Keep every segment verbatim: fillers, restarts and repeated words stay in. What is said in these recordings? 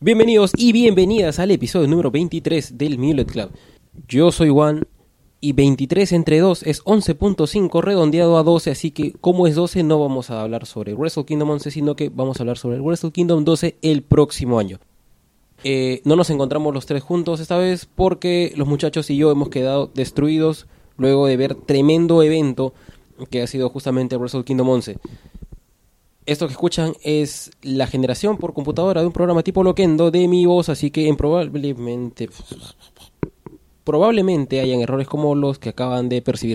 Bienvenidos y bienvenidas al episodio número veintitrés del Mulet Club. Yo soy Juan y veintitrés entre dos es once punto cinco redondeado a doce, así que como es doce no vamos a hablar sobre Wrestle Kingdom once, sino que vamos a hablar sobre el Wrestle Kingdom doce el próximo año. Eh, no nos encontramos los tres juntos esta vez porque los muchachos y yo hemos quedado destruidos luego de ver tremendo evento que ha sido justamente Wrestle Kingdom once. Esto que escuchan es la generación por computadora de un programa tipo Loquendo de mi voz, así que en probablemente probablemente hayan errores como los que acaban de percibir.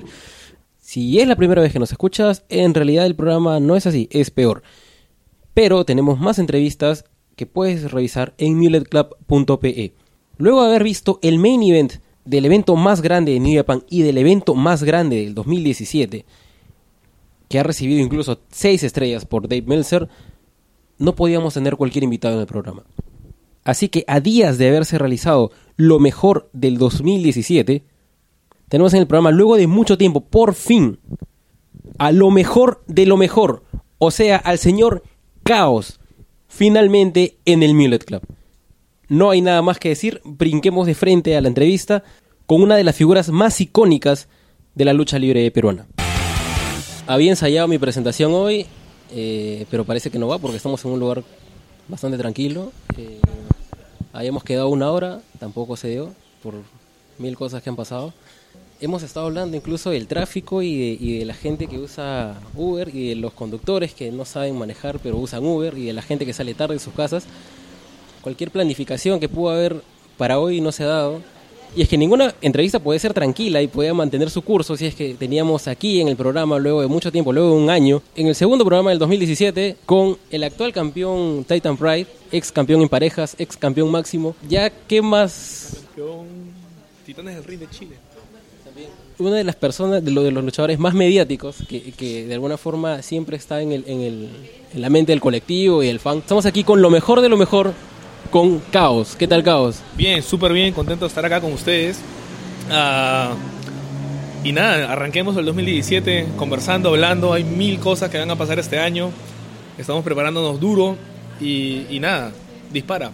Si es la primera vez que nos escuchas, en realidad el programa no es así, es peor. Pero tenemos más entrevistas que puedes revisar en mulet club punto pe. Luego de haber visto el main event del evento más grande de New Japan y del evento más grande del dos mil diecisiete, que ha recibido incluso seis estrellas por Dave Meltzer, no podíamos tener cualquier invitado en el programa. Así que a días de haberse realizado lo mejor del dos mil diecisiete, tenemos en el programa, luego de mucho tiempo, por fin, a lo mejor de lo mejor, o sea, al señor Caos, finalmente en el Mulet Club. No hay nada más que decir, brinquemos de frente a la entrevista con una de las figuras más icónicas de la lucha libre peruana. Había ensayado mi presentación hoy, eh, pero parece que no va porque estamos en un lugar bastante tranquilo. Eh, habíamos quedado una hora, tampoco se dio por mil cosas que han pasado. Hemos estado hablando incluso del tráfico y de, y de la gente que usa Uber y de los conductores que no saben manejar pero usan Uber y de la gente que sale tarde de sus casas. Cualquier planificación que pudo haber para hoy no se ha dado. Y es que ninguna entrevista puede ser tranquila y puede mantener su curso si es que teníamos aquí en el programa luego de mucho tiempo, luego de un año, en el segundo programa del dos mil diecisiete, con el actual campeón Titan Pride, ex campeón en parejas, ex campeón máximo. Ya, ¿qué más? Campeón Titanes del Ring de Chile. También una de las personas, de, lo, de los luchadores más mediáticos, que, que de alguna forma siempre está en, el, en, el, en la mente del colectivo y del fan. Estamos aquí con lo mejor de lo mejor, con Caos. ¿Qué tal, Caos? Bien, súper bien, contento de estar acá con ustedes. Uh, y nada, arranquemos el dos mil diecisiete conversando, hablando. Hay mil cosas que van a pasar este año. Estamos preparándonos duro y, y nada, dispara.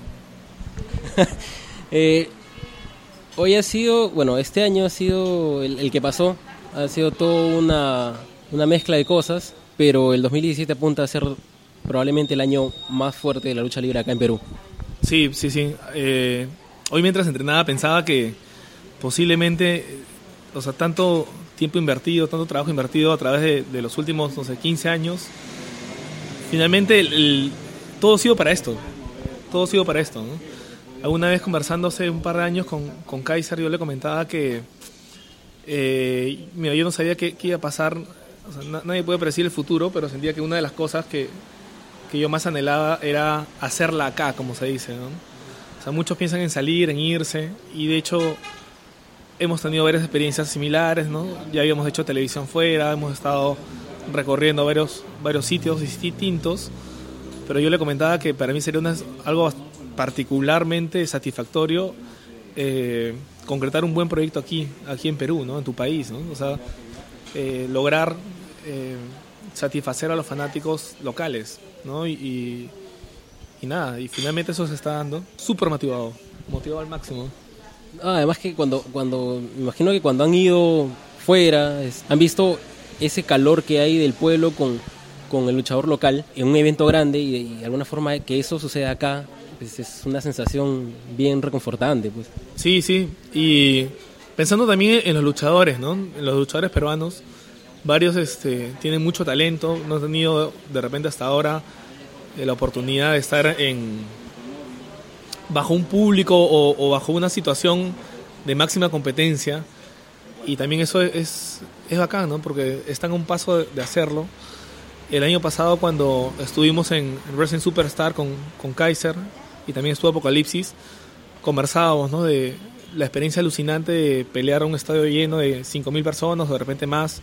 eh, hoy ha sido, bueno, este año ha sido el, el que pasó. Ha sido toda una, una mezcla de cosas, pero el dos mil diecisiete apunta a ser probablemente el año más fuerte de la lucha libre acá en Perú. Sí, sí, sí. Eh, hoy mientras entrenaba pensaba que posiblemente, o sea, tanto tiempo invertido, tanto trabajo invertido a través de, de los últimos, no sé, quince años, finalmente el, el, todo ha sido para esto. Todo ha sido para esto, ¿no? Alguna vez conversando hace un par de años con, con Kaiser, yo le comentaba que eh, mira, yo no sabía qué, qué iba a pasar. O sea, na, nadie puede predecir el futuro, pero sentía que una de las cosas que que yo más anhelaba era hacerla acá, como se dice, ¿no? O sea, muchos piensan en salir, en irse, y de hecho hemos tenido varias experiencias similares, ¿no? Ya habíamos hecho televisión fuera, hemos estado recorriendo varios, varios sitios distintos, pero yo le comentaba que para mí sería una, algo particularmente satisfactorio eh, concretar un buen proyecto aquí, aquí en Perú, ¿no? En tu país, ¿no? O sea, eh, lograr eh, satisfacer a los fanáticos locales, ¿no? Y, y, y nada, y finalmente eso se está dando. Súper motivado, motivado al máximo. Ah, además que cuando, cuando, me imagino que cuando han ido fuera, es, han visto ese calor que hay del pueblo con, con el luchador local en un evento grande y, y de alguna forma que eso suceda acá, pues es una sensación bien reconfortante, pues. Sí, sí, y pensando también en los luchadores, ¿no? En los luchadores peruanos. Varios este, tienen mucho talento, no han tenido de repente hasta ahora eh, la oportunidad de estar en bajo un público o, o bajo una situación de máxima competencia, y también eso es, es bacán, ¿no? Porque están a un paso de, de hacerlo. El año pasado, cuando estuvimos en Wrestling Superstar con, con Kaiser y también estuvo Apocalipsis, conversábamos, ¿no? De la experiencia alucinante de pelear a un estadio lleno de cinco mil personas o de repente más,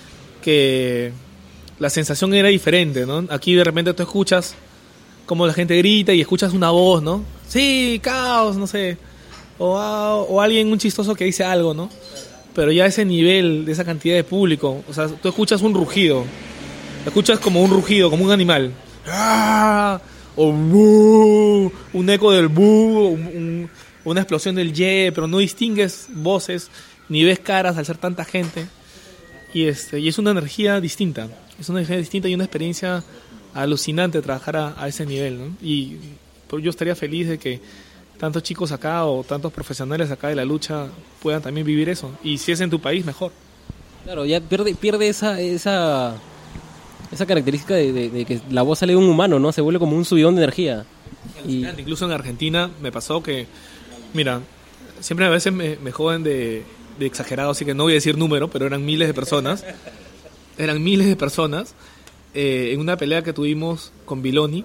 que la sensación era diferente, ¿no? Aquí de repente tú escuchas como la gente grita y escuchas una voz, ¿no? Sí, Caos, no sé. O, o alguien, un chistoso que dice algo, ¿no? Pero ya ese nivel, de esa cantidad de público, o sea, tú escuchas un rugido. Escuchas como un rugido, como un animal. ¡Ah! o "bu", un eco del "bu", un, un, una explosión del "ye", pero no distingues voces ni ves caras al ser tanta gente. Y, este, y es una energía distinta, es una energía distinta y una experiencia alucinante trabajar a, a ese nivel, ¿no? Y pues, yo estaría feliz de que tantos chicos acá o tantos profesionales acá de la lucha puedan también vivir eso. Y si es en tu país, mejor. Claro, ya pierde, pierde esa, esa, esa característica de, de, de que la voz sale de un humano, ¿no? Se vuelve como un subidón de energía. Y... Incluso en Argentina me pasó que, mira, siempre a veces me, me joden de, de exagerado, así que no voy a decir número, pero eran miles de personas. Eran miles de personas eh, en una pelea que tuvimos con Viloni.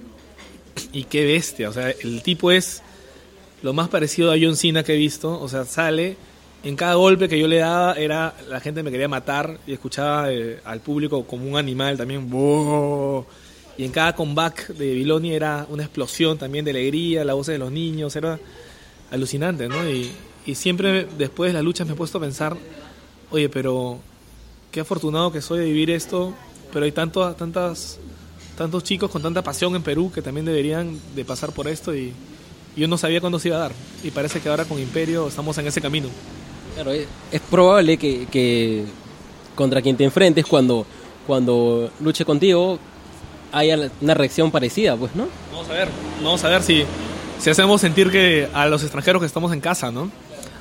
Y qué bestia, o sea, el tipo es lo más parecido a John Cena que he visto. O sea, sale, en cada golpe que yo le daba, era la gente me quería matar y escuchaba eh, al público como un animal también. ¡Wow! Y en cada comeback de Viloni era una explosión también de alegría, la voz de los niños, era alucinante, ¿no? Y, y siempre después de las luchas me he puesto a pensar, oye, pero qué afortunado que soy de vivir esto, pero hay tanto, tantas, tantos chicos con tanta pasión en Perú que también deberían de pasar por esto y yo no sabía cuándo se iba a dar. Y parece que ahora con Imperio estamos en ese camino. Claro, es, es probable que, que contra quien te enfrentes cuando, cuando luche contigo haya una reacción parecida, pues, ¿no? Vamos a ver, vamos a ver si, si hacemos sentir que a los extranjeros que estamos en casa, ¿no?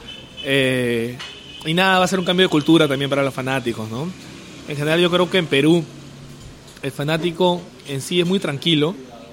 Eh, y nada, va a ser un cambio de cultura también para los fanáticos, ¿no? En general yo creo que en Perú el fanático en sí es muy tranquilo,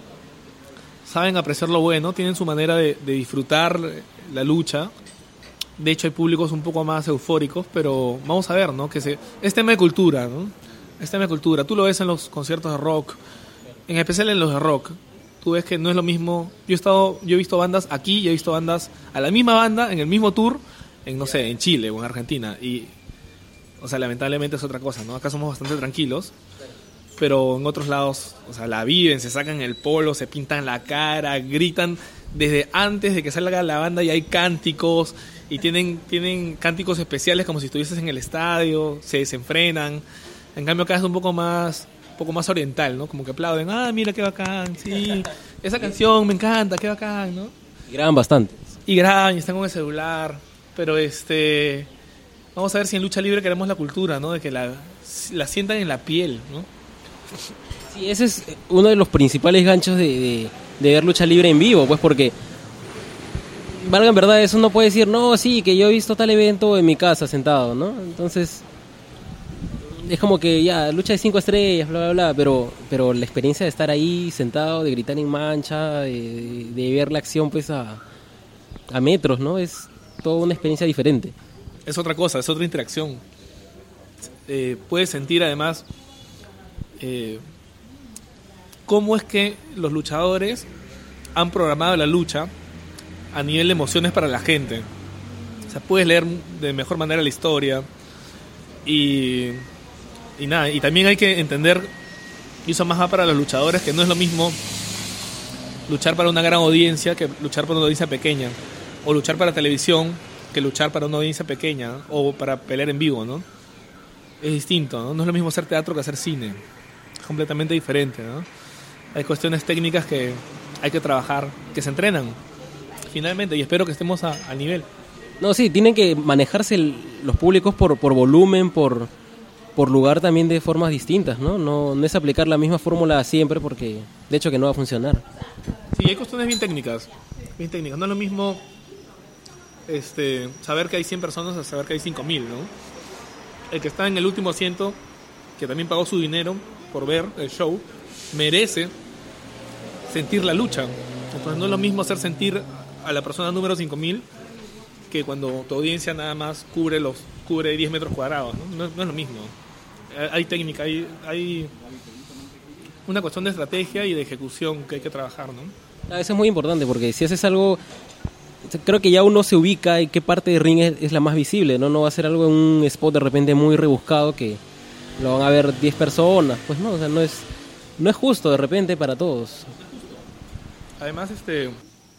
saben apreciar lo bueno, tienen su manera de, de disfrutar la lucha. De hecho hay públicos un poco más eufóricos, pero vamos a ver, ¿no? Que se, es tema de cultura, ¿no? Es tema de cultura. Tú lo ves en los conciertos de rock, en especial en los de rock. Tú ves que no es lo mismo. Yo he estado, yo he visto bandas aquí y he visto bandas a la misma banda en el mismo tour, en no sé, en Chile o en Argentina. Y, o sea, lamentablemente es otra cosa, ¿no? Acá somos bastante tranquilos, pero en otros lados, o sea, la viven, se sacan el polo, se pintan la cara, gritan desde antes de que salga la banda y hay cánticos y tienen tienen cánticos especiales como si estuvieses en el estadio, se desenfrenan. En cambio acá es un poco más un poco más oriental, ¿no? Como que aplauden, ah, mira qué bacán, sí, esa canción me encanta, qué bacán, ¿no? Y graban bastante. Y graban y están con el celular, pero este vamos a ver si en lucha libre queremos la cultura, ¿no? De que la, la sientan en la piel, ¿no? Sí, ese es uno de los principales ganchos de, de, de ver lucha libre en vivo, pues porque, valga en verdad, eso no puede decir, no, sí, que yo he visto tal evento en mi casa sentado, ¿no? Entonces, es como que ya, lucha de cinco estrellas, bla, bla, bla, pero, pero la experiencia de estar ahí sentado, de gritar en mancha, de, de ver la acción pues a, a metros, ¿no? Es toda una experiencia diferente. Es otra cosa, es otra interacción. Eh, puedes sentir además eh, cómo es que los luchadores han programado la lucha a nivel de emociones para la gente. O sea, puedes leer de mejor manera la historia y, y nada, y también hay que entender, y eso más va para los luchadores, que no es lo mismo luchar para una gran audiencia que luchar para una audiencia pequeña, o luchar para televisión que luchar para una audiencia pequeña, ¿no? O para pelear en vivo, ¿no? Es distinto, ¿no? No es lo mismo hacer teatro que hacer cine. Es completamente diferente, ¿no? Hay cuestiones técnicas que hay que trabajar, que se entrenan, finalmente, y espero que estemos a, a nivel. No, sí, tienen que manejarse el, los públicos por, por volumen, por, por lugar también de formas distintas, ¿no? ¿no? No es aplicar la misma fórmula siempre porque, de hecho, que no va a funcionar. Sí, hay cuestiones bien técnicas, bien técnicas. No es lo mismo este, saber que hay cien personas a saber que hay cinco mil, ¿no? El que está en el último asiento, que también pagó su dinero por ver el show, merece sentir la lucha. Entonces no es lo mismo hacer sentir a la persona número cinco mil que cuando tu audiencia nada más cubre los cubre diez metros cuadrados, ¿no? No, no es lo mismo. Hay técnica, hay, hay una cuestión de estrategia y de ejecución que hay que trabajar, ¿no? Eso es muy importante porque si haces algo, creo que ya uno se ubica en qué parte de ring es, es la más visible, ¿no? No va a ser algo en un spot de repente muy rebuscado que lo van a ver diez personas, pues no, o sea, no es no es justo de repente para todos. Además, este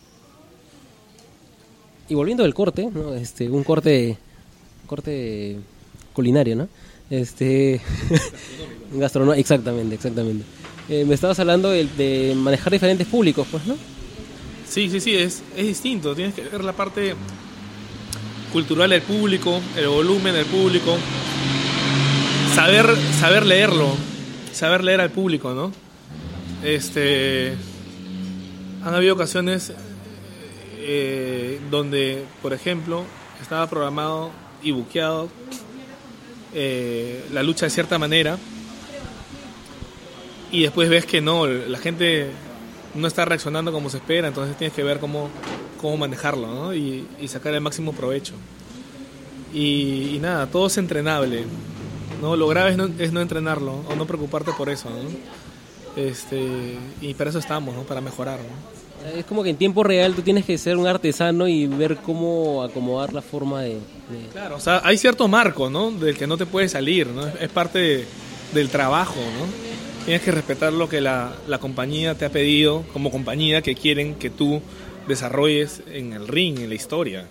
y volviendo del corte, ¿no? Este, un corte corte culinario, ¿no? Este gastronómico, exactamente, exactamente. eh, me estabas hablando de, de manejar diferentes públicos, pues, ¿no? Sí, sí, sí, es, es distinto. Tienes que ver la parte cultural del público, el volumen del público, saber, saber leerlo, saber leer al público, ¿no? Este, han habido ocasiones eh, donde, por ejemplo, estaba programado y buqueado eh, la lucha de cierta manera y después ves que no, la gente no está reaccionando como se espera, entonces tienes que ver cómo, cómo manejarlo, ¿no? y, y sacar el máximo provecho. Y, y nada, todo es entrenable, ¿no? Lo grave es no, es no entrenarlo o no preocuparte por eso, ¿no? Este, y para eso estamos, ¿no? Para mejorar, ¿no? Es como que en tiempo real tú tienes que ser un artesano y ver cómo acomodar la forma de... de... Claro, o sea, hay cierto marco, ¿no? Del que no te puedes salir, ¿no? Es parte de, del trabajo, ¿no? Tienes que respetar lo que la, la compañía te ha pedido, como compañía que quieren que tú desarrolles en el ring, en la historia.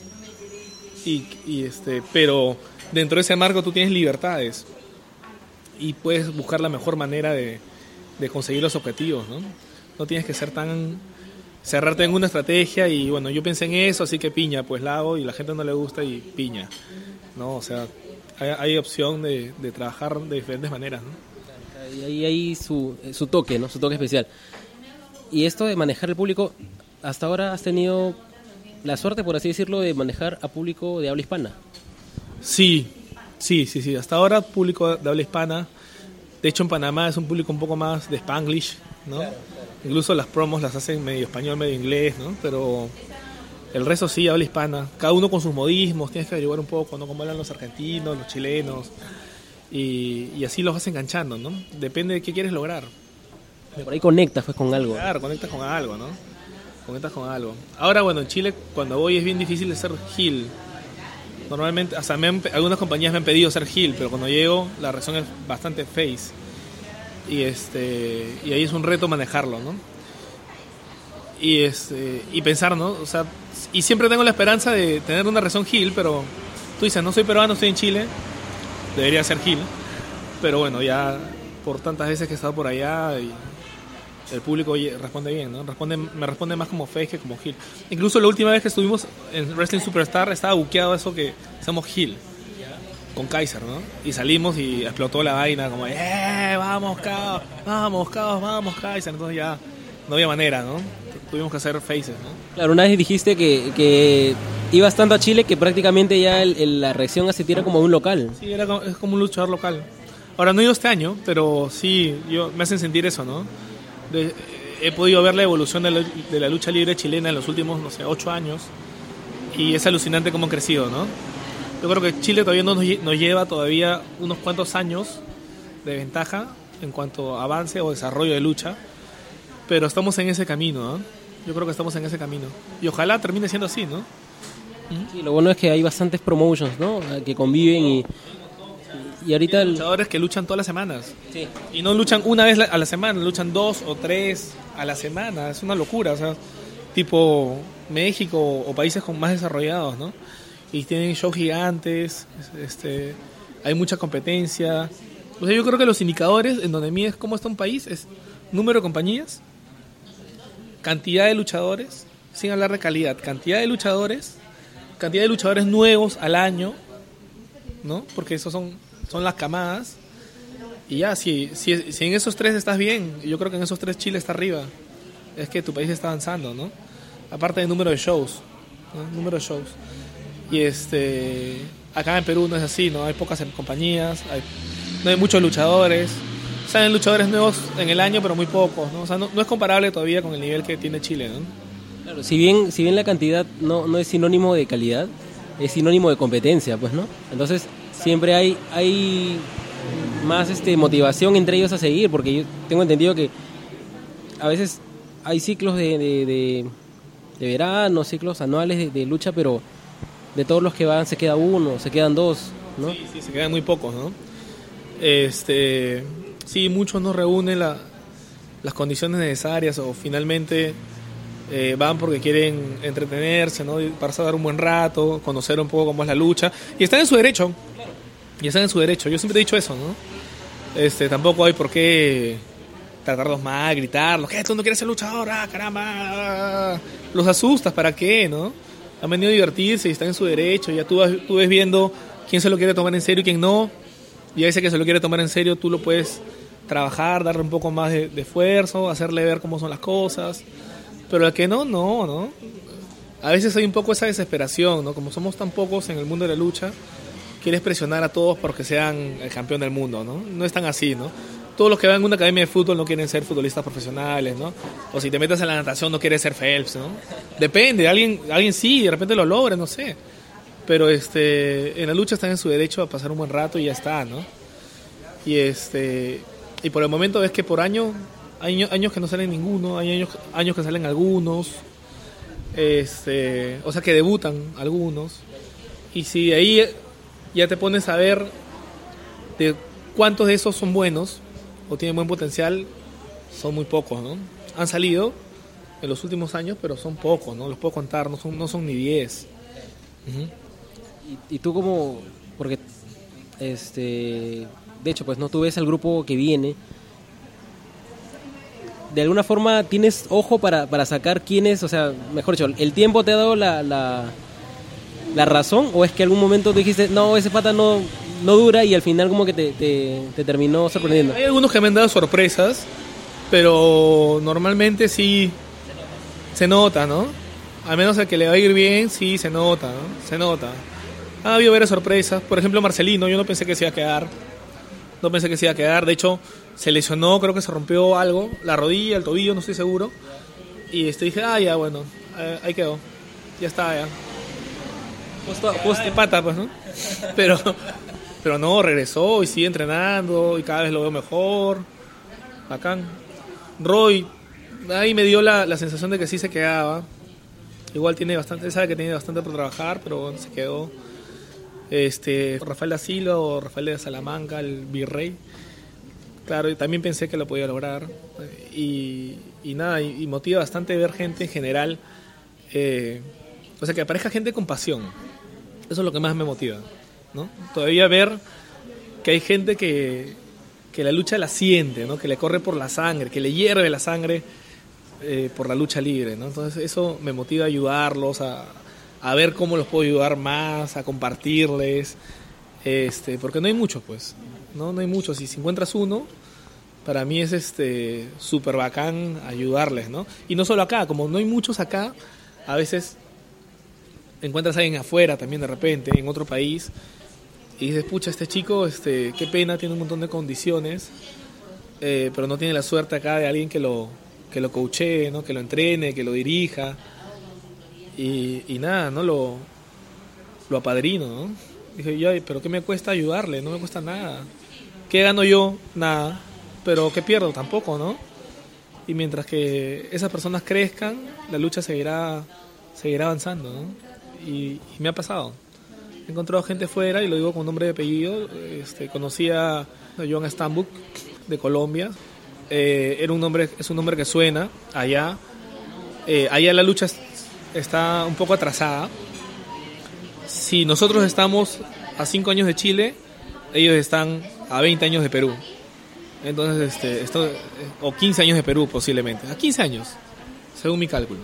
Y, y este, pero dentro de ese marco tú tienes libertades y puedes buscar la mejor manera de, de conseguir los objetivos, ¿no? No tienes que ser tan... cerrarte en una estrategia y bueno, yo pensé en eso, así que piña, pues la hago y la gente no le gusta y piña, ¿no? O sea, hay, hay opción de, de trabajar de diferentes maneras, ¿no? Y ahí hay su, su toque, ¿no? Su toque especial. Y esto de manejar el público, hasta ahora has tenido la suerte, por así decirlo, de manejar a público de habla hispana. Sí, sí, sí, sí. Hasta ahora público de habla hispana. De hecho, en Panamá es un público un poco más de Spanglish, ¿no? Claro, claro. Incluso las promos las hacen medio español, medio inglés, ¿no? Pero el resto sí, habla hispana. Cada uno con sus modismos, tienes que averiguar un poco, ¿no? Cómo hablan los argentinos, los chilenos. Y, y así los vas enganchando, ¿no? Depende de qué quieres lograr. Por ahí conectas pues con algo. Claro, conectas con algo, ¿no? Conectas con algo. Ahora, bueno, en Chile cuando voy es bien difícil de ser heel. Normalmente, o sea, me han, algunas compañías me han pedido ser heel, pero cuando llego la reacción es bastante face. Y este y ahí es un reto manejarlo, ¿no? Y este y pensar, ¿no? O sea, y siempre tengo la esperanza de tener una reacción heel, pero tú dices, no soy peruano, estoy en Chile. Debería ser heel, pero bueno, ya por tantas veces que he estado por allá y el público oye, responde bien, ¿no? Responde, me responde más como face que como heel. Incluso la última vez que estuvimos en Wrestling Superstar estaba buqueado eso que somos heel con Kaiser, ¿no? Y salimos y explotó la vaina como, ¡eh! ¡Vamos, Caos! ¡Vamos, Caos! ¡Vamos, Kaiser! Entonces ya no había manera, ¿no? Tuvimos que hacer faces, ¿no? Claro, una vez dijiste que, que ibas tanto a Chile que prácticamente ya el, el, la reacción se tira como un local. Sí, era como, es como un luchador local. Ahora no he ido este año, pero sí, yo, me hacen sentir eso, ¿no? De, he podido ver la evolución de la, de la lucha libre chilena en los últimos, no sé, ocho años y es alucinante cómo ha crecido, ¿no? Yo creo que Chile todavía no nos, nos lleva todavía unos cuantos años de ventaja en cuanto a avance o desarrollo de lucha, pero estamos en ese camino, ¿no? Yo creo que estamos en ese camino. Y ojalá termine siendo así, ¿no? Sí, lo bueno es que hay bastantes promotions, ¿no? Que conviven y, y ahorita... Hay luchadores que luchan todas las semanas. Sí. Y no luchan una vez a la semana, luchan dos o tres a la semana. Es una locura, o sea, tipo México o países con más desarrollados, ¿no? Y tienen shows gigantes, este, hay mucha competencia. O sea, yo creo que los indicadores en donde mides cómo está un país es número de compañías, cantidad de luchadores, sin hablar de calidad, cantidad de luchadores, cantidad de luchadores nuevos al año, ¿no? Porque esos son, son las camadas. Y ya, si, si, si en esos tres estás bien, yo creo que en esos tres Chile está arriba. Es que tu país está avanzando, ¿no? Aparte del número de shows, ¿no? Número de shows. Y este, acá en Perú no es así, ¿no? Hay pocas compañías, hay, no hay muchos luchadores. Salen luchadores nuevos en el año, pero muy pocos, ¿no? O sea, no, no es comparable todavía con el nivel que tiene Chile, ¿no? Claro, si bien, si bien la cantidad no, no es sinónimo de calidad, es sinónimo de competencia, pues, ¿no? Entonces, siempre hay, hay más este, motivación entre ellos a seguir, porque yo tengo entendido que a veces hay ciclos de, de, de, de verano, ciclos anuales de, de lucha, pero de todos los que van se queda uno, se quedan dos, ¿no? Sí, sí, se quedan muy pocos, ¿no? Este... Sí, muchos no reúnen la, las condiciones necesarias o finalmente eh, van porque quieren entretenerse, ¿no? Y pasar un buen rato, conocer un poco cómo es la lucha. Y están en su derecho. Y están en su derecho. Yo siempre he dicho eso, ¿no? Este, tampoco hay por qué tratarlos mal, gritarlos, ¿qué? ¿Tú no quieres ser luchador? ¡Ah, caramba! Los asustas, ¿para qué, no? Han venido a divertirse y están en su derecho. Ya tú, vas, tú ves viendo quién se lo quiere tomar en serio y quién no. Y a ese que se lo quiere tomar en serio, tú lo puedes trabajar, darle un poco más de, de esfuerzo, hacerle ver cómo son las cosas. Pero al que no, no, ¿no? A veces hay un poco esa desesperación, ¿no? Como somos tan pocos en el mundo de la lucha, quieres presionar a todos porque sean el campeón del mundo, ¿no? No es tan así, ¿no? Todos los que van a una academia de fútbol no quieren ser futbolistas profesionales, ¿no? O si te metes en la natación no quieres ser Phelps, ¿no? Depende, alguien, alguien sí, de repente lo logra, no sé. Pero este, en la lucha están en su derecho a pasar un buen rato y ya está, ¿no? Y este, y por el momento ves que por año hay años que no salen ninguno, hay años, años que salen algunos, este, o sea que debutan algunos. Y si de ahí ya te pones a ver de cuántos de esos son buenos o tienen buen potencial, son muy pocos, ¿no? Han salido en los últimos años, pero son pocos, ¿no? Los puedo contar, no son, no son ni diez. Uh-huh. Y, y tú como, porque, este, de hecho, pues no, tú ves al grupo que viene, de alguna forma tienes ojo para, para sacar quiénes, o sea, mejor dicho, ¿el tiempo te ha dado la, la, la razón o es que algún momento tú dijiste, no, ese pata no, no dura y al final como que te, te, te terminó sorprendiendo? Hay algunos que me han dado sorpresas, pero normalmente sí se nota, ¿no? Al menos el que le va a ir bien, sí se nota, ¿no? Se nota. Ha habido varias sorpresas, por ejemplo Marcelino, yo no pensé que se iba a quedar, no pensé que se iba a quedar, de hecho se lesionó, creo que se rompió algo, la rodilla, el tobillo, no estoy seguro, y este, dije, ah, ya, bueno, eh, ahí quedó, ya está, ya. Justo, justo de pata, pues, ¿no? Pero, pero no, regresó y sigue entrenando y cada vez lo veo mejor, bacán. Roy, ahí me dio la, la sensación de que sí se quedaba, igual tiene bastante, sabe que tiene bastante por trabajar, pero bueno, se quedó. Este, Rafael da Silva o Rafael de Salamanca, el virrey, claro, y también pensé que lo podía lograr y, y nada, y, y motiva bastante ver gente en general, eh, o sea, que aparezca gente con pasión, eso es lo que más me motiva, ¿no? Todavía ver que hay gente que, que la lucha la siente, ¿no? Que le corre por la sangre, que le hierve la sangre eh, por la lucha libre, ¿no? Entonces eso me motiva a ayudarlos, a a ver cómo los puedo ayudar más, a compartirles, este, porque no hay muchos, pues, no, no hay muchos. Y si encuentras uno, para mí es este súper bacán ayudarles, ¿no? Y no solo acá, como no hay muchos acá, a veces encuentras a alguien afuera también de repente, en otro país, y dices, pucha, este chico, este, qué pena, tiene un montón de condiciones, eh, pero no tiene la suerte acá de alguien que lo, que lo coachee, ¿no? Que lo entrene, que lo dirija. Y, y nada, no lo, lo apadrino, ¿no? Dije, ya, pero ¿qué me cuesta ayudarle? No me cuesta nada. ¿Qué gano yo? Nada. Pero ¿qué pierdo? Tampoco, ¿no? Y mientras que esas personas crezcan, la lucha seguirá, seguirá avanzando, ¿no? Y, y me ha pasado. He encontrado gente fuera, y lo digo con nombre y apellido. Este, conocí a Joan Stambuk, de Colombia. Eh, era un nombre, es un nombre que suena allá. Eh, allá la lucha está un poco atrasada. Si nosotros estamos a cinco años de Chile, ellos están a veinte años de Perú. Entonces, este, esto, o quince años de Perú posiblemente, a quince años, según mi cálculo.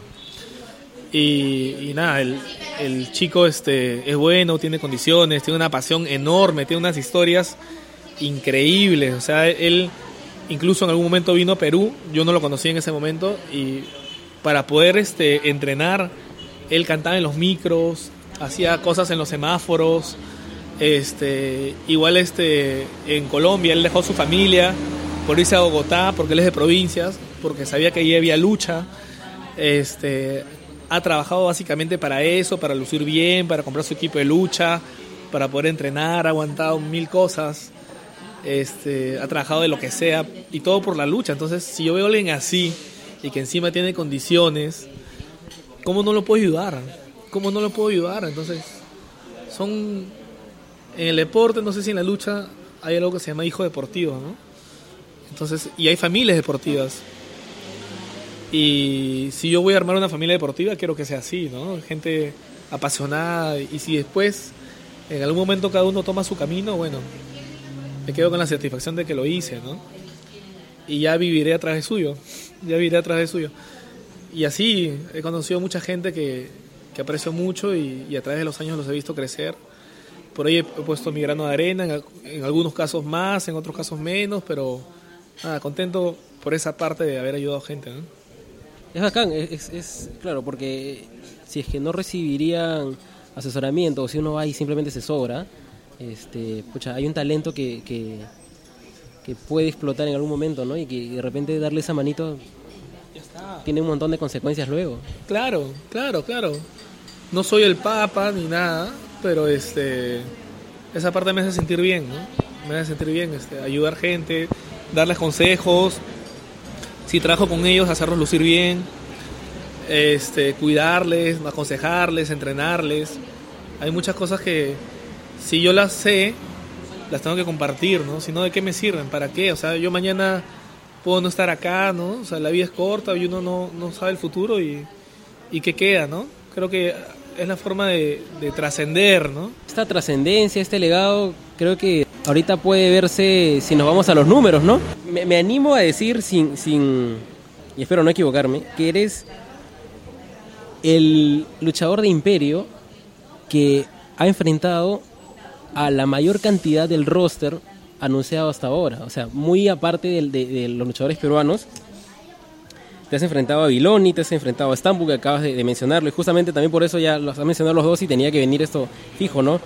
Y, y nada, el, el chico este, es bueno, tiene condiciones, tiene una pasión enorme, tiene unas historias increíbles. O sea, él incluso en algún momento vino a Perú, yo no lo conocí en ese momento, y para poder este, entrenar, él cantaba en los micros, hacía cosas en los semáforos. Este, igual este, en Colombia él dejó su familia por irse a Bogotá, porque él es de provincias, porque sabía que allí había lucha. Este, ha trabajado básicamente para eso, para lucir bien, para comprar su equipo de lucha, para poder entrenar, ha aguantado mil cosas. Este, ha trabajado de lo que sea, y todo por la lucha. Entonces, si yo veo a alguien así y que encima tiene condiciones, ¿cómo no lo puedo ayudar? ¿Cómo no lo puedo ayudar? Entonces, son, en el deporte, no sé si en la lucha hay algo que se llama hijo deportivo, ¿no? Entonces, y hay familias deportivas. Y si yo voy a armar una familia deportiva, quiero que sea así, ¿no? Gente apasionada, y si después, en algún momento cada uno toma su camino, bueno, me quedo con la satisfacción de que lo hice, ¿no? y ya viviré a través suyo, ya viviré a través suyo. Y así he conocido mucha gente que, que aprecio mucho y, y a través de los años los he visto crecer. Por ahí he puesto mi grano de arena, en, en algunos casos más, en otros casos menos, pero nada, contento por esa parte de haber ayudado a gente, ¿no? Es bacán, es, es, es claro, porque si es que no recibirían asesoramiento o si uno va y simplemente se sobra, este, pucha, hay un talento que, que, que puede explotar en algún momento, ¿no? Y que de repente darle esa manito Ya está. tiene un montón de consecuencias luego. Claro, claro, claro. No soy el papa ni nada, pero este esa parte me hace sentir bien, ¿no? Me hace sentir bien, este, ayudar gente, darles consejos, si trabajo con ellos, hacerlos lucir bien, este, cuidarles, aconsejarles, entrenarles. Hay muchas cosas que si yo las sé, las tengo que compartir, ¿no? Si no, ¿de qué me sirven? ¿Para qué? O sea, yo mañana puedo no estar acá, ¿no? O sea, la vida es corta y uno no, no sabe el futuro y, y qué queda, ¿no? Creo que es la forma de, de trascender, ¿no? Esta trascendencia, este legado, creo que ahorita puede verse si nos vamos a los números, ¿no? Me, me animo a decir, sin, sin, y espero no equivocarme, que eres el luchador de Imperio que ha enfrentado a la mayor cantidad del roster anunciado hasta ahora. O sea, muy aparte de, de, de los luchadores peruanos, te has enfrentado a Viloni, te has enfrentado a Stambu, que acabas de, de mencionarlo, y justamente también por eso ya los has mencionado los dos y tenía que venir esto fijo, ¿no?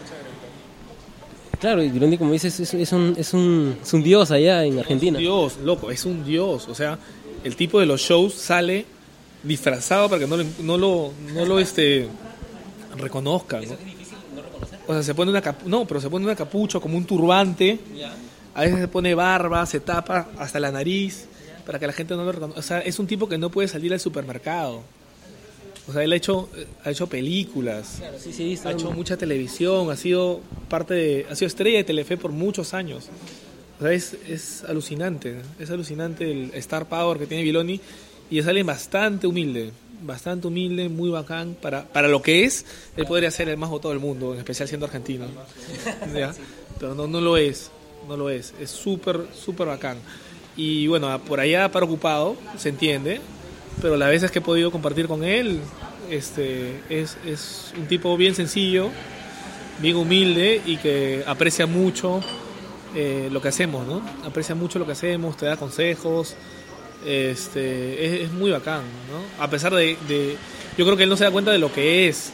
Claro, y Viloni, como dices, es, es, un, es, un, es un dios allá en Argentina. Es un dios, loco, es un dios. O sea, el tipo de los shows sale disfrazado para que no, le, no lo, no lo este, reconozcan, ¿no? O sea, se pone una capu- no, pero se pone una capucha como un turbante. A veces se pone barba, se tapa hasta la nariz para que la gente no lo reconozca. O sea, es un tipo que no puede salir al supermercado. O sea, él ha hecho, ha hecho películas, Claro, sí, sí, ha hecho mucha televisión, ha sido parte de, ha sido estrella de Telefe por muchos años. O sea, es, es alucinante, es alucinante el star power que tiene Viloni y es alguien bastante humilde, bastante humilde, muy bacán para, para lo que es. Él podría ser el más votado del mundo, en especial siendo argentino, ¿ya? Pero no, no lo es, no lo es, es súper, súper bacán. Y bueno, por allá para ocupado, se entiende, pero las veces que he podido compartir con él, este, es, es un tipo bien sencillo, bien humilde y que aprecia mucho eh, lo que hacemos, ¿no? Aprecia mucho lo que hacemos, te da consejos, este, es, es muy bacán, ¿no? A pesar de, de, yo creo que él no se da cuenta de lo que es,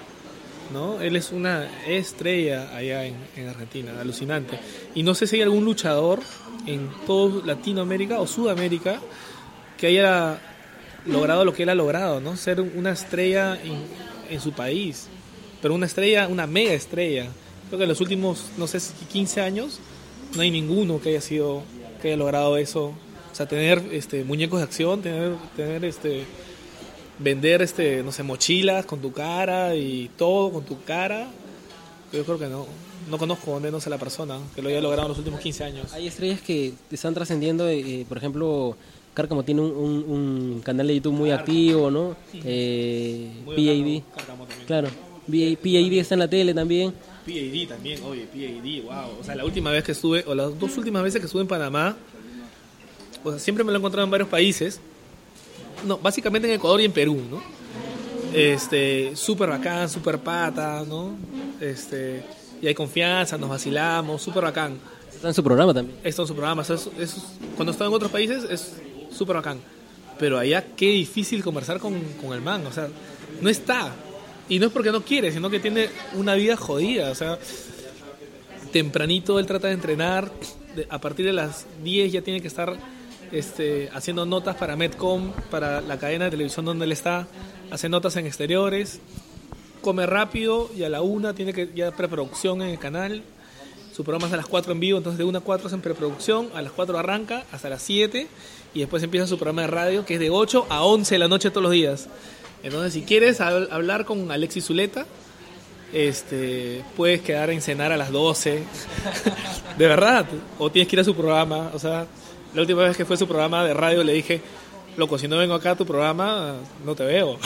¿no? Él es una estrella allá en, en Argentina, alucinante. Y no sé si hay algún luchador en toda Latinoamérica o Sudamérica que haya logrado lo que él ha logrado, ¿no? Ser una estrella en, en su país, pero una estrella, una mega estrella. Creo que en los últimos, no sé, quince años no hay ninguno que haya sido, que haya logrado eso. O sea, tener este muñecos de acción, tener, tener este vender este, no sé, mochilas con tu cara y todo con tu cara. Yo creo que no. No conozco a menos a la persona que lo haya logrado en los últimos quince años. Hay estrellas que están trascendiendo, eh, por ejemplo, Cárcamo tiene un, un, un canal de YouTube muy activo, ¿no? Eh, P A D, claro, P A D está en la tele también. P A D también, oye, P A D, wow. O sea, la última vez que estuve, o las dos últimas veces que estuve en Panamá, o sea, siempre me lo he encontrado en varios países. No, básicamente en Ecuador y en Perú, ¿no? Este, súper bacán, súper pata, ¿no? Este, y hay confianza, nos vacilamos, súper bacán. Está en su programa también. Está en su programa, eso es, eso es, cuando está en otros países es súper bacán. Pero allá qué difícil conversar con, con el man, o sea, no está. Y no es porque no quiere, sino que tiene una vida jodida, o sea, tempranito él trata de entrenar, de, a partir de las diez ya tiene que estar este, haciendo notas para Medcom, para la cadena de televisión donde él está, hace notas en exteriores, come rápido y a la una tiene que ya preproducción en el canal. Su programa es a las cuatro en vivo, entonces de una a cuatro es en preproducción, a las cuatro arranca, hasta las siete, y después empieza su programa de radio, que es de ocho a once de la noche todos los días. Entonces, si quieres hablar con Alexis Zuleta, este, puedes quedar en cenar a las doce, de verdad, o tienes que ir a su programa. O sea, la última vez que fue a su programa de radio le dije, loco, si no vengo acá a tu programa, no te veo.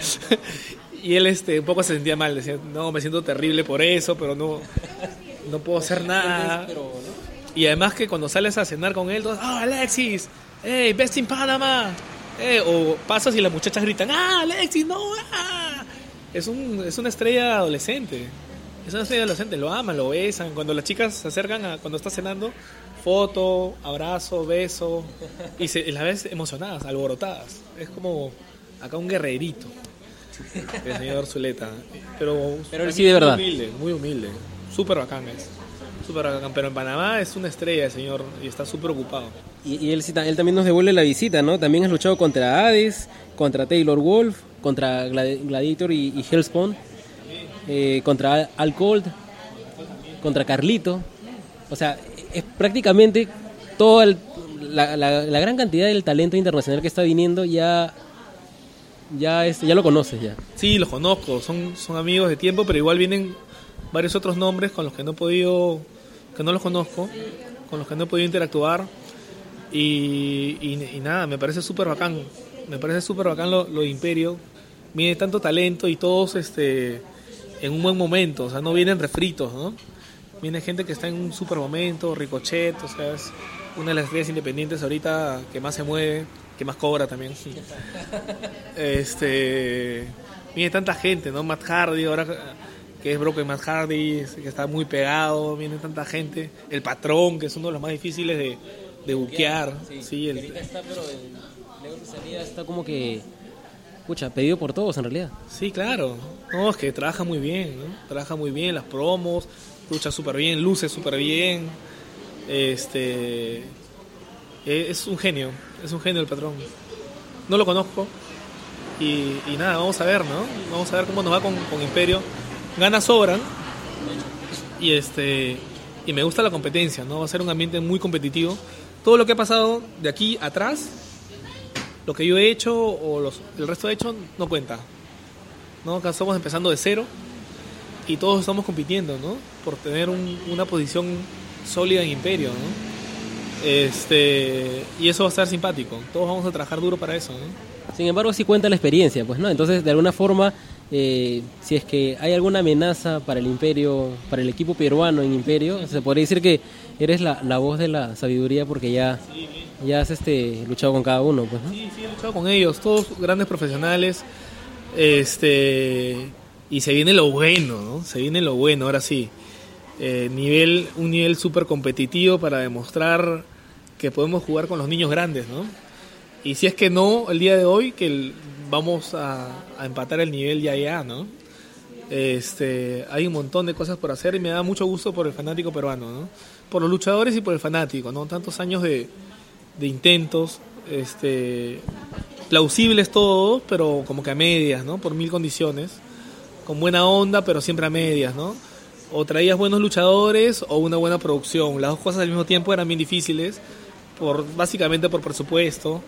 Y él este, un poco se sentía mal, decía, no, me siento terrible por eso, pero no... No puedo hacer nada. Y además que cuando sales a cenar con él, todos, oh, Alexis, hey, Best in Panama, eh, o pasas y las muchachas gritan, ah, Alexis, no, ah. Es, un, es una estrella adolescente, es una estrella adolescente, lo aman, lo besan, cuando las chicas se acercan, a, cuando está cenando, foto, abrazo, beso, y, se, y las ves emocionadas, alborotadas, es como acá un guerrerito, el señor Zuleta, pero, pero él sí de verdad. Muy humilde, muy humilde, súper bacán es. Súper bacán, pero en Panamá es una estrella, señor, y está súper ocupado. Y, y él, él también nos devuelve la visita, ¿no? También has luchado contra Hades, contra Taylor Wolf, contra Gladi- Gladiator y, y Hellspawn, eh, contra Al Cold, contra Carlito. O sea, es prácticamente toda el, la, la, la gran cantidad del talento internacional que está viniendo ya, ya, es, ya lo conoces ya. Sí, los conozco, son, son amigos de tiempo, pero igual vienen varios otros nombres con los que no he podido, que no los conozco, con los que no he podido interactuar y, y, y nada, me parece súper bacán, me parece súper bacán lo, lo de Imperio, viene tanto talento y todos este, en un buen momento, o sea, no vienen refritos, ¿no? Viene gente que está en un súper momento, Ricochet, o sea, es una de las estrellas independientes ahorita que más se mueve, que más cobra también. Este, viene tanta gente, ¿no? Matt Hardy, ahora que es Broken Matt Hardy, que está muy pegado, viene tanta gente, el Patrón, que es uno de los más difíciles de, de buquear, sí, sí, el, está, pero el Leo Cesaría está como que, escucha, pedido por todos en realidad. Sí, claro, no, es que trabaja muy bien, ¿no? Trabaja muy bien, las promos, lucha súper bien, luce súper bien, este, es un genio, es un genio el Patrón, no lo conozco, y, y nada, vamos a ver, ¿no? Vamos a ver cómo nos va con, con Imperio. Ganas sobran y este y me gusta la competencia, ¿no? Va a ser un ambiente muy competitivo. Todo lo que ha pasado de aquí atrás, lo que yo he hecho o los, el resto he hecho, no cuenta, ¿no? Acá estamos empezando de cero y todos estamos compitiendo, ¿no? Por tener un, una posición sólida en Imperio, ¿no? Este, y eso va a estar simpático. Todos vamos a trabajar duro para eso, ¿no? Sin embargo, sí cuenta la experiencia, pues, ¿no? Entonces, de alguna forma, Eh, si es que hay alguna amenaza para el Imperio, para el equipo peruano en Imperio, se podría decir que eres la, la voz de la sabiduría porque ya, ya has este, luchado con cada uno, pues, ¿no? Sí, sí, he luchado con ellos, todos grandes profesionales, este, y se viene lo bueno, ¿no? Se viene lo bueno, ahora sí, eh, nivel, un nivel súper competitivo para demostrar que podemos jugar con los niños grandes, ¿no? Y si es que no, el día de hoy, que el, vamos a, a empatar el nivel ya ya, ¿no? Este, hay un montón de cosas por hacer y me da mucho gusto por el fanático peruano, ¿no? Por los luchadores y por el fanático, ¿no? Tantos años de, de intentos, este, plausibles todos, pero como que a medias, ¿no? Por mil condiciones, con buena onda, pero siempre a medias, ¿no? O traías buenos luchadores o una buena producción. Las dos cosas al mismo tiempo eran bien difíciles, por básicamente por presupuesto.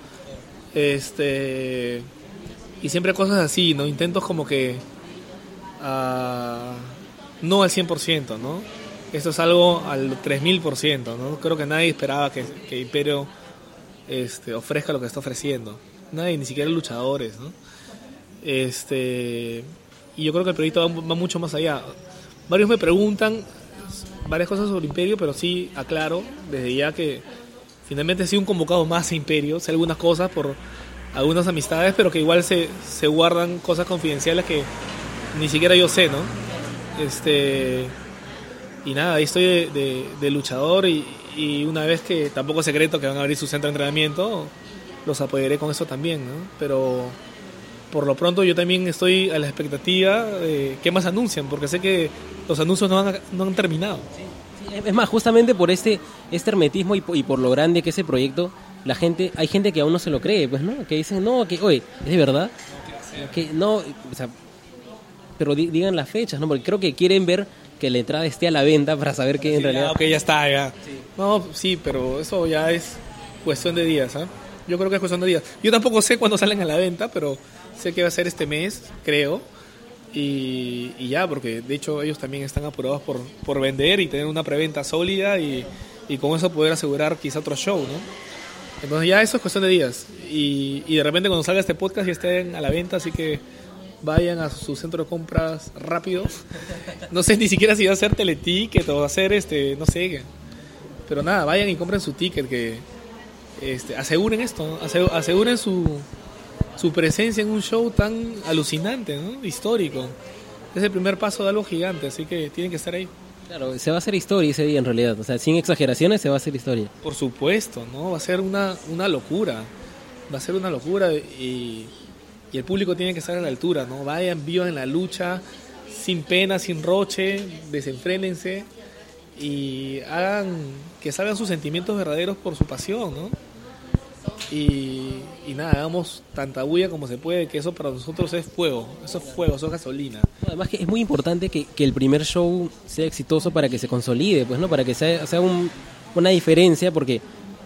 Este, y siempre cosas así, ¿no? Intentos como que uh, no al cien por ciento, ¿no? Esto es algo al tres mil por ciento, ¿no? Creo que nadie esperaba que, que Imperio este, ofrezca lo que está ofreciendo. Nadie, ni siquiera luchadores, ¿no? Este, y yo creo que el proyecto va, va mucho más allá. Varios me preguntan varias cosas sobre Imperio, pero sí aclaro desde ya que finalmente he sido un convocado más a Imperio. Sé algunas cosas por algunas amistades, pero que igual se, se guardan cosas confidenciales que ni siquiera yo sé, ¿no? Este, y nada, ahí estoy de, de, de luchador y, y una vez que tampoco es secreto que van a abrir su centro de entrenamiento, los apoyaré con eso también, ¿no? Pero por lo pronto yo también estoy a la expectativa de qué más anuncian, porque sé que los anuncios no han, no han terminado. Sí. Es más, justamente por este, este hermetismo y por, y por lo grande que es el proyecto, la gente, hay gente que aún no se lo cree, pues, ¿no? Que dicen, no, que, oye, ¿es de verdad? Que no, o sea, pero di, digan las fechas, ¿no? Porque creo que quieren ver que la entrada esté a la venta para saber que sí, en realidad... Ya, ok, ya está, ya. Sí. No, sí, pero eso ya es cuestión de días, ¿ah? ¿eh? Yo creo que es cuestión de días. Yo tampoco sé cuándo salen a la venta, pero sé que va a ser este mes, creo. Y, y ya, porque de hecho ellos también están apurados por, por vender y tener una preventa sólida y, y con eso poder asegurar quizá otro show, ¿no? Entonces ya eso es cuestión de días y, y de repente cuando salga este podcast ya estén a la venta, así que vayan a su centro de compras rápido. No sé ni siquiera si va a ser teleticket o va a ser este, no sé, pero nada, vayan y compren su ticket, que este, aseguren esto, ¿no? Ase- aseguren su, su presencia en un show tan alucinante, ¿no? Histórico. Es el primer paso de algo gigante, así que tienen que estar ahí. Claro, se va a hacer historia ese día en realidad. O sea, sin exageraciones se va a hacer historia. Por supuesto, ¿no? Va a ser una, una locura. Va a ser una locura y, y el público tiene que estar a la altura, ¿no? Vayan, vivan la lucha, sin pena, sin roche, desenfrénense y hagan que salgan sus sentimientos verdaderos por su pasión, ¿no? Y, y nada, hagamos tanta bulla como se puede, que eso para nosotros es fuego, eso es fuego, eso es gasolina. Además que es muy importante que, que el primer show sea exitoso para que se consolide, pues, ¿no? Para que sea, sea un, una diferencia, porque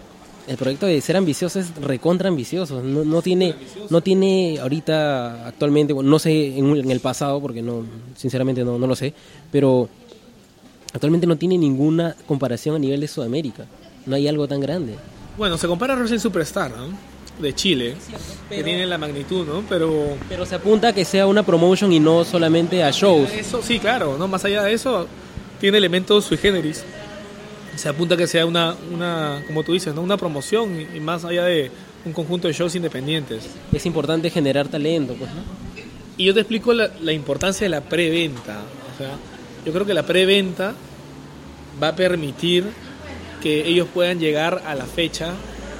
el proyecto de Ser Ambicioso es recontra ambicioso. No, no tiene, no tiene ahorita, actualmente, bueno, no sé en, en el pasado, porque no, sinceramente no, no lo sé, pero actualmente no tiene ninguna comparación a nivel de Sudamérica. No hay algo tan grande. Bueno, se compara a Wrestling Superstar, ¿no? De Chile, pero, que tiene la magnitud, ¿no? Pero pero se apunta a que sea una promotion y no solamente a shows. eso sí, claro, no, más allá de eso tiene elementos sui generis. Se apunta a que sea una, una como tú dices, ¿no? Una promoción y, y más allá de un conjunto de shows independientes. Es importante generar talento, pues, ¿no? Y yo te explico la, la importancia de la preventa. O sea, yo creo que la preventa va a permitir que ellos puedan llegar a la fecha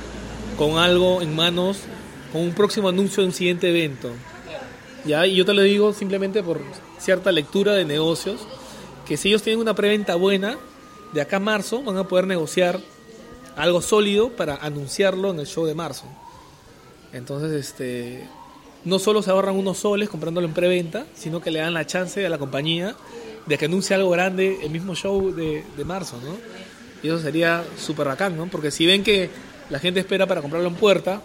con algo en manos, con un próximo anuncio de un siguiente evento. ¿Ya? Y yo te lo digo simplemente por cierta lectura de negocios, que si ellos tienen una preventa buena, de acá a marzo van a poder negociar algo sólido para anunciarlo en el show de marzo. Entonces, este, no solo se ahorran unos soles comprándolo en preventa, sino que le dan la chance a la compañía de que anuncie algo grande el mismo show de, de marzo, ¿no? Y eso sería súper bacán, ¿no? Porque si ven que la gente espera para comprarlo en puerta,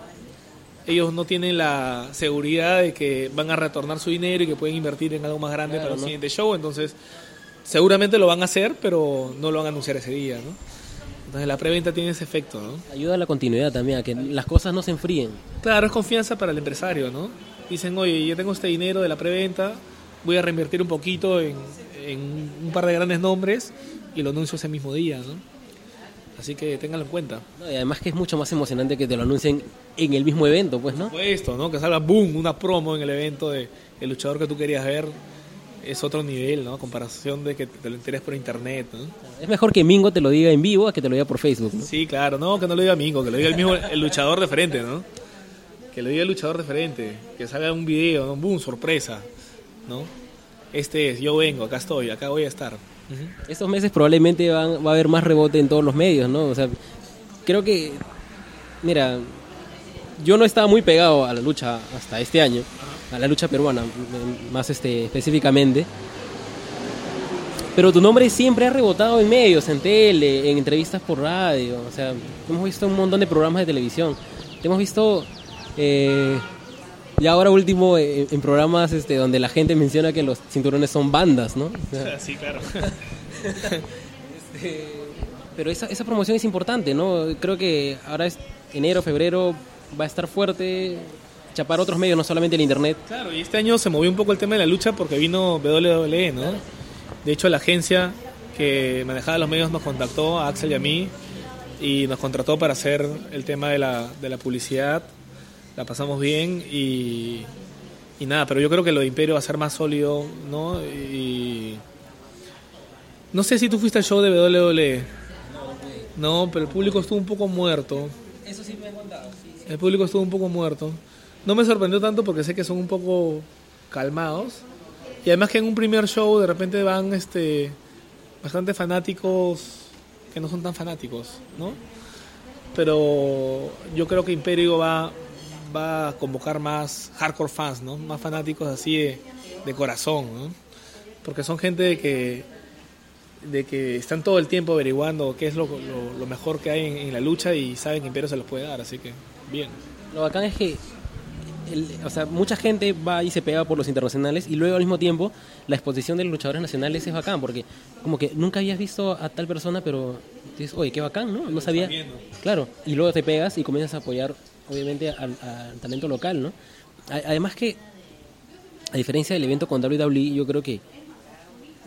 ellos no tienen la seguridad de que van a retornar su dinero y que pueden invertir en algo más grande, claro, para el, ¿no?, siguiente show. Entonces, seguramente lo van a hacer, pero no lo van a anunciar ese día, ¿no? Entonces, la preventa tiene ese efecto, ¿no? Ayuda a la continuidad también, a que las cosas no se enfríen. Claro, es confianza para el empresario, ¿no? Dicen, oye, yo tengo este dinero de la preventa, voy a reinvertir un poquito en, en un par de grandes nombres y lo anuncio ese mismo día, ¿no? Así que ténganlo en cuenta. No, y además que es mucho más emocionante que te lo anuncien en el mismo evento, pues, ¿no? Por supuesto, ¿no? Que salga, boom, una promo en el evento de el luchador que tú querías ver. Es otro nivel, ¿no? A comparación de que te lo enteres por internet, ¿no? Es mejor que Mingo te lo diga en vivo a que te lo diga por Facebook, ¿no? Sí, claro. No, que no lo diga Mingo, que lo diga el mismo el luchador de frente, ¿no? Que lo diga el luchador de frente. Que salga un video, ¿no? Boom, sorpresa, ¿no? Este es, yo vengo, acá estoy, acá voy a estar. Uh-huh. Estos meses probablemente van, va a haber más rebote en todos los medios, ¿no? O sea, creo que, mira, yo no estaba muy pegado a la lucha hasta este año, a la lucha peruana, más este específicamente, pero tu nombre siempre ha rebotado en medios, en tele, en entrevistas por radio. O sea, hemos visto un montón de programas de televisión, te hemos visto eh, y ahora último en, en programas este, donde la gente menciona que los cinturones son bandas, ¿no? O sea, sí, claro. este, pero esa, esa promoción es importante, ¿no? Creo que ahora es enero, febrero, va a estar fuerte, chapar otros medios, no solamente el internet. Claro, y este año se movió un poco el tema de la lucha porque vino doble u doble e, ¿no? Claro. De hecho, la agencia que manejaba los medios nos contactó, a Axel y a mí, y nos contrató para hacer el tema de la, de la publicidad. La pasamos bien y, y nada, pero yo creo que lo de Imperio va a ser más sólido, ¿no? Y no sé si tú fuiste al show de doble u doble e. No, pero el público estuvo un poco muerto. Eso sí me han contado, sí, sí. El público estuvo un poco muerto. No me sorprendió tanto porque sé que son un poco calmados. Y además que en un primer show de repente van este bastante fanáticos que no son tan fanáticos, ¿no? Pero yo creo que Imperio va, va a convocar más hardcore fans, ¿no? Más fanáticos así de, de corazón, ¿no? Porque son gente de que, de que están todo el tiempo averiguando qué es lo, lo, lo mejor que hay en, en la lucha y saben que Imperio se los puede dar, así que bien. Lo bacán es que El, o sea, mucha gente va y se pega por los internacionales y luego al mismo tiempo la exposición de los luchadores nacionales es bacán porque como que nunca habías visto a tal persona, pero dices, oye, qué bacán, ¿no? No sabía. Claro, y luego te pegas y comienzas a apoyar obviamente al, al talento local, ¿no? Además que a diferencia del evento con doble u doble u E, yo creo que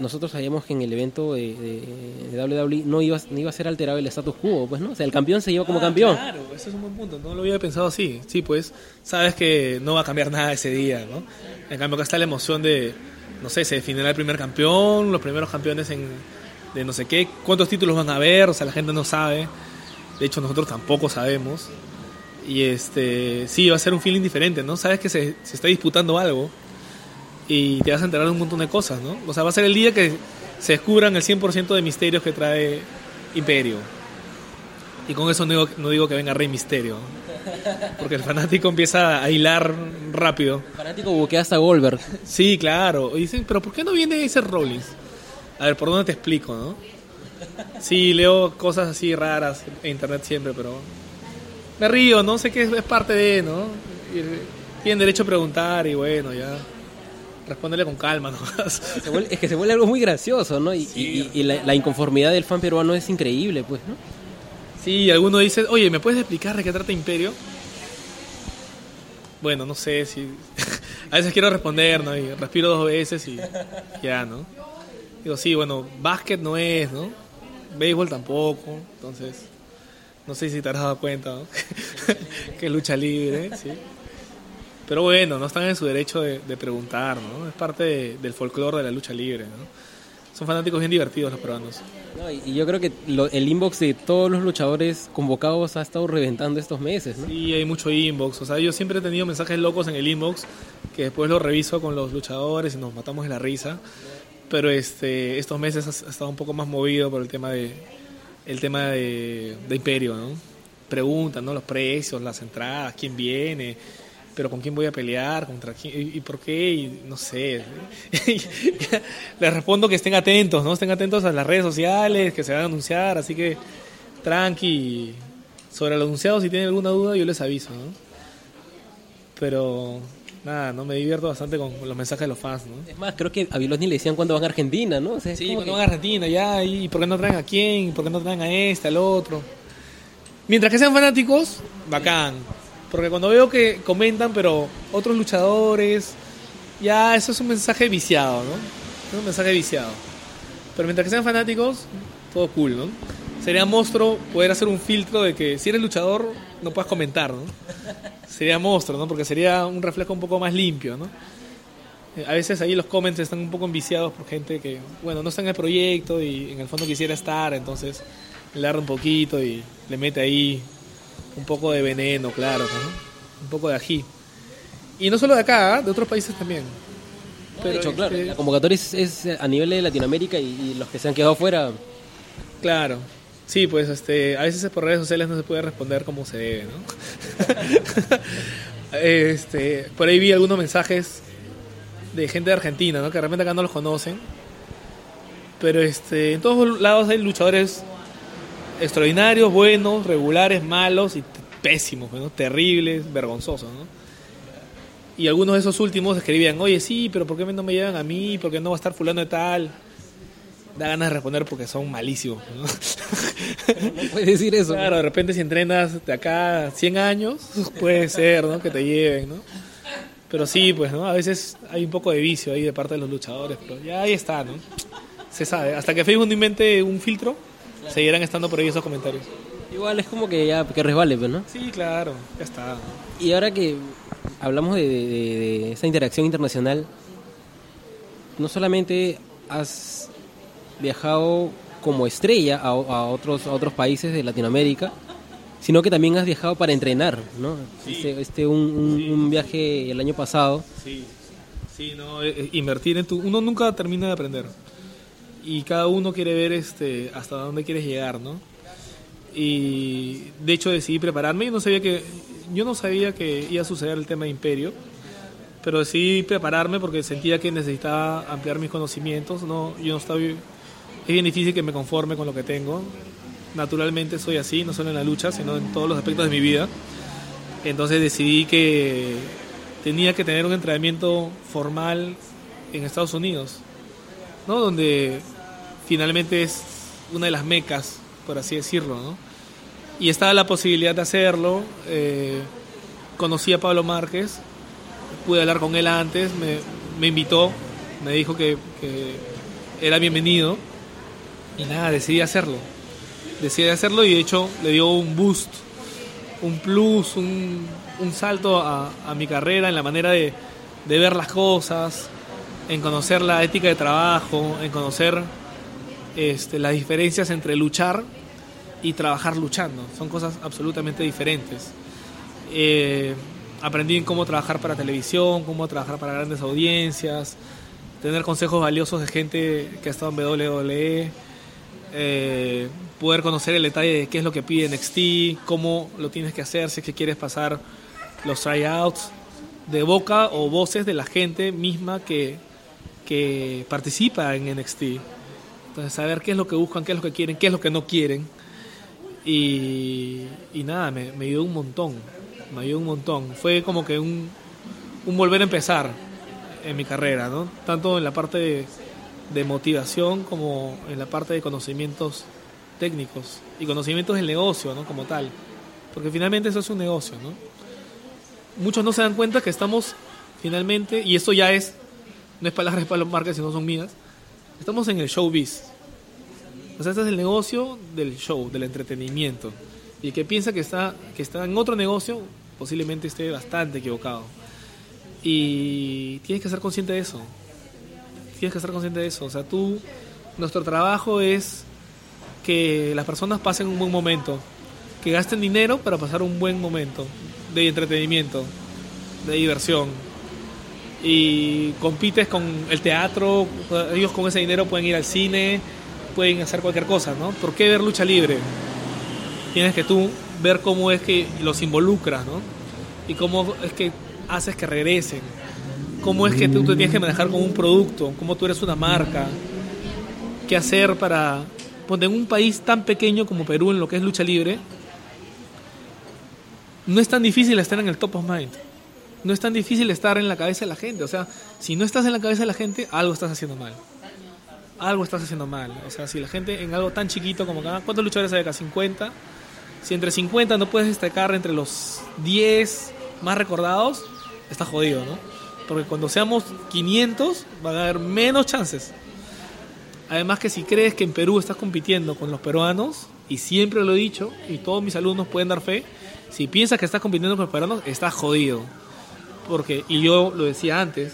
nosotros sabíamos que en el evento de, de, de W W E no iba, no iba a ser alterado el status quo, pues, ¿no? O sea, el campeón se lleva como ah, campeón. Claro, ese es un buen punto, no lo había pensado así. Sí, pues, sabes que no va a cambiar nada ese día, ¿no? En cambio, acá está la emoción de, no sé, se definirá el primer campeón, los primeros campeones en, de no sé qué, cuántos títulos van a haber, o sea, la gente no sabe. De hecho, nosotros tampoco sabemos. Y este, sí, va a ser un feeling diferente, ¿no? Sabes que se, se está disputando algo y te vas a enterar de un montón de cosas, ¿no? O sea, va a ser el día que se descubran el cien por ciento de misterios que trae Imperio. Y con eso no digo, no digo que venga Rey Misterio, ¿no? Porque el fanático empieza a hilar rápido. El fanático buquea hasta Goldberg. Sí, claro. Y dicen, pero ¿por qué no viene ese Rollins? A ver, ¿por dónde te explico, no? Sí, leo cosas así raras en internet siempre, pero me río, ¿no? Sé que es, es parte de, ¿no? Y tienen derecho a preguntar y bueno, ya respóndele con calma, ¿no? Se vuelve, es que se vuelve algo muy gracioso, ¿no? Y, sí. y, y la, la inconformidad del fan peruano es increíble, pues, ¿no? Sí, alguno dice, oye, ¿me puedes explicar de qué trata Imperio? Bueno, no sé si... A veces quiero responder, ¿no? Y respiro dos veces y ya, ¿no? Digo, sí, bueno, básquet no es, ¿no? Béisbol tampoco, entonces... No sé si te has dado cuenta, ¿no? Que es lucha libre, ¿sí? Pero bueno, no están en su derecho de, de preguntar, ¿no? Es parte de, del folclore de la lucha libre, ¿no? Son fanáticos bien divertidos los peruanos. No, y, y yo creo que lo, el inbox de todos los luchadores convocados ha estado reventando estos meses, ¿no? Sí, hay mucho inbox. O sea, yo siempre he tenido mensajes locos en el inbox que después los reviso con los luchadores y nos matamos de la risa. Pero este, estos meses ha, ha estado un poco más movido por el tema de... el tema de, de Imperio, ¿no? Preguntan, ¿no? Los precios, las entradas, quién viene, pero con quién voy a pelear, contra quién, y, y por qué, y no sé. Les respondo que estén atentos, ¿no? Estén atentos a las redes sociales, que se van a anunciar, así que tranqui. Sobre los anunciados, si tienen alguna duda, yo les aviso, ¿no? Pero... nada, no me divierto bastante con los mensajes de los fans, ¿no? Es más, creo que a Vilosni le decían cuándo van a Argentina, ¿no? O sea, sí, cuando que... van a Argentina, ya, y ¿por qué no traen a quién? ¿Por qué no traen a este, al otro? Mientras que sean fanáticos, bacán. Porque cuando veo que comentan, pero otros luchadores, ya eso es un mensaje viciado, ¿no? Es un mensaje viciado. Pero mientras que sean fanáticos, todo cool, ¿no? Sería monstruo poder hacer un filtro de que si eres luchador, no puedas comentar, ¿no? Sería monstruo, ¿no? Porque sería un reflejo un poco más limpio, ¿no? A veces ahí los comments están un poco enviciados por gente que, bueno, no está en el proyecto y en el fondo quisiera estar, entonces le arda un poquito y le mete ahí un poco de veneno, claro, ¿no? Un poco de ají. Y no solo de acá, ¿eh? De otros países también. No, Pero de hecho, claro, este... la convocatoria es, es a nivel de Latinoamérica y, y los que se han quedado fuera... Claro. Sí, pues este, a veces por redes sociales no se puede responder como se debe, ¿no? este, por ahí vi algunos mensajes de gente de Argentina, ¿no? Que realmente acá no los conocen. Pero este, en todos lados hay luchadores extraordinarios, buenos, regulares, malos y pésimos, ¿no? Terribles, vergonzosos, ¿no? Y algunos de esos últimos escribían, oye, sí, pero ¿por qué no me llevan a mí? ¿Por qué no va a estar fulano de tal? Da ganas de responder porque son malísimos, ¿no? No puedes decir eso. Claro, de repente si entrenas de acá cien años, puede ser, ¿no? Que te lleven, ¿no? Pero sí, pues, ¿no? A veces hay un poco de vicio ahí de parte de los luchadores, pero ya ahí está, ¿no? Se sabe. Hasta que Facebook no invente un filtro, claro, seguirán estando por ahí esos comentarios. Igual es como que ya que resbale, pues, ¿no? Sí, claro, ya está. Y ahora que hablamos de, de, de esa interacción internacional, no solamente has viajado como estrella a, a otros a otros países de Latinoamérica, sino que también has viajado para entrenar, ¿no? Sí. Este, este un, un, sí. un viaje el año pasado. Sí, sí, no, eh, invertir en tu... Uno nunca termina de aprender y cada uno quiere ver este hasta dónde quieres llegar, ¿no? Y de hecho decidí prepararme y no sabía que yo no sabía que iba a suceder el tema de Imperio, pero decidí prepararme porque sentía que necesitaba ampliar mis conocimientos, no, yo no estaba... Es bien difícil que me conforme con lo que tengo. Naturalmente soy así, no solo en la lucha, sino en todos los aspectos de mi vida. Entonces decidí que tenía que tener un entrenamiento formal en Estados Unidos, ¿no? Donde finalmente es una de las mecas, por así decirlo, ¿no? Y estaba la posibilidad de hacerlo. Eh, conocí a Pablo Márquez, pude hablar con él antes, me, me invitó, me dijo que... que era bienvenido. Y nada, decidí hacerlo. Decidí hacerlo y de hecho le dio un boost, un plus, un, un salto a, a mi carrera en la manera de, de ver las cosas, en conocer la ética de trabajo, en conocer este, las diferencias entre luchar y trabajar luchando. Son cosas absolutamente diferentes. Eh, aprendí en cómo trabajar para televisión, cómo trabajar para grandes audiencias, tener consejos valiosos de gente que ha estado en doble u doble u E, eh, poder conocer el detalle de qué es lo que pide N X T, cómo lo tienes que hacer si es que quieres pasar los tryouts, de boca o voces de la gente misma que, que participa en N X T. Entonces, saber qué es lo que buscan, qué es lo que quieren, qué es lo que no quieren. Y, y nada, me, me ayudó un montón. Me ayudó un montón. Fue como que un, un volver a empezar en mi carrera, ¿no? Tanto en la parte de, de motivación como en la parte de conocimientos técnicos y conocimientos del negocio, ¿no? Como tal. Porque finalmente eso es un negocio, ¿no? Muchos no se dan cuenta que estamos finalmente, y esto ya es, no es palabras de Pablo Márquez, sino son mías, estamos en el showbiz. O sea, este es el negocio del show, del entretenimiento. Y el que piensa que está, que está en otro negocio, posiblemente esté bastante equivocado. Y tienes que ser consciente de eso. Tienes que ser consciente de eso. O sea, tú, nuestro trabajo es que las personas pasen un buen momento, que gasten dinero para pasar un buen momento de entretenimiento, de diversión. Y compites con el teatro, ellos con ese dinero pueden ir al cine, pueden hacer cualquier cosa, ¿no? ¿Por qué ver lucha libre? Tienes que tú ver cómo es que los involucras, ¿no? Y cómo es que haces que regresen, cómo es que tú te tienes que manejar como un producto, cómo tú eres una marca, qué hacer para... Pues en un país tan pequeño como Perú, en lo que es lucha libre, no es tan difícil estar en el top of mind, no es tan difícil estar en la cabeza de la gente. O sea, si no estás en la cabeza de la gente, algo estás haciendo mal. Algo estás haciendo mal. O sea, si la gente en algo tan chiquito como acá, ¿cuántos luchadores hay acá? cincuenta. Si entre cincuenta no puedes destacar entre los diez más recordados, estás jodido, ¿no? Porque cuando seamos quinientos van a haber menos chances. Además que si crees que en Perú estás compitiendo con los peruanos, y siempre lo he dicho, y todos mis alumnos pueden dar fe, si piensas que estás compitiendo con los peruanos, estás jodido. Porque, y yo lo decía antes,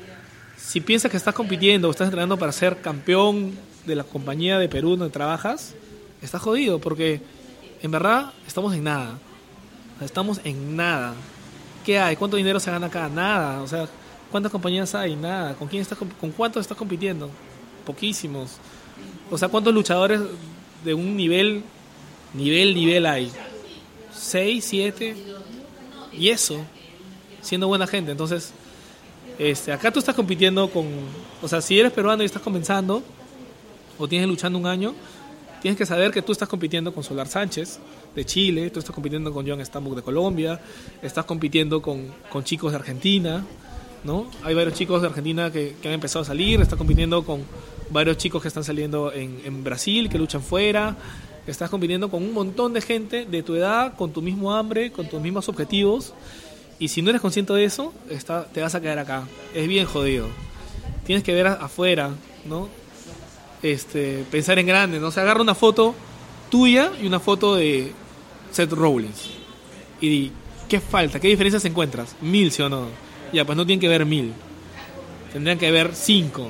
si piensas que estás compitiendo o estás entrenando para ser campeón de la compañía de Perú donde trabajas, estás jodido, porque en verdad estamos en nada. Estamos en nada. ¿Qué hay? ¿Cuánto dinero se gana acá? Nada. O sea, ¿cuántas compañías hay? Nada. ¿Con quién estás, con cuántos estás compitiendo? Poquísimos. O sea, ¿cuántos luchadores de un nivel, nivel, nivel hay? ¿Seis, siete? Y eso, siendo buena gente. Entonces, este, acá tú estás compitiendo con... O sea, si eres peruano y estás comenzando, o tienes luchando un año, tienes que saber que tú estás compitiendo con Solar Sánchez de Chile, tú estás compitiendo con John Stambuk de Colombia, estás compitiendo con, con chicos de Argentina, ¿no? Hay varios chicos de Argentina que, que han empezado a salir, estás compitiendo con varios chicos que están saliendo en, en Brasil, que luchan fuera, estás compitiendo con un montón de gente de tu edad, con tu mismo hambre, con tus mismos objetivos, y si no eres consciente de eso, está, te vas a quedar acá. Es bien jodido. Tienes que ver a, afuera, ¿no? Este, pensar en grande, ¿no? O sea, agarra una foto tuya y una foto de Seth Rollins y di, ¿qué falta? ¿Qué diferencias encuentras? Mil, ¿sí o no? Ya, pues no tienen que ver mil, tendrían que ver cinco.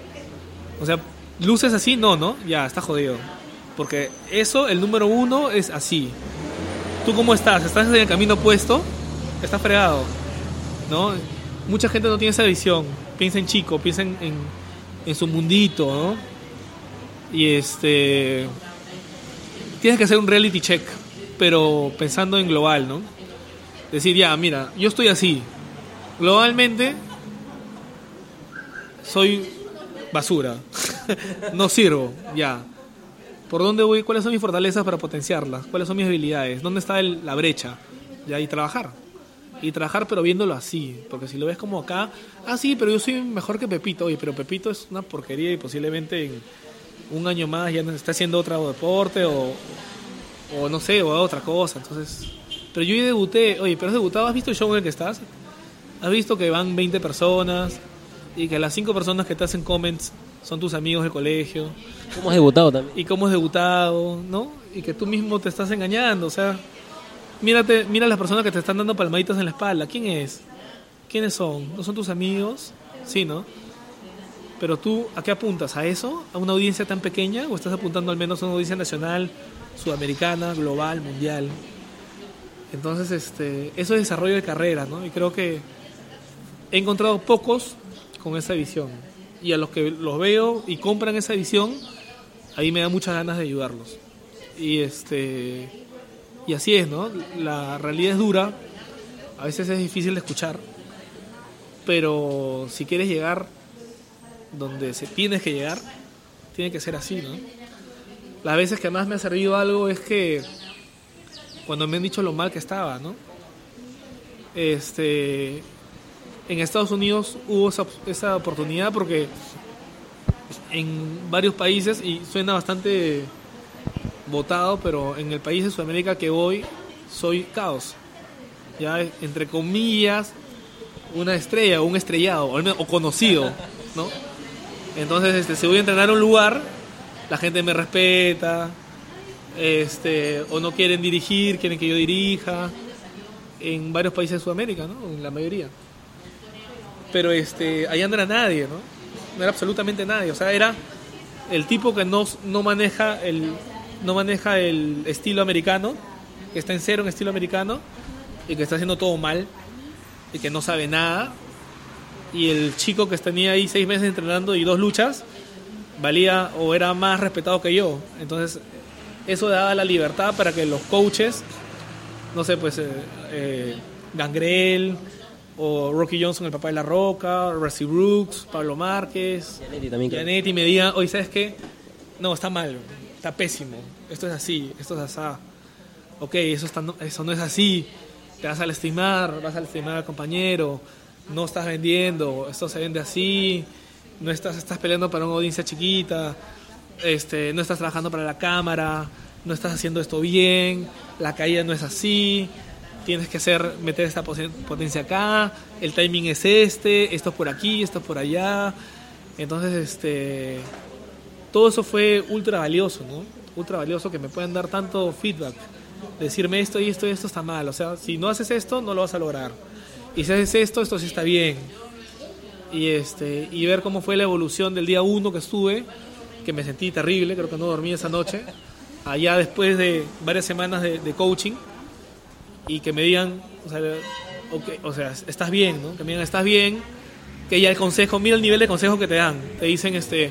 O sea, luces así, no, no, ya, está jodido. Porque eso, el número uno es así. ¿Tú cómo estás? ¿Estás en el camino opuesto? Estás fregado, ¿no? Mucha gente no tiene esa visión, piensa en chico, piensa en, en, en su mundito, ¿no? Y este... tienes que hacer un reality check, pero pensando en global, ¿no? Decir, ya, mira, yo estoy así. Globalmente, soy basura. No sirvo, ya. ¿Por dónde voy? ¿Cuáles son mis fortalezas para potenciarlas? ¿Cuáles son mis habilidades? ¿Dónde está el, la brecha? Ya, y trabajar. Y trabajar, pero viéndolo así. Porque si lo ves como acá, ah, sí, pero yo soy mejor que Pepito. Oye, pero Pepito es una porquería y posiblemente en un año más ya está haciendo otro deporte o, o no sé, o otra cosa. Entonces, pero yo ya debuté. Oye, pero has debutado, ¿has visto el show en el que estás? ¿Has visto que van veinte personas y que las cinco personas que te hacen comments son tus amigos del colegio. ¿Cómo has debutado también? Y cómo has debutado, ¿no? Y que tú mismo te estás engañando, o sea, mírate, mira a las personas que te están dando palmaditas en la espalda. ¿Quién es? ¿Quiénes son? ¿No son tus amigos? Sí, ¿no? Pero tú, ¿a qué apuntas? ¿A eso? ¿A una audiencia tan pequeña? ¿O estás apuntando al menos a una audiencia nacional, sudamericana, global, mundial? Entonces, este, eso es desarrollo de carrera, ¿no? Y creo que he encontrado pocos con esa visión. Y a los que los veo y compran esa visión, ahí me da muchas ganas de ayudarlos. Y este y así es, ¿no? La realidad es dura, a veces es difícil de escuchar, pero si quieres llegar donde se tienes que llegar, tiene que ser así, ¿no? Las veces que más me ha servido algo es que cuando me han dicho lo mal que estaba, ¿no? Este, en Estados Unidos hubo esa, esa oportunidad porque en varios países, y suena bastante botado, pero en el país de Sudamérica que voy, soy caos. Ya, entre comillas, una estrella o un estrellado, o, o conocido, ¿no? Entonces, este, si voy a entrenar a un lugar, la gente me respeta, este, o no quieren dirigir, quieren que yo dirija, en varios países de Sudamérica, ¿no? En la mayoría. Pero este, allá no era nadie, ¿no? No era absolutamente nadie, o sea, era el tipo que no, no maneja el no maneja el estilo americano, que está en cero en estilo americano y que está haciendo todo mal y que no sabe nada, y el chico que tenía ahí seis meses entrenando y dos luchas valía o era más respetado que yo. Entonces eso daba la libertad para que los coaches, no sé, pues eh, eh, Gangrel o Rocky Johnson, el papá de La Roca, Rusty Brooks, Pablo Márquez, Gianetti también, creo. Gianetti, me digan, oye, ¿sabes qué? No, está mal, está pésimo, esto es así, esto es así. Ok, eso, está, eso no es así, te vas a lastimar, vas a lastimar al compañero, no estás vendiendo, esto se vende así, no estás, estás peleando para una audiencia chiquita, este, no estás trabajando para la cámara, no estás haciendo esto bien, la caída no es así, tienes que hacer, meter esta potencia acá, el timing es este, esto es por aquí, esto es por allá. Entonces, este, todo eso fue ultra valioso, ¿no? Ultra valioso, que me puedan dar tanto feedback, decirme esto y esto y esto está mal, o sea, si no haces esto, no lo vas a lograr, y si haces esto, esto sí está bien. Y este, y ver cómo fue la evolución del día uno que estuve, que me sentí terrible, creo que no dormí esa noche, allá después de varias semanas de, de coaching, y que me digan, o sea, okay, o sea, estás bien, ¿no? Que me digan, estás bien, que ya el consejo, mira el nivel de consejo que te dan, te dicen, este,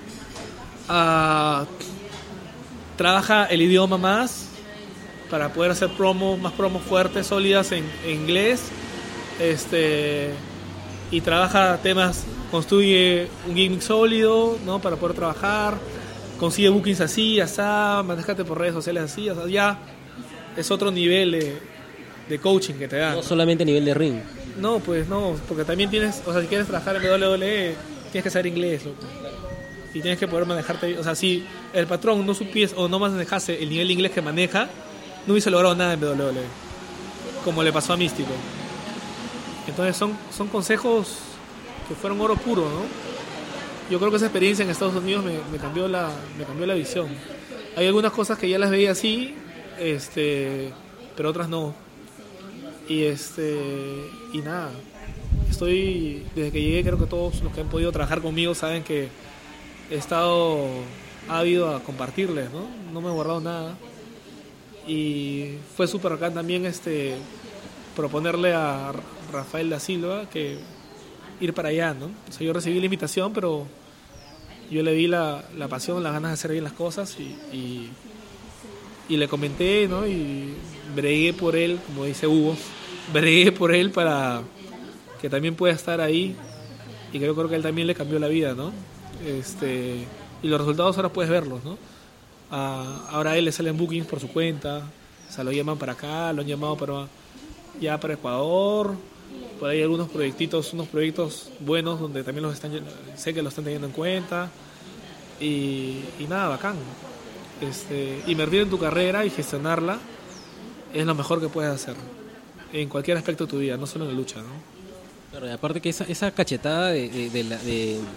uh, trabaja el idioma más para poder hacer promos, más promos fuertes, sólidas en, en inglés, este, y trabaja temas, construye un gimmick sólido, ¿no? Para poder trabajar, consigue bookings así, así, manéjate por redes sociales así, o sea, ya es otro nivel de, de coaching que te dan. No solamente a nivel de ring. No, pues no, porque también tienes, o sea, si quieres trabajar en doble u doble u E, tienes que saber inglés, loco. Y tienes que poder manejarte, o sea, si el patrón no supiese o no manejase el nivel de inglés que maneja, no hubiese logrado nada en doble u doble u E, como le pasó a Místico. Entonces son, son consejos que fueron oro puro, ¿no? Yo creo que esa experiencia en Estados Unidos me, me cambió la, me cambió la visión. Hay algunas cosas que ya las veía así, este, pero otras no. Y este, y nada, estoy, desde que llegué, creo que todos los que han podido trabajar conmigo saben que he estado ávido a compartirles, ¿no? No me he guardado nada. Y fue súper acá también este, proponerle a Rafael da Silva que ir para allá, ¿no? O sea, yo recibí la invitación, pero yo le di la, la pasión, las ganas de hacer bien las cosas y, y, y le comenté, ¿no? Y bregué por él, como dice Hugo, bregué por él para que también pueda estar ahí, y creo, creo que a él también le cambió la vida, ¿no? Este, y los resultados ahora puedes verlos, ¿no? Ah, ahora a él le salen bookings por su cuenta, o sea, lo llaman para acá, lo han llamado para, ya para Ecuador, por ahí algunos proyectitos, unos proyectos buenos donde también los están, sé que los están teniendo en cuenta, y, y nada, bacán. Este, invertir en tu carrera y gestionarla es lo mejor que puedes hacer en cualquier aspecto de tu vida, no solo en la lucha, ¿no? Claro, y aparte que esa, esa cachetada de, de, de, la, de,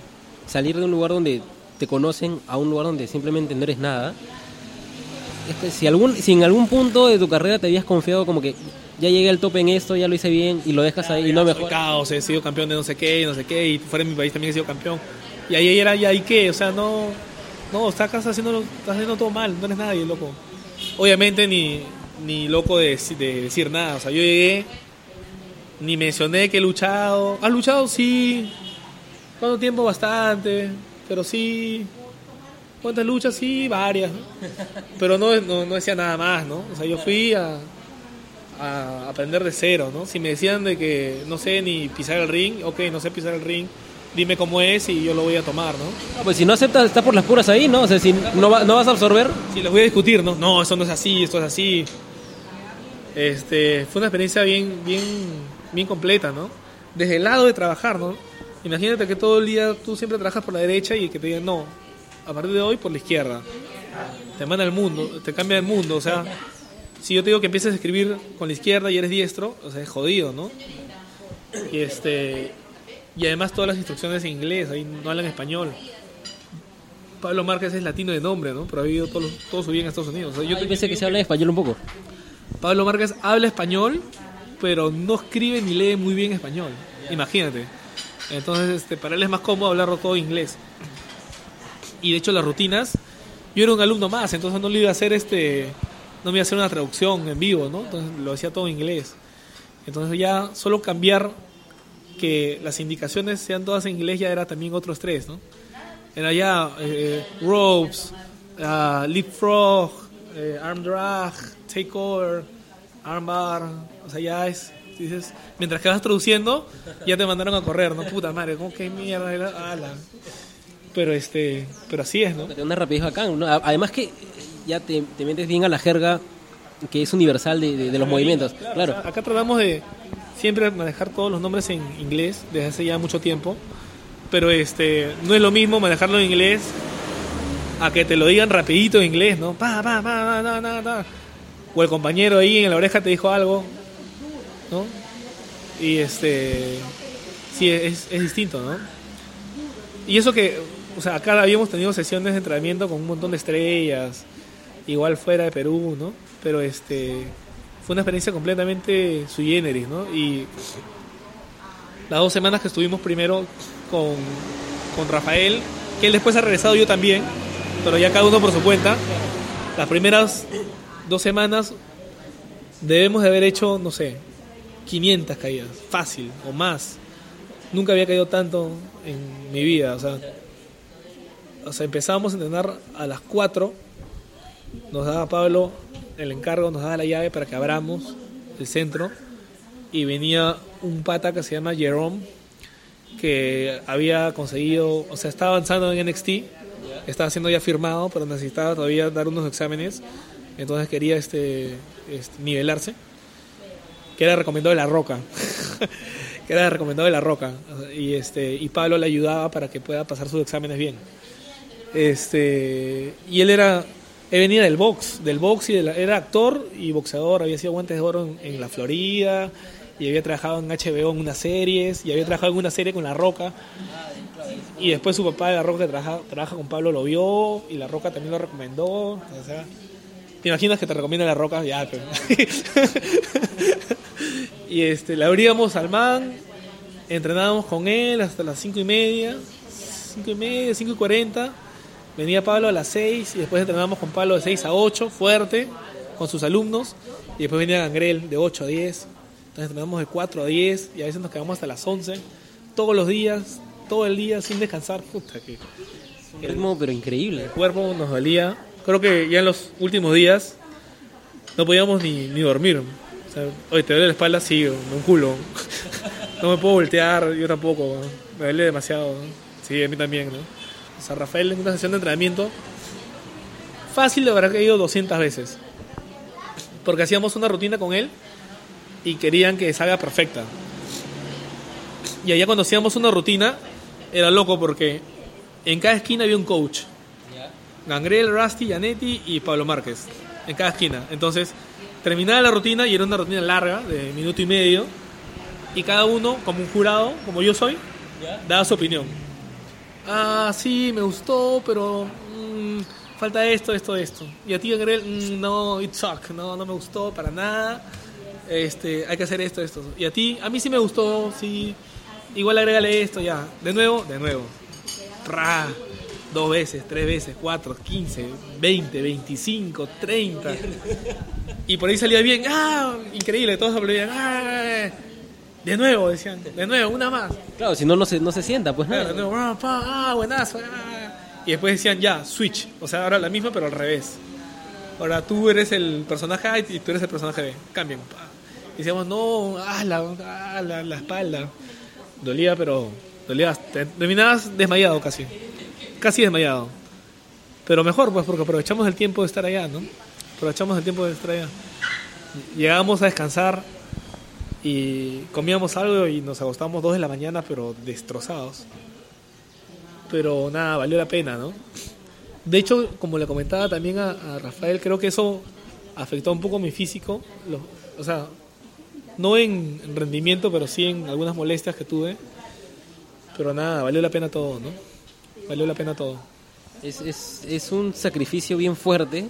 salir de un lugar donde te conocen a un lugar donde simplemente no eres nada. Es que si, algún, si en algún punto de tu carrera te habías confiado como que ya llegué al tope en esto, ya lo hice bien y lo dejas ahí y no soy mejor. caos, he sido campeón de no sé qué, no sé qué, y fuera de mi país también he sido campeón. Y ahí era ya, ¿y qué? O sea, no, no, estás haciendo, estás haciendo todo mal, no eres nadie, loco. Obviamente ni, ni loco de, de decir nada, o sea, yo llegué, ni mencioné que he luchado. ¿Has luchado? Sí. ¿Cuánto tiempo? Bastante, pero sí. ¿Cuántas luchas? Sí, varias, ¿no? Pero no, no, no decía nada más, ¿no? O sea, yo fui a, a aprender de cero, ¿no? Si me decían de que no sé ni pisar el ring, ok, no sé pisar el ring, dime cómo es y yo lo voy a tomar, ¿no? No, pues si no aceptas, está por las puras ahí, ¿no? O sea, si no, va, no vas a absorber. Si les voy a discutir, ¿no? No, eso no es así, esto es así. Este, fue una experiencia bien, bien, bien completa, ¿no? Desde el lado de trabajar, ¿no? Imagínate que todo el día tú siempre trabajas por la derecha y que te digan, no, a partir de hoy por la izquierda. Te manda el mundo, te cambia el mundo, o sea, si yo te digo que empieces a escribir con la izquierda y eres diestro, o sea, es jodido, ¿no? Y este y además todas las instrucciones en inglés, ahí no hablan español. Pablo Márquez es latino de nombre, ¿no? Pero ha vivido todo, todo su vida en Estados Unidos. O sea, yo Yo pensé que se habla español un poco. Pablo Márquez habla español, pero no escribe ni lee muy bien español. Imagínate. Entonces, este, para él es más cómodo hablarlo todo inglés. Y de hecho las rutinas, yo era un alumno más, entonces no le iba a hacer este, no me iba a hacer una traducción en vivo, ¿no? Entonces lo hacía todo en inglés. Entonces ya solo cambiar que las indicaciones sean todas en inglés ya era también otro estrés, ¿no? Era ya eh, ropes, uh, leapfrog, eh, arm drag, takeover, armbar, o sea ya es, dices, mientras que vas traduciendo ya te mandaron a correr, ¿no? Puta madre, ¿cómo que mierda era? Ala. Pero este, pero así es, ¿no? Te da una rapidez bacán, ¿no? Además que ya te, te metes bien a la jerga que es universal de, de, de los movimientos. Claro. Claro. O sea, acá tratamos de siempre manejar todos los nombres en inglés desde hace ya mucho tiempo, pero este, no es lo mismo manejarlo en inglés a que te lo digan rapidito en inglés, ¿no? Pa, pa, pa, pa, pa, pa. O el compañero ahí en la oreja te dijo algo, ¿no? Y este, sí, es, es distinto, ¿no? Y eso que, o sea, acá habíamos tenido sesiones de entrenamiento con un montón de estrellas, igual fuera de Perú, ¿no? Pero este, fue una experiencia completamente sui generis, ¿no? Y las dos semanas que estuvimos primero con, con Rafael, que él después ha regresado, yo también, pero ya cada uno por su cuenta, las primeras dos semanas debemos de haber hecho, no sé, quinientas caídas, fácil, o más. Nunca había caído tanto en mi vida, o sea, o sea, empezábamos a entrenar a las cuatro, nos daba Pablo el encargo, nos daba la llave para que abramos el centro, y venía un pata que se llama Jerome, que había conseguido, o sea, estaba avanzando en N X T, estaba siendo ya firmado, pero necesitaba todavía dar unos exámenes, entonces quería este, este nivelarse, que era recomendado de La Roca. que era recomendado de La Roca, y este y Pablo le ayudaba para que pueda pasar sus exámenes bien. Este y él era él venía del box, del box y de la, era actor y boxeador, había sido guantes de oro en, en la Florida y había trabajado en H B O en unas series y había trabajado en una serie con La Roca. Y después su papá de La Roca que trabaja, trabaja con Pablo lo vio y La Roca también lo recomendó, o sea, ¿te imaginas que te recomienda La Roca? Ya, pero... Y este, le abríamos al man, entrenábamos con él hasta las cinco y media, cinco y media, cinco y cuarenta. Venía Pablo a las seis y después entrenábamos con Pablo de seis a ocho, fuerte, con sus alumnos. Y después venía Gangrel de ocho a diez. Entonces entrenábamos de cuatro a diez y a veces nos quedamos hasta las once. Todos los días, todo el día sin descansar. Puta, que, Un ritmo, pero increíble. El cuerpo nos dolía. Creo que ya en los últimos días no podíamos ni, ni dormir. O sea, oye, ¿te duele la espalda? Sí, un culo. No me puedo voltear, yo tampoco. Me duele demasiado. Sí, a mí también, ¿no? O sea, Rafael en una sesión de entrenamiento fácil de haber caído doscientas veces. Porque hacíamos una rutina con él y querían que salga perfecta. Y allá cuando hacíamos una rutina era loco porque en cada esquina había un coach. Gangrel, Rusty, Giannetti y Pablo Márquez. En cada esquina. Entonces terminaba la rutina y era una rutina larga de minuto y medio y cada uno, como un jurado, como yo soy, daba su opinión. ah, sí, me gustó, pero mmm, falta esto, esto, esto. Y a ti, Gabriel, mmm, no, it suck, no, no me gustó para nada. Este, hay que hacer esto, esto. Y a ti, a mí sí me gustó, sí. Igual agrégale esto, ya. De nuevo, de nuevo. Ra. Dos veces, tres veces, cuatro, quince, veinte, veinticinco, treinta. Y por ahí salía bien. ¡Ah! Increíble, todos aplaudían. ¡Ah! De nuevo, decían. De nuevo, una más. Claro, si no, no se, no se sienta, pues Claro, nada. de nuevo. ¡Ah, pa, ah, buenazo! Ah. Y después decían, ya, switch. O sea, ahora la misma, pero al revés. Ahora tú eres el personaje A y tú eres el personaje B. Cambien. Pa. Y decíamos, no, ah, la, ah, la, la espalda. Dolía, pero dolía. Te terminabas desmayado casi. Casi desmayado. Pero mejor, pues, porque aprovechamos el tiempo de estar allá, ¿no? Aprovechamos el tiempo de estar allá. Llegábamos a descansar y comíamos algo y nos acostábamos dos de la mañana, pero destrozados. Pero nada, valió la pena, ¿no? De hecho, como le comentaba también a, a Rafael, creo que eso afectó un poco mi físico. Lo, o sea, no en, en rendimiento, pero sí en algunas molestias que tuve. Pero nada, valió la pena todo, ¿no? Valió la pena todo. Es, es, es un sacrificio bien fuerte,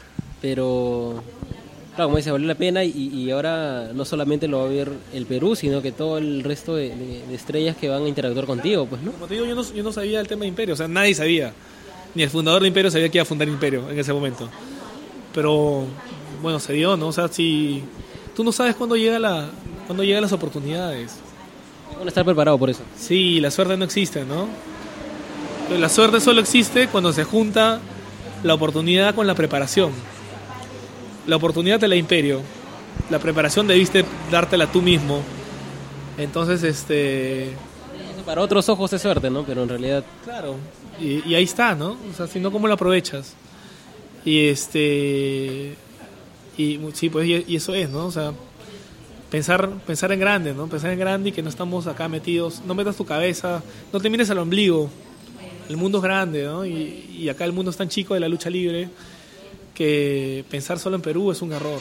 pero claro, como dice, valió la pena y, y ahora no solamente lo va a ver el Perú, sino que todo el resto de, de, de estrellas que van a interactuar contigo, pues, ¿no? Como te digo, yo no, yo no sabía el tema de Imperio, o sea, nadie sabía. Ni el fundador de Imperio sabía que iba a fundar Imperio en ese momento. Pero, bueno, se dio, ¿no? O sea, si tú no sabes cuándo llega la, cuándo llegan las oportunidades. Van a estar preparados por eso. Sí, la suerte no existe, ¿no? La suerte solo existe cuando se junta la oportunidad con la preparación. La oportunidad te la Imperio, la preparación debiste dártela tú mismo. Entonces, este... Para otros ojos es suerte, ¿no? Pero en realidad... Claro, y, y ahí está, ¿no? O sea, si no, ¿cómo lo aprovechas? Y este... Y sí, pues, y, y eso es, ¿no? O sea, pensar, pensar en grande, ¿no? Pensar en grande y que no estamos acá metidos. No metas tu cabeza, no te mires al ombligo. El mundo es grande, ¿no? Y, y acá el mundo es tan chico de la lucha libre que pensar solo en Perú es un error.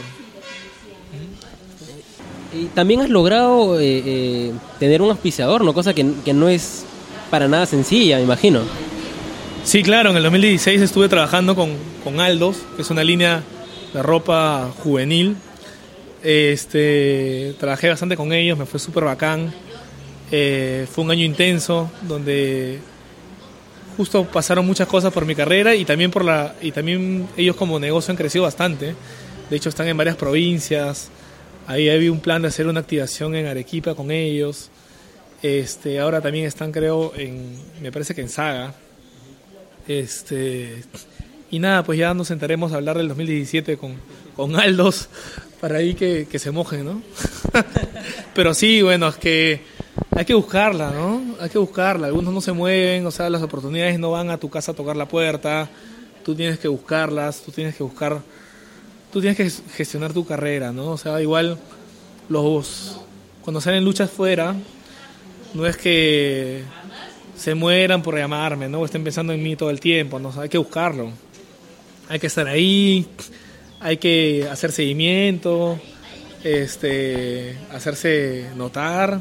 Y también has logrado eh, eh, tener un auspiciador, ¿no? Cosa que, que no es para nada sencilla, me imagino. Sí, claro, en el dos mil dieciséis estuve trabajando con, con Aldos, que es una línea de ropa juvenil. Este, trabajé bastante con ellos, me fue súper bacán. Eh, fue un año intenso donde justo pasaron muchas cosas por mi carrera y también por la y también ellos como negocio han crecido bastante. De hecho están en varias provincias. Ahí había un plan de hacer una activación en Arequipa con ellos. Este, ahora también están, creo, en me parece que en Saga. Este, y nada, pues ya nos sentaremos a hablar del dos mil diecisiete con, con Aldos para ahí que, que se mojen, ¿no? Pero sí, bueno, es que hay que buscarla, ¿no? Hay que buscarla. Algunos no se mueven, o sea, las oportunidades no van a tu casa a tocar la puerta. Tú tienes que buscarlas, tú tienes que buscar, tú tienes que gestionar tu carrera, ¿no? O sea, igual los cuando salen luchas fuera, no es que se mueran por llamarme, ¿no? O estén pensando en mí todo el tiempo, ¿no? O sea, hay que buscarlo. Hay que estar ahí, hay que hacer seguimiento, este, hacerse notar.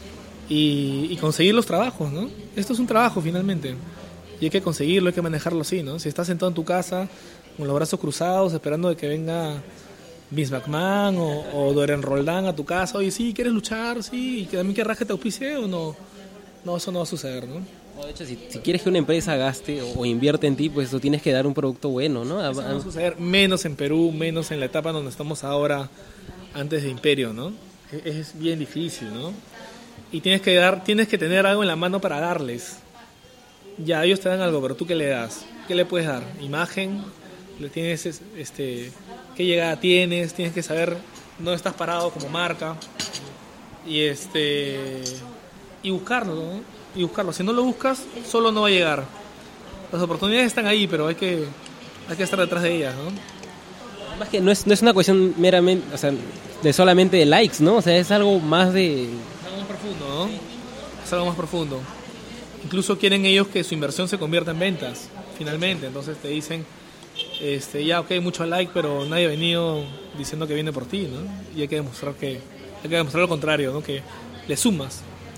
Y, y conseguir los trabajos, ¿no? Esto es un trabajo finalmente y hay que conseguirlo, hay que manejarlo así, ¿no? Si estás sentado en tu casa con los brazos cruzados esperando de que venga Vince McMahon o, o Dorian Roldán a tu casa, oye, sí, ¿quieres luchar? Sí, ¿y a mí querrás que te auspicie o no? No, eso no va a suceder, ¿no? No, de hecho, si, si quieres que una empresa gaste o, o invierte en ti, pues tú tienes que dar un producto bueno, ¿no? Eso no va a suceder, menos en Perú, menos en la etapa donde estamos ahora, antes de Imperio, ¿no? Es, es bien difícil, ¿no? Y tienes que dar, tienes que tener algo en la mano para darles. Ya, ellos te dan algo, pero ¿tú qué le das? ¿Qué le puedes dar? ¿Imagen? ¿Le tienes, este, qué llegada tienes? Tienes que saber dónde estás parado como marca. Y este y buscarlo, ¿no? Y buscarlo. Si no lo buscas, solo no va a llegar. Las oportunidades están ahí, pero hay que, hay que estar detrás de ellas, ¿no? Más que no es, no es una cuestión meramente, o sea, de solamente de likes, ¿no? O sea, es algo más de... Algo más profundo, ¿no? Es algo más profundo. Incluso quieren ellos que su inversión se convierta en ventas, finalmente. Entonces te dicen, este, ya, ok, mucho like, pero nadie ha venido diciendo que viene por ti, ¿no? Y hay que demostrar que, hay que demostrar lo contrario, ¿no? Que le sumas,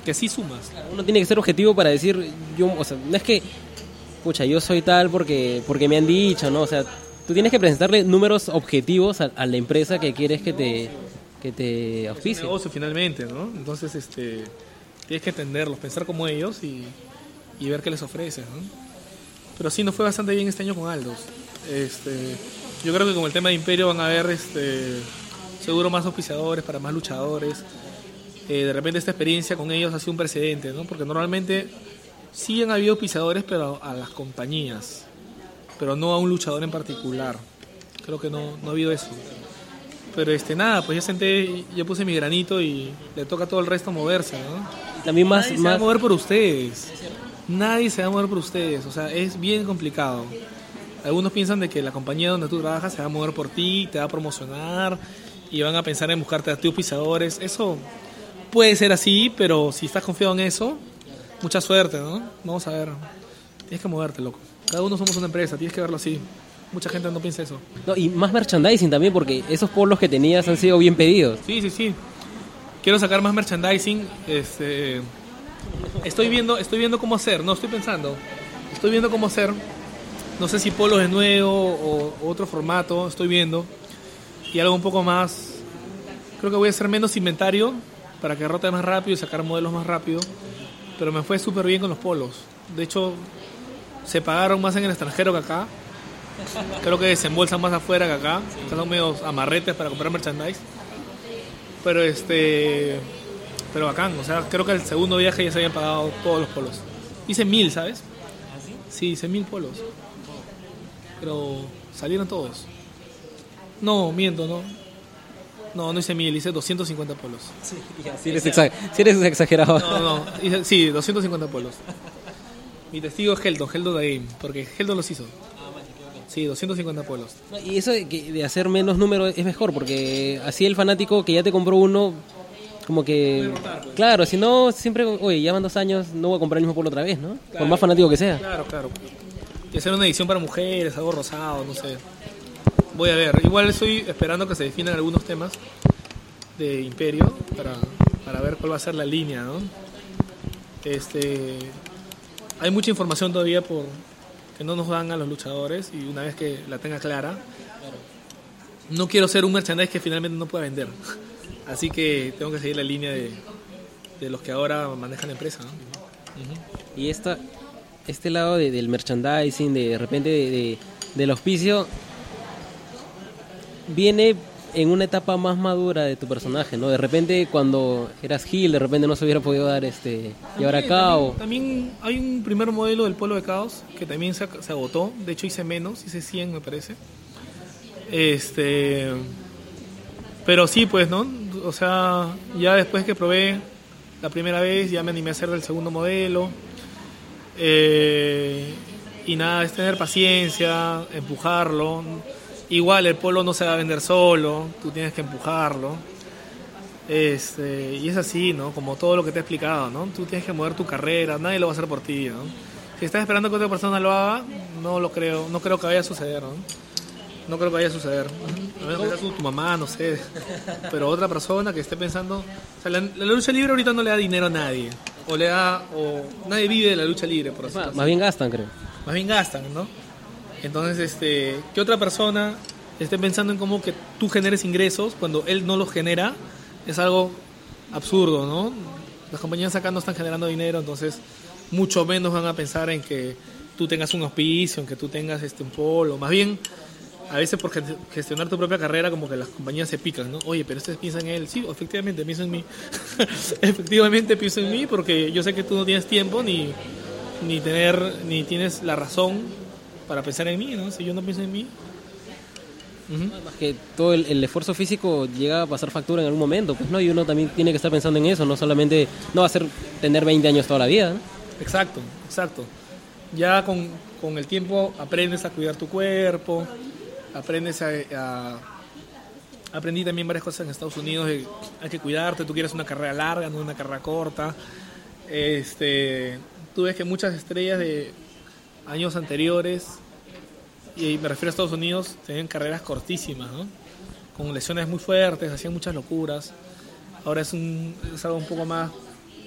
que sí sumas. Uno tiene que ser objetivo para decir, yo, o sea, no es que, pucha, yo soy tal porque porque me han dicho, ¿no? O sea, tú tienes que presentarle números objetivos a, a la empresa que quieres que te que te auspicie. Es un negocio finalmente, ¿no? Entonces, este, tienes que entenderlos, pensar como ellos y, y ver qué les ofreces, ¿no? Pero sí, nos fue bastante bien este año con Aldos. Este, yo creo que con el tema de Imperio van a haber, este, seguro más auspiciadores para más luchadores. Eh, de repente esta experiencia con ellos ha sido un precedente, ¿no? Porque normalmente sí han habido auspiciadores, pero a las compañías, pero no a un luchador en particular. Creo que no, no ha habido eso. Pero este nada, pues ya senté, ya puse mi granito y le toca a todo el resto moverse, ¿no? También más, Nadie más... se va a mover por ustedes. Nadie se va a mover por ustedes. O sea, es bien complicado. Algunos piensan de que la compañía donde tú trabajas se va a mover por ti, te va a promocionar y van a pensar en buscarte a ti auspiciadores. Eso puede ser así, pero si estás confiado en eso, mucha suerte, ¿no? Vamos a ver. Tienes que moverte, loco. Cada uno somos una empresa, tienes que verlo así. Mucha gente no piensa eso. No, y más merchandising también, porque esos polos que tenías han sido bien pedidos. Sí, sí, sí. Quiero sacar más merchandising. Este, estoy viendo, estoy viendo cómo hacer. No, estoy pensando. Estoy viendo cómo hacer. No sé si polos de nuevo o, o otro formato. Estoy viendo. Y algo un poco más. Creo que voy a hacer menos inventario para que rote más rápido y sacar modelos más rápido. Pero me fue súper bien con los polos. De hecho, se pagaron más en el extranjero que acá. Creo que desembolsan más afuera que acá. Están medio amarretes para comprar merchandise. Pero este. Pero bacán. O sea, creo que el segundo viaje ya se habían pagado todos los polos. Hice mil, ¿sabes? Sí, hice mil polos. Pero salieron todos. No, miento, no. No, no hice mil, hice doscientos cincuenta polos. Sí, si eres, exager- si eres exagerado. No, no, hice, sí, doscientos cincuenta polos. Mi testigo es Heldon, Heldon de Game, porque Heldon los hizo. Sí, doscientos cincuenta polos. Y eso de, que, de hacer menos números es mejor, porque así el fanático que ya te compró uno, como que... Rotar, pues. Claro, si no, siempre, oye, ya van dos años, no voy a comprar el mismo polo otra vez, ¿no? Por más fanático que sea. Claro, claro. Y hacer una edición para mujeres, algo rosado, no sé. Voy a ver. Igual estoy esperando que se definan algunos temas de Imperio para, para ver cuál va a ser la línea, ¿no? Este, hay mucha información todavía por que no nos dan a los luchadores y una vez que la tenga clara, no quiero ser un merchandise que finalmente no pueda vender. Así que tengo que seguir la línea de, de los que ahora manejan la empresa, ¿no? Uh-huh. Y esta, este lado de, del merchandising, de, de repente de, de, del auspicio, viene en una etapa más madura de tu personaje, ¿no? De repente cuando eras heel, de repente no se hubiera podido dar este llevar a cabo. También, también hay un primer modelo del polo de Caos que también se, se agotó. De hecho hice menos, hice cien me parece. Este, pero sí, pues, ¿no? O sea, ya después que probé la primera vez, ya me animé a hacer el segundo modelo. Eh, y nada, es tener paciencia, empujarlo. Igual el polo no se va a vender solo, tú tienes que empujarlo. Este, y es así, ¿no? Como todo lo que te he explicado, ¿no? Tú tienes que mover tu carrera, nadie lo va a hacer por ti, ¿no? Si estás esperando que otra persona lo haga, no lo creo, no creo que vaya a suceder, ¿no? No creo que vaya a suceder. A menos que sea tu, tu mamá, no sé. Pero otra persona que esté pensando... O sea, la, la lucha libre ahorita no le da dinero a nadie. O le da... O nadie vive de la lucha libre, por así decirlo. Más bien gastan, creo. Más bien gastan, ¿no? Entonces, este, que otra persona esté pensando en cómo que tú generes ingresos cuando él no los genera, es algo absurdo, ¿no? Las compañías acá no están generando dinero, entonces mucho menos van a pensar en que tú tengas un auspicio, en que tú tengas este, un polo. Más bien, a veces por gestionar tu propia carrera, como que las compañías se pican, ¿no? Oye, pero ustedes piensan en él. Sí, efectivamente, pienso en mí. Efectivamente pienso en mí porque yo sé que tú no tienes tiempo ni, ni, tener, ni tienes la razón para pensar en mí, ¿no? Si yo no pienso en mí. Uh-huh. Además que todo el, el esfuerzo físico llega a pasar factura en algún momento, pues, ¿no? Y uno también tiene que estar pensando en eso, no solamente, no va a ser tener veinte años toda la vida, ¿no? Exacto, exacto. Ya con, con el tiempo aprendes a cuidar tu cuerpo, aprendes a, a... Aprendí también varias cosas en Estados Unidos, de, hay que cuidarte, tú quieres una carrera larga, no una carrera corta. Este, tú ves que muchas estrellas de años anteriores, y me refiero a Estados Unidos, tenían carreras cortísimas, ¿no? Con lesiones muy fuertes, hacían muchas locuras. Ahora es, un, es algo un poco más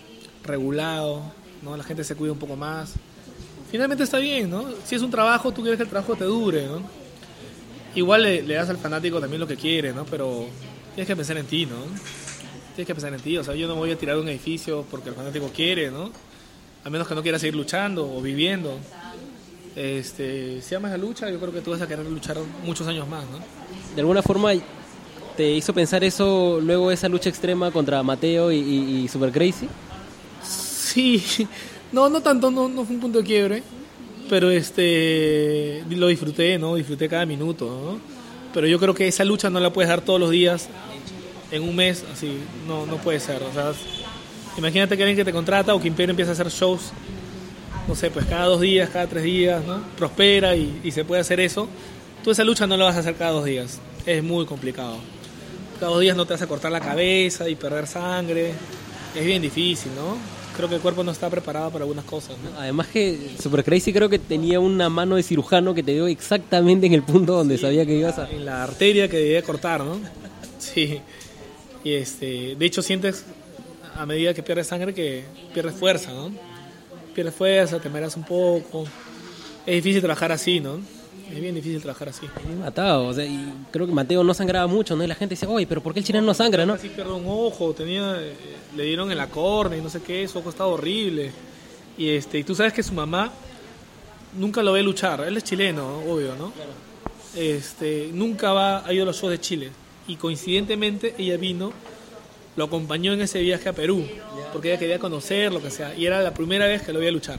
regulado, ¿no? La gente se cuida un poco más. Finalmente está bien, ¿no? Si es un trabajo, tú quieres que el trabajo te dure, ¿no? Igual le, le das al fanático también lo que quiere, ¿no? Pero tienes que pensar en ti, ¿no? Tienes que pensar en ti. O sea, yo no voy a tirar un edificio porque el fanático quiere, ¿no? A menos que no quiera seguir luchando o viviendo. Este, si amas la lucha, yo creo que tú vas a querer luchar muchos años más, ¿no? De alguna forma te hizo pensar eso luego esa lucha extrema contra Mateo y, y, y Super Crazy. Sí, no, no tanto, no, no fue un punto de quiebre, pero este, lo disfruté, ¿no? Disfruté cada minuto, ¿no? Pero yo creo que esa lucha no la puedes dar todos los días, en un mes, así, no, no puede ser, o sea, imagínate que alguien que te contrata o que Imperio empieza a hacer shows, no sé, pues cada dos días, cada tres días, ¿no? Prospera y, y se puede hacer eso. Tú esa lucha no la vas a hacer cada dos días, es muy complicado. Cada dos días no te vas a cortar la cabeza y perder sangre, es bien difícil, ¿no? Creo que el cuerpo no está preparado para algunas cosas, ¿no? Además que Super Crazy creo que tenía una mano de cirujano que te dio exactamente en el punto donde sí, sabía que ibas a... En la arteria que debía cortar, ¿no? Sí. Y este, de hecho sientes a medida que pierdes sangre que pierdes fuerza, ¿no? Pierdes fuerza, te mareas un poco. Es difícil trabajar así, ¿no? Es bien difícil trabajar así. Me matado, o sea, y creo que Mateo no sangraba mucho, ¿no? Y la gente dice, oye, pero ¿por qué el chileno no sangra, no? Casi pierde un ojo, tenía, eh, le dieron en la córnea y no sé qué, su ojo estaba horrible. Y este, y tú sabes que su mamá nunca lo ve luchar, él es chileno, obvio, ¿no? Claro. Este, nunca va, ha ido a los shows de Chile. Y coincidentemente ella vino, lo acompañó en ese viaje a Perú, porque ella quería conocer, lo que sea, y era la primera vez que lo veía luchar.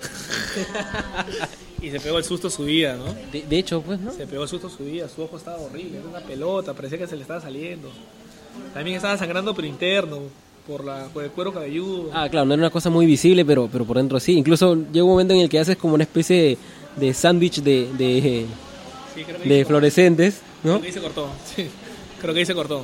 Y se pegó el susto su vida, ¿no? De, de hecho, pues, ¿no? Se pegó el susto su vida, su ojo estaba horrible, era una pelota, parecía que se le estaba saliendo. También estaba sangrando pero interno, por, la, por el cuero cabelludo. Ah, claro, no era una cosa muy visible, pero, pero por dentro sí. Incluso llega un momento en el que haces como una especie de, de sándwich de, de, sí, de fluorescentes, ¿no? Creo que ahí se cortó, sí, creo que ahí se cortó.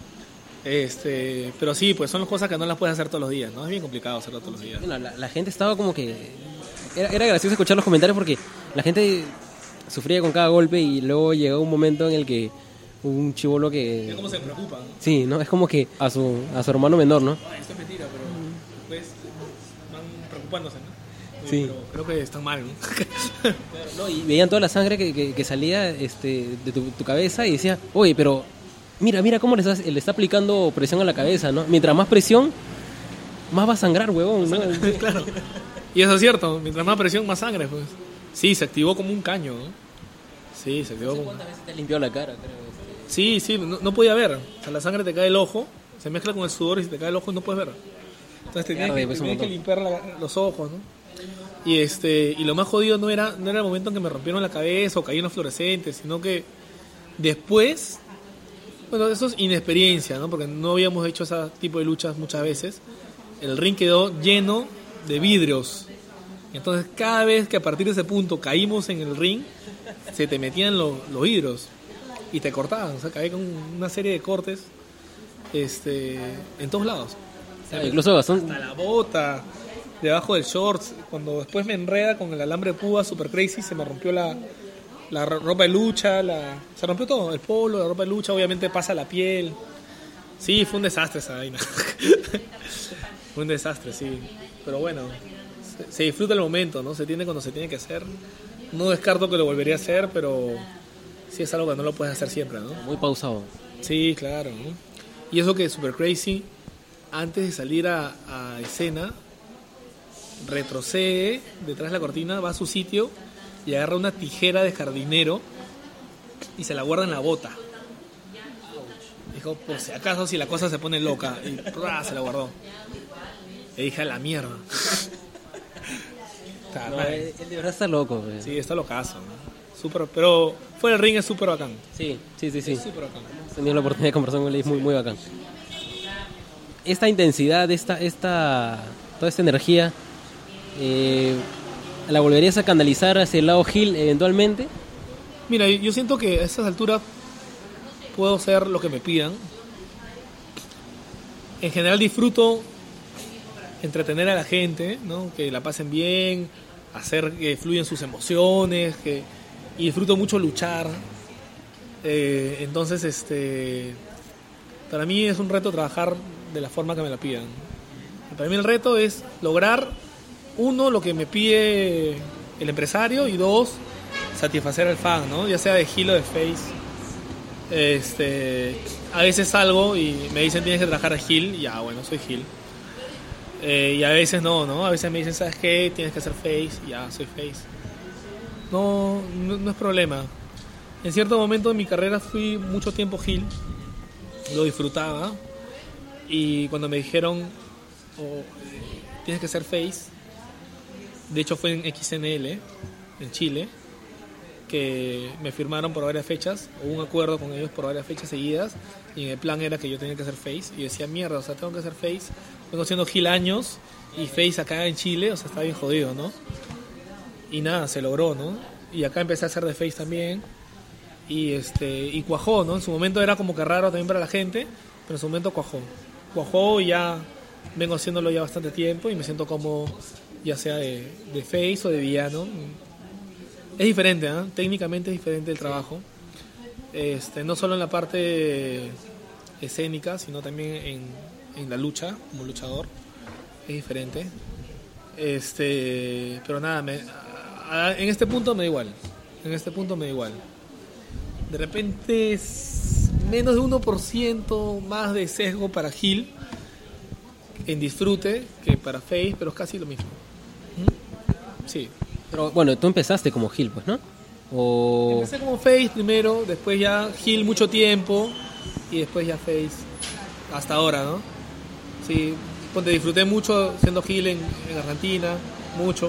Este, pero sí, pues son cosas que no las puedes hacer todos los días, ¿no? Es bien complicado hacerlo todos los días. Bueno, la, la gente estaba como que... Era, era gracioso escuchar los comentarios porque la gente sufría con cada golpe y luego llegó un momento en el que un chibolo que... Es como se preocupa, ¿no? Sí, ¿no? Es como que a su, a su hermano menor, ¿no? Ah, esto es mentira, pero después van preocupándose, ¿no? Sí. Pero creo que están mal, ¿no? Claro, ¿no? Y veían toda la sangre que, que, que salía este, de tu, tu cabeza y decía, oye, pero mira, mira cómo le está, le está aplicando presión a la cabeza, ¿no? Mientras más presión, más va a sangrar, huevón, ¿no? Claro. Y eso es cierto, mientras más presión, más sangre, pues. Sí, se activó como un caño, ¿no? Sí, se activó como... ¿Cuántas veces te limpió la cara, creo? Sí, sí, no, no podía ver. O sea, la sangre te cae el ojo, se mezcla con el sudor y si te cae el ojo no puedes ver. Entonces te claro, tienes que, te tienes que limpiar la, los ojos, ¿no? Y, este, y lo más jodido no era, no era el momento en que me rompieron la cabeza o caí en los fluorescentes, sino que después... Bueno, eso es inexperiencia, ¿no? Porque no habíamos hecho ese tipo de luchas muchas veces. El ring quedó lleno de vidrios. Entonces cada vez que a partir de ese punto caímos en el ring, se te metían los, los vidrios y te cortaban. O sea, caí con una serie de cortes este, en todos lados. O sea, incluso bastante... Hasta la bota, debajo del shorts. Cuando después me enreda con el alambre de púa Super Crazy, se me rompió la, la ropa de lucha, la, se rompió todo, el polo, la ropa de lucha, obviamente pasa la piel. Sí, fue un desastre esa vaina. Fue un desastre, sí. Pero bueno, se, se disfruta el momento, ¿no? Se tiene cuando se tiene que hacer. No descarto que lo volvería a hacer, pero sí es algo que no lo puedes hacer siempre, ¿no? Muy pausado. Sí, claro, ¿no? Y eso que Super Crazy, antes de salir a, a escena, retrocede detrás de la cortina, va a su sitio y agarra una tijera de jardinero y se la guarda en la bota. Dijo, por si acaso, si la cosa se pone loca. Y ¡prá! Se la guardó. Le dije, a la mierda. Está, No, él de verdad está loco. Pues. Sí, está locazo, ¿no? Super, pero fuera del ring es súper bacán. Sí, sí, sí, sí. Es súper bacán. He tenido la oportunidad de conversar con él y es muy, muy bacán. Esta intensidad, esta, esta, toda esta energía, eh, ¿la volverías a canalizar hacia el lado heel eventualmente? Mira, yo siento que a estas alturas puedo hacer lo que me pidan. En general disfruto entretener a la gente, ¿no? Que la pasen bien, hacer que fluyan sus emociones, que, y disfruto mucho luchar. Eh, entonces, este, para mí es un reto trabajar de la forma que me la pidan. Para mí el reto es lograr, uno, lo que me pide el empresario, y dos, satisfacer al fan, ¿no? Ya sea de heel o de face. Este, a veces salgo y me dicen tienes que trabajar a heel, y ya, bueno, soy heel. Eh, y a veces no, ¿no? A veces me dicen, ¿sabes qué? Tienes que hacer face, y ya, soy face. No, no, no es problema. En cierto momento de mi carrera fui mucho tiempo heel, lo disfrutaba, y cuando me dijeron, oh, tienes que ser face, de hecho fue en X N L, en Chile, que me firmaron por varias fechas, o un acuerdo con ellos por varias fechas seguidas, y el plan era que yo tenía que ser face, y decía, mierda, o sea, tengo que ser face, vengo siendo heel años, y face acá en Chile, o sea, está bien jodido, ¿no? Y nada, se logró, ¿no? Y acá empecé a hacer de face también, y este y cuajó, ¿no? En su momento era como que raro también para la gente, pero en su momento cuajó. Cuajó y ya vengo haciéndolo ya bastante tiempo, y me siento como, ya sea de, de face o de villano. Es diferente, ¿eh? Técnicamente es diferente el trabajo, este, no solo en la parte escénica, sino también en, en la lucha, como luchador, es diferente. Este, pero nada, me, a, en este punto me da igual, en este punto me da igual. De repente es menos de uno por ciento más de sesgo para heel en disfrute que para face, pero es casi lo mismo. ¿Mm? Sí. Pero bueno, tú empezaste como heel, pues, ¿no? O... Empecé como face primero, después ya heel mucho tiempo, y después ya face hasta ahora, ¿no? Sí, ponte, disfruté mucho siendo heel en, en Argentina, mucho.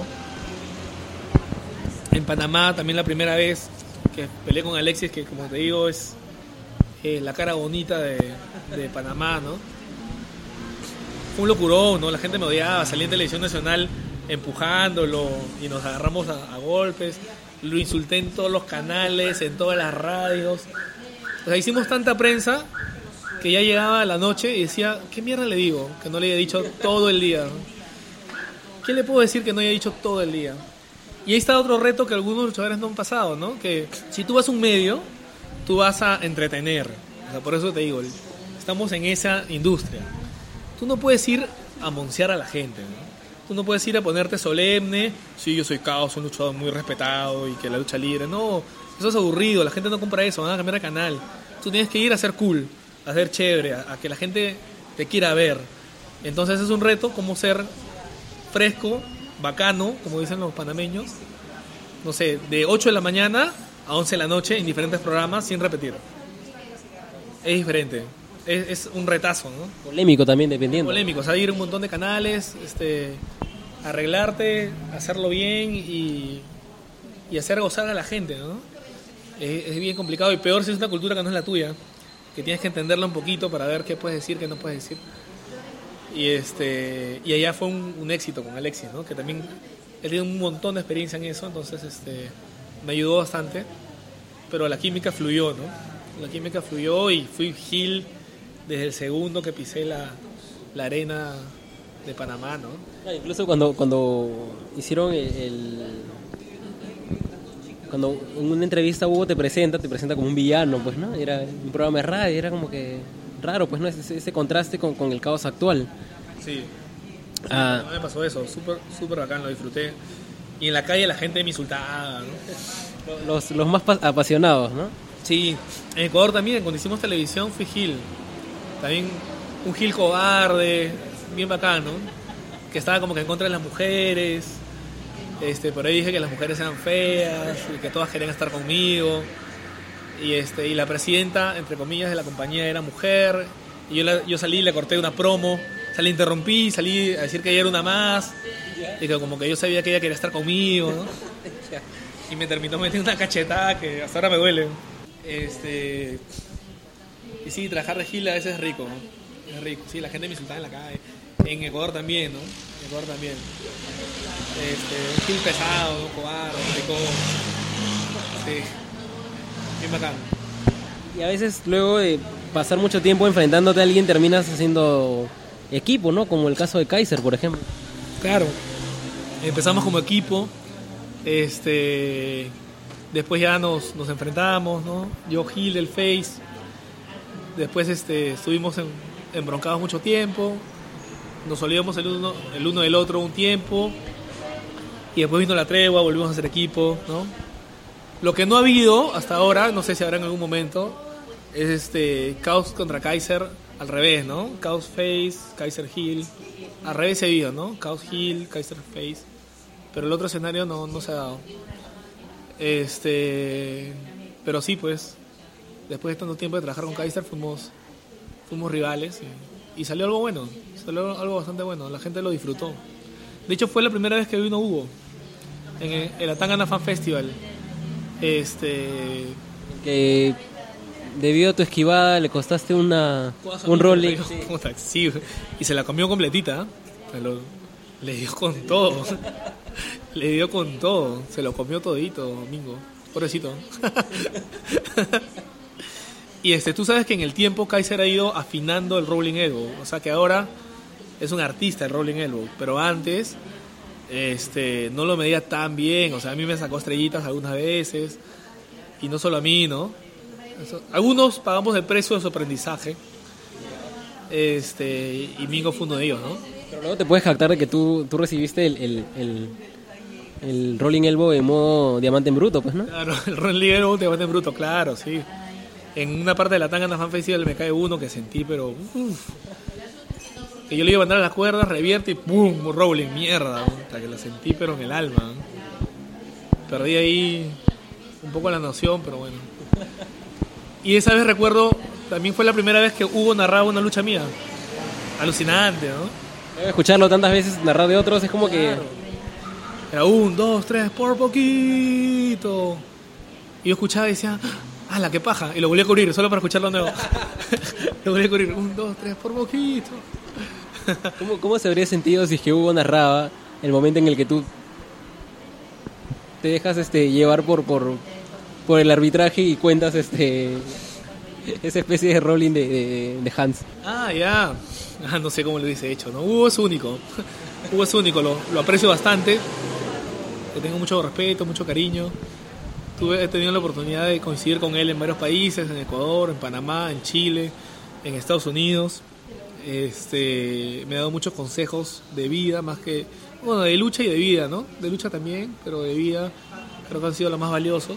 En Panamá también la primera vez que peleé con Alexis, que como te digo es eh, la cara bonita de, de Panamá, ¿no? Fue un locurón, ¿no? La gente me odiaba, salí en televisión nacional empujándolo y nos agarramos a, a golpes, lo insulté en todos los canales, en todas las radios, o sea, hicimos tanta prensa que ya llegaba la noche y decía, ¿qué mierda le digo? Que no le haya dicho todo el día, ¿no? ¿Qué le puedo decir que no haya dicho todo el día? Y ahí está otro reto que algunos luchadores no han pasado, ¿no? Que si tú vas a un medio, tú vas a entretener, o sea, por eso te digo, estamos en esa industria, tú no puedes ir a moncear a la gente, ¿no? Tú no puedes ir a ponerte solemne, sí, yo soy Caos, un luchador muy respetado y que la lucha libre. No, eso es aburrido, la gente no compra eso, van a cambiar de canal. Tú tienes que ir a ser cool, a ser chévere, a, a que la gente te quiera ver. Entonces es un reto como ser fresco, bacano, como dicen los panameños, no sé, de ocho de la mañana a once de la noche en diferentes programas sin repetir. Es diferente. Es, es un retazo, ¿no? Polémico también, dependiendo. Polémico, o sea, ir a un montón de canales, este, arreglarte, hacerlo bien y, y hacer gozar a la gente, ¿no? Es, es bien complicado, y peor si es una cultura que no es la tuya, que tienes que entenderla un poquito para ver qué puedes decir, qué no puedes decir. Y este y allá fue un, un éxito con Alexis, ¿no? Que también él tiene un montón de experiencia en eso, entonces este me ayudó bastante, pero la química fluyó, ¿no? La química fluyó y fui heel desde el segundo que pisé la, la arena de Panamá, ¿no? Ah, incluso cuando cuando hicieron el, el cuando en una entrevista Hugo te presenta, te presenta como un villano, pues, ¿no? Era un programa de radio, era como que raro, pues, ¿no? Ese, ese contraste con, con el caos actual. Sí. Ah. No me pasó eso, súper súper bacán, lo disfruté. Y en la calle la gente me insultaba, ¿no? Los, los más apasionados, ¿no? Sí, en Ecuador también, cuando hicimos televisión fui heel. También un heel cobarde, bien bacán, ¿no? Que estaba como que en contra de las mujeres. Este, por ahí dije que las mujeres eran feas y que todas querían estar conmigo. Y este y la presidenta, entre comillas, de la compañía era mujer. Y yo, la, yo salí y le corté una promo. O sea, le interrumpí, salí a decir que ella era una más. Y que como que yo sabía que ella quería estar conmigo, ¿no? Y me terminó metiendo una cachetada que hasta ahora me duele. Este... Y sí, trabajar de heel a veces es rico, ¿no? Es rico. Sí, la gente me insultaba en la calle. En Ecuador también, ¿no? En Ecuador también. Este, un heel pesado, ¿no? Cobarde, rico. Sí. Bien bacán. Y a veces luego de pasar mucho tiempo enfrentándote a alguien terminas haciendo equipo, ¿no? Como el caso de Kaiser, por ejemplo. Claro. Empezamos como equipo. Este... Después ya nos, nos enfrentamos, ¿no? Yo heel, el face. Después este, estuvimos en, embroncados mucho tiempo. nos olvidamos el uno, el uno del otro un tiempo, y después vino la tregua, volvimos a ser equipo, ¿no? Lo que no ha habido hasta ahora, no sé si habrá en algún momento, es este Chaos contra Kaiser al revés, ¿no? Chaos Face, Kaiser Heel, al revés se ha habido, ¿no? Chaos Heel, Kaiser Face, pero el otro escenario no, no se ha dado. Este, pero sí, pues, después de tanto tiempo de trabajar con Kaiser fuimos, fuimos rivales y, y salió algo bueno, salió algo bastante bueno, la gente lo disfrutó. De hecho fue la primera vez que vino Hugo en el, en la Tangana Fan Festival. Este, Que debido a tu esquivada le costaste una un rolling. Sí, y se la comió completita, ¿eh? Se lo, le dio con todo. Le dio con todo, se lo comió todito, Domingo, pobrecito. Y este, tú sabes que en el tiempo Kaiser ha ido afinando el rolling elbow, o sea que ahora es un artista el rolling elbow, pero antes este, no lo medía tan bien, o sea, a mí me sacó estrellitas algunas veces, y no solo a mí, ¿no? Eso, algunos pagamos el precio de su aprendizaje, este, y Mingo fue uno de ellos, ¿no? Pero luego te puedes jactar de que tú, tú recibiste el, el, el, el rolling elbow en modo diamante en bruto, pues, ¿no? Claro, el rolling elbow diamante en bruto, claro, sí. En una parte de la Tangana Fan Festival me cae uno que sentí, pero uff, que yo le iba a mandar a las cuerdas, revierte y ¡pum! Rolling, mierda, hasta que la sentí pero en el alma, ¿no? Perdí ahí un poco la noción, pero bueno. Y esa vez recuerdo, también fue la primera vez que Hugo narraba una lucha mía. Alucinante, ¿no? Escucharlo tantas veces narrar de otros es como claro. que... Era un, dos, tres, por poquito. Y yo escuchaba y decía, ¡ah, la que paja! Y lo volví a cubrir, solo para escucharlo de nuevo. Lo volví a cubrir, un, dos, tres, por poquito. ¿Cómo, ¿Cómo se habría sentido si es que Hugo narraba el momento en el que tú te dejas este llevar por por, por el arbitraje y cuentas este esa especie de rolling de, de, de Hans? Ah, ya. Ah, no sé cómo lo hubiese hecho, ¿no? Hugo es único. Hugo es único, lo, lo aprecio bastante. Le tengo mucho respeto, mucho cariño. Tuve, he tenido la oportunidad de coincidir con él en varios países, en Ecuador, en Panamá, en Chile, en Estados Unidos. Este, me ha dado muchos consejos de vida, más que, bueno, de lucha y de vida, ¿no? De lucha también, pero de vida creo que han sido los más valiosos.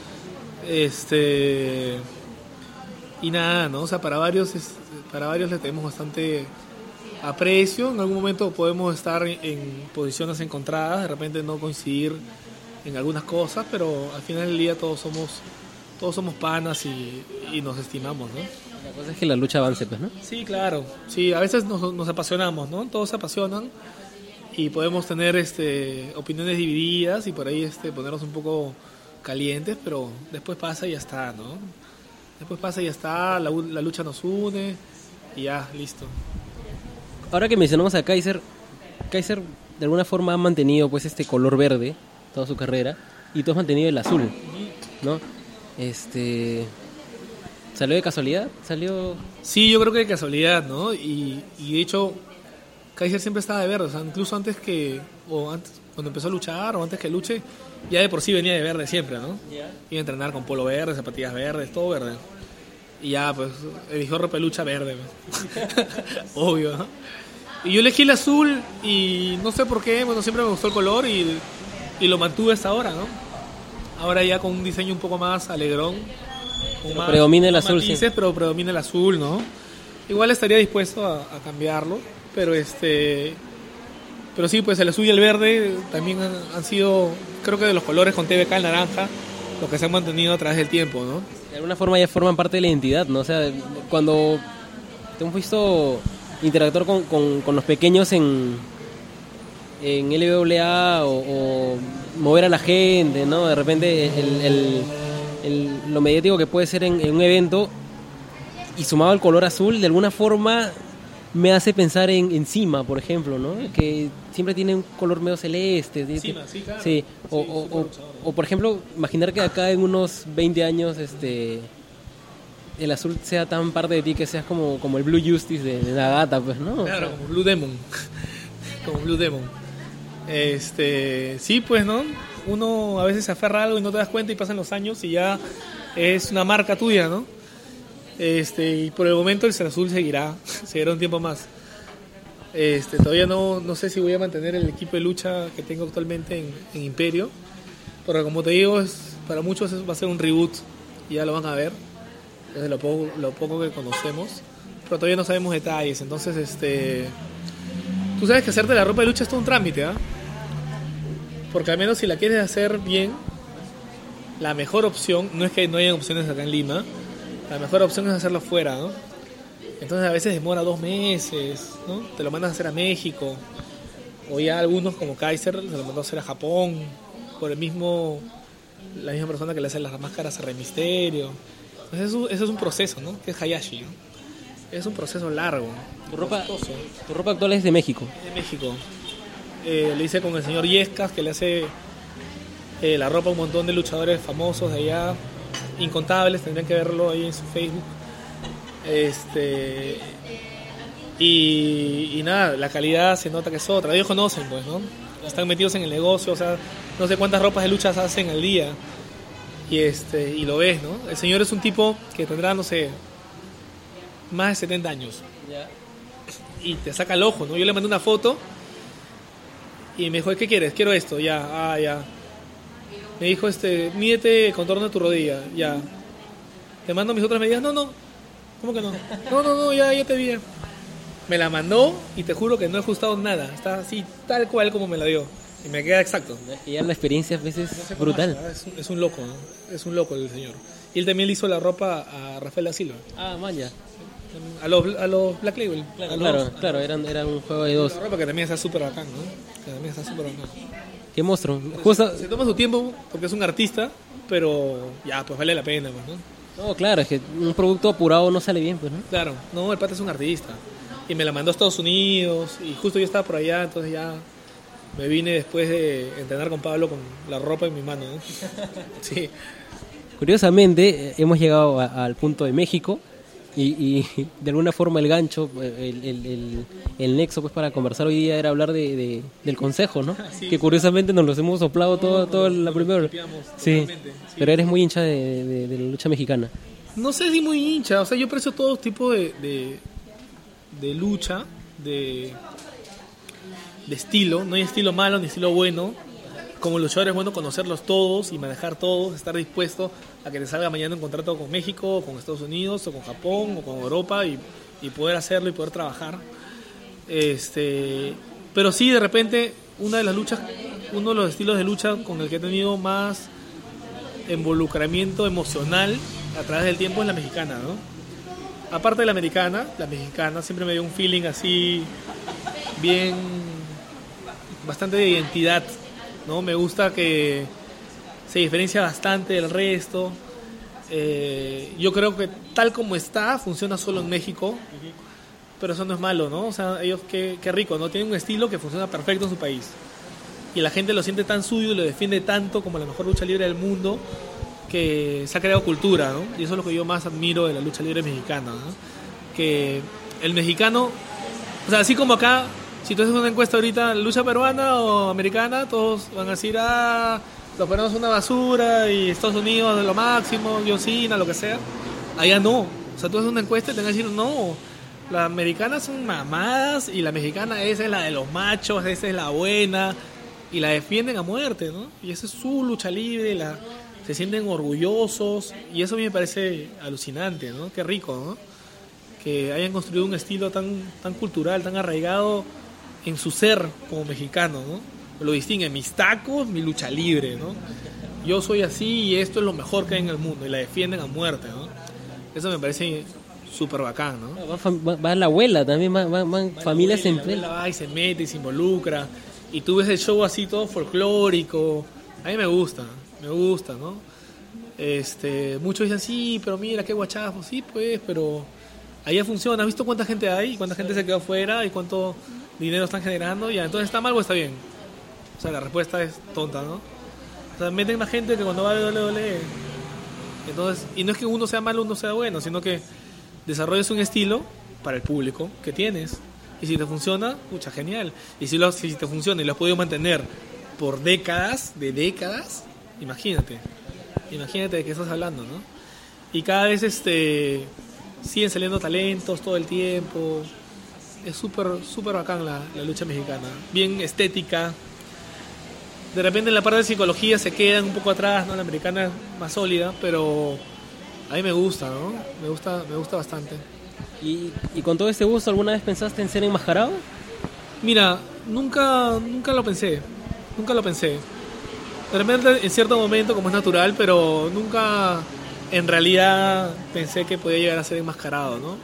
Este, y nada, ¿no? O sea, para varios, es, para varios le tenemos bastante aprecio. En algún momento podemos estar en, en posiciones encontradas, de repente no coincidir en algunas cosas, pero al final del día todos somos, todos somos panas y, y nos estimamos, ¿no? La cosa es que la lucha avance, pues, ¿no? Sí, claro. Sí, a veces nos, nos apasionamos, ¿no? Todos se apasionan y podemos tener este, opiniones divididas y por ahí este, ponernos un poco calientes, pero después pasa y ya está, ¿no? Después pasa y ya está, la, la lucha nos une y ya, listo. Ahora que mencionamos a Kaiser, Kaiser de alguna forma ha mantenido pues este color verde toda su carrera y tú has mantenido el azul, ¿no? Este... ¿Salió de casualidad? ¿Salió...? Sí, yo creo que de casualidad, ¿no? Y, y de hecho, Kaiser siempre estaba de verde, o sea, incluso antes que... o antes, cuando empezó a luchar, o antes que luche, ya de por sí venía de verde siempre, ¿no? Yeah. Iba a entrenar con polo verde, zapatillas verdes, todo verde. Y ya, pues, eligió ropa de lucha verde, obvio, ¿no? Y yo elegí el azul y no sé por qué, bueno, siempre me gustó el color y, y lo mantuve hasta ahora, ¿no? Ahora ya con un diseño un poco más alegrón. Más, predomina el azul, matices, sí. Pero predomina el azul, ¿no? Igual estaría dispuesto a, a cambiarlo, pero este... Pero sí, pues el azul y el verde también han, han sido, creo que de los colores con T V K, el naranja, los que se han mantenido a través del tiempo, ¿no? De alguna forma ya forman parte de la identidad, ¿no? O sea, cuando te hemos visto interactuar con, con, con los pequeños en, en L W A o, o mover a la gente, ¿no? De repente el, el, el, lo mediático que puede ser en, en un evento y sumado al color azul, de alguna forma me hace pensar en Encima, por ejemplo, ¿no? Que siempre tiene un color medio celeste. Encima, sí, claro. Sí, o, sí, o, o, o por ejemplo, imaginar que acá en unos veinte años este el azul sea tan parte de ti que seas como, como el Blue Justice de, de Nagata, pues, ¿no? Claro, como Blue Demon. Como Blue Demon. Este, sí, pues, ¿no? Uno a veces se aferra a algo y no te das cuenta y pasan los años y ya es una marca tuya, ¿no? Este, y por el momento el azul seguirá, seguirá un tiempo más. Este, todavía no, no sé si voy a mantener el equipo de lucha que tengo actualmente en, en Imperio, porque como te digo, es, para muchos va a ser un reboot, y ya lo van a ver, desde lo poco, lo poco que conocemos, pero todavía no sabemos detalles. Entonces, este, tú sabes que hacerte la ropa de lucha es todo un trámite, ¿ah? ¿eh? Porque al menos si la quieres hacer bien, la mejor opción, no es que no haya opciones acá en Lima, la mejor opción es hacerlo fuera, ¿no? Entonces a veces demora dos meses, ¿no? Te lo mandas a hacer a México, o ya algunos como Kaiser se lo mandó a hacer a Japón, por el mismo, la misma persona que le hace las máscaras a Rey Misterio. Entonces eso, eso es un proceso, ¿no? Que es Hayashi, ¿no? Es un proceso largo. Tu ropa, tu ropa actual es de México. Es de México. Eh, le hice con el señor Yescas, que le hace eh, la ropa a un montón de luchadores famosos de allá, incontables, tendrían que verlo ahí en su Facebook. Este y, y nada, la calidad se nota que es otra. Ellos conocen, pues, ¿no? Están metidos en el negocio, o sea, no sé cuántas ropas de luchas hacen al día. Y este y lo ves, ¿no? El señor es un tipo que tendrá, no sé, más de setenta años. Ya. Y te saca el ojo, ¿no? Yo le mandé una foto y me dijo, ¿qué quieres? Quiero esto, ya, ah, ya. Me dijo, este, mídete el contorno de tu rodilla, ya. Te mando mis otras medidas, no, no. ¿Cómo que no? No, no, no, ya, ya te vi. Me la mandó y te juro que no he ajustado nada. Está así, tal cual como me la dio. Y me queda exacto. Y ya la experiencia a veces No sé es cómo brutal. hace, es, un, es un loco, ¿no? Es un loco el señor. Y él también le hizo la ropa a Rafael da Silva. Ah, maya. A los, a los Black Label. Claro, A los- claro, claro, eran, era un juego de dos. La ropa que también está súper bacán, ¿no? Que también está súper bacán. Qué monstruo. Justo, Se toma su tiempo porque es un artista, pero ya, pues vale la pena, pues, ¿no? no, claro, es que un producto apurado no sale bien, pues, ¿no? Claro, no, el pata es un artista. Y me la mandó a Estados Unidos y justo yo estaba por allá, entonces ya me vine después de entrenar con Pablo con la ropa en mi mano, ¿no? Sí, Curiosamente, eh, hemos llegado a- al punto de México y, y de alguna forma el gancho, eh, el, el, el, el nexo pues para conversar hoy día era hablar de, de- del consejo, ¿no? Sí. Que curiosamente nos los hemos soplado todo, todo la primera hora. copiamos Sí, totalmente, sí. pero eres muy hincha de, de- de la lucha mexicana. no sé si muy hincha, o sea, yo aprecio todo tipo de, de, de lucha, de, de estilo, no hay estilo malo ni estilo bueno. Como luchador es bueno conocerlos todos y manejar todos, estar dispuesto a que te salga mañana un contrato con México, o con Estados Unidos, o con Japón, o con Europa, y, y poder hacerlo y poder trabajar. Este, pero sí, de repente, una de las luchas, uno de los estilos de lucha con el que he tenido más involucramiento emocional a través del tiempo es la mexicana, ¿no? Aparte de la americana, la mexicana siempre me dio un feeling así bien, bastante de identidad, ¿no? Me gusta que se diferencia bastante del resto. Eh, yo creo que tal como está, funciona solo en México, pero eso no es malo, ¿no? O sea, ellos qué, qué rico, ¿no? Tienen un estilo que funciona perfecto en su país. Y la gente lo siente tan suyo y lo defiende tanto como la mejor lucha libre del mundo, que se ha creado cultura, ¿no? Y eso es lo que yo más admiro de la lucha libre mexicana, ¿no? Que el mexicano, o sea, así como acá, si tú haces una encuesta ahorita, lucha peruana o americana, todos van a decir, ah, los peruanos son una basura y Estados Unidos es lo máximo, John Cena, lo que sea. Allá no. O sea, tú haces una encuesta y te van a decir, no, las americanas son mamadas y la mexicana esa es la de los machos, esa es la buena, y la defienden a muerte, ¿no? Y esa es su lucha libre, la, se sienten orgullosos, y eso a mí me parece alucinante, ¿no? Qué rico, ¿no? Que hayan construido un estilo tan, tan cultural, tan arraigado en su ser como mexicano, ¿no? Lo distingue, mis tacos, mi lucha libre, ¿no? Yo soy así y esto es lo mejor que hay en el mundo, y la defienden a muerte, ¿no? Eso me parece súper bacán, ¿no? Va, fam- va- va la abuela también, van, van- van familias La en abuela va y se mete y se involucra, y tú ves el show así todo folclórico. A mí me gusta, me gusta, ¿no? Este, muchos dicen, sí, pero mira, qué guachafo, sí, pues, pero allá funciona. ¿Has visto cuánta gente hay? ¿Cuánta gente se quedó afuera? ¿Y cuánto dinero están generando? Ya, entonces, ¿está mal o está bien? O sea, la respuesta es tonta, ¿no? O sea, meten más gente que cuando va a doble u doble u E. Entonces, y no es que uno sea malo o uno sea bueno, sino que desarrolles un estilo para el público que tienes. Y si te funciona, pucha, genial. Y si, lo, si te funciona y lo has podido mantener por décadas, de décadas, imagínate. Imagínate de qué estás hablando, ¿no? Y cada vez este siguen saliendo talentos todo el tiempo. es súper súper bacán la, la lucha mexicana, bien estética. De repente en la parte de psicología se quedan un poco atrás, ¿no? La americana es más sólida, pero a mí me gusta, ¿no? Me gusta, me gusta bastante. ¿Y, y con todo este gusto, alguna vez pensaste en ser enmascarado? Mira, nunca, nunca lo pensé, nunca lo pensé. De repente en cierto momento, como es natural, pero nunca en realidad pensé que podía llegar a ser enmascarado, ¿no?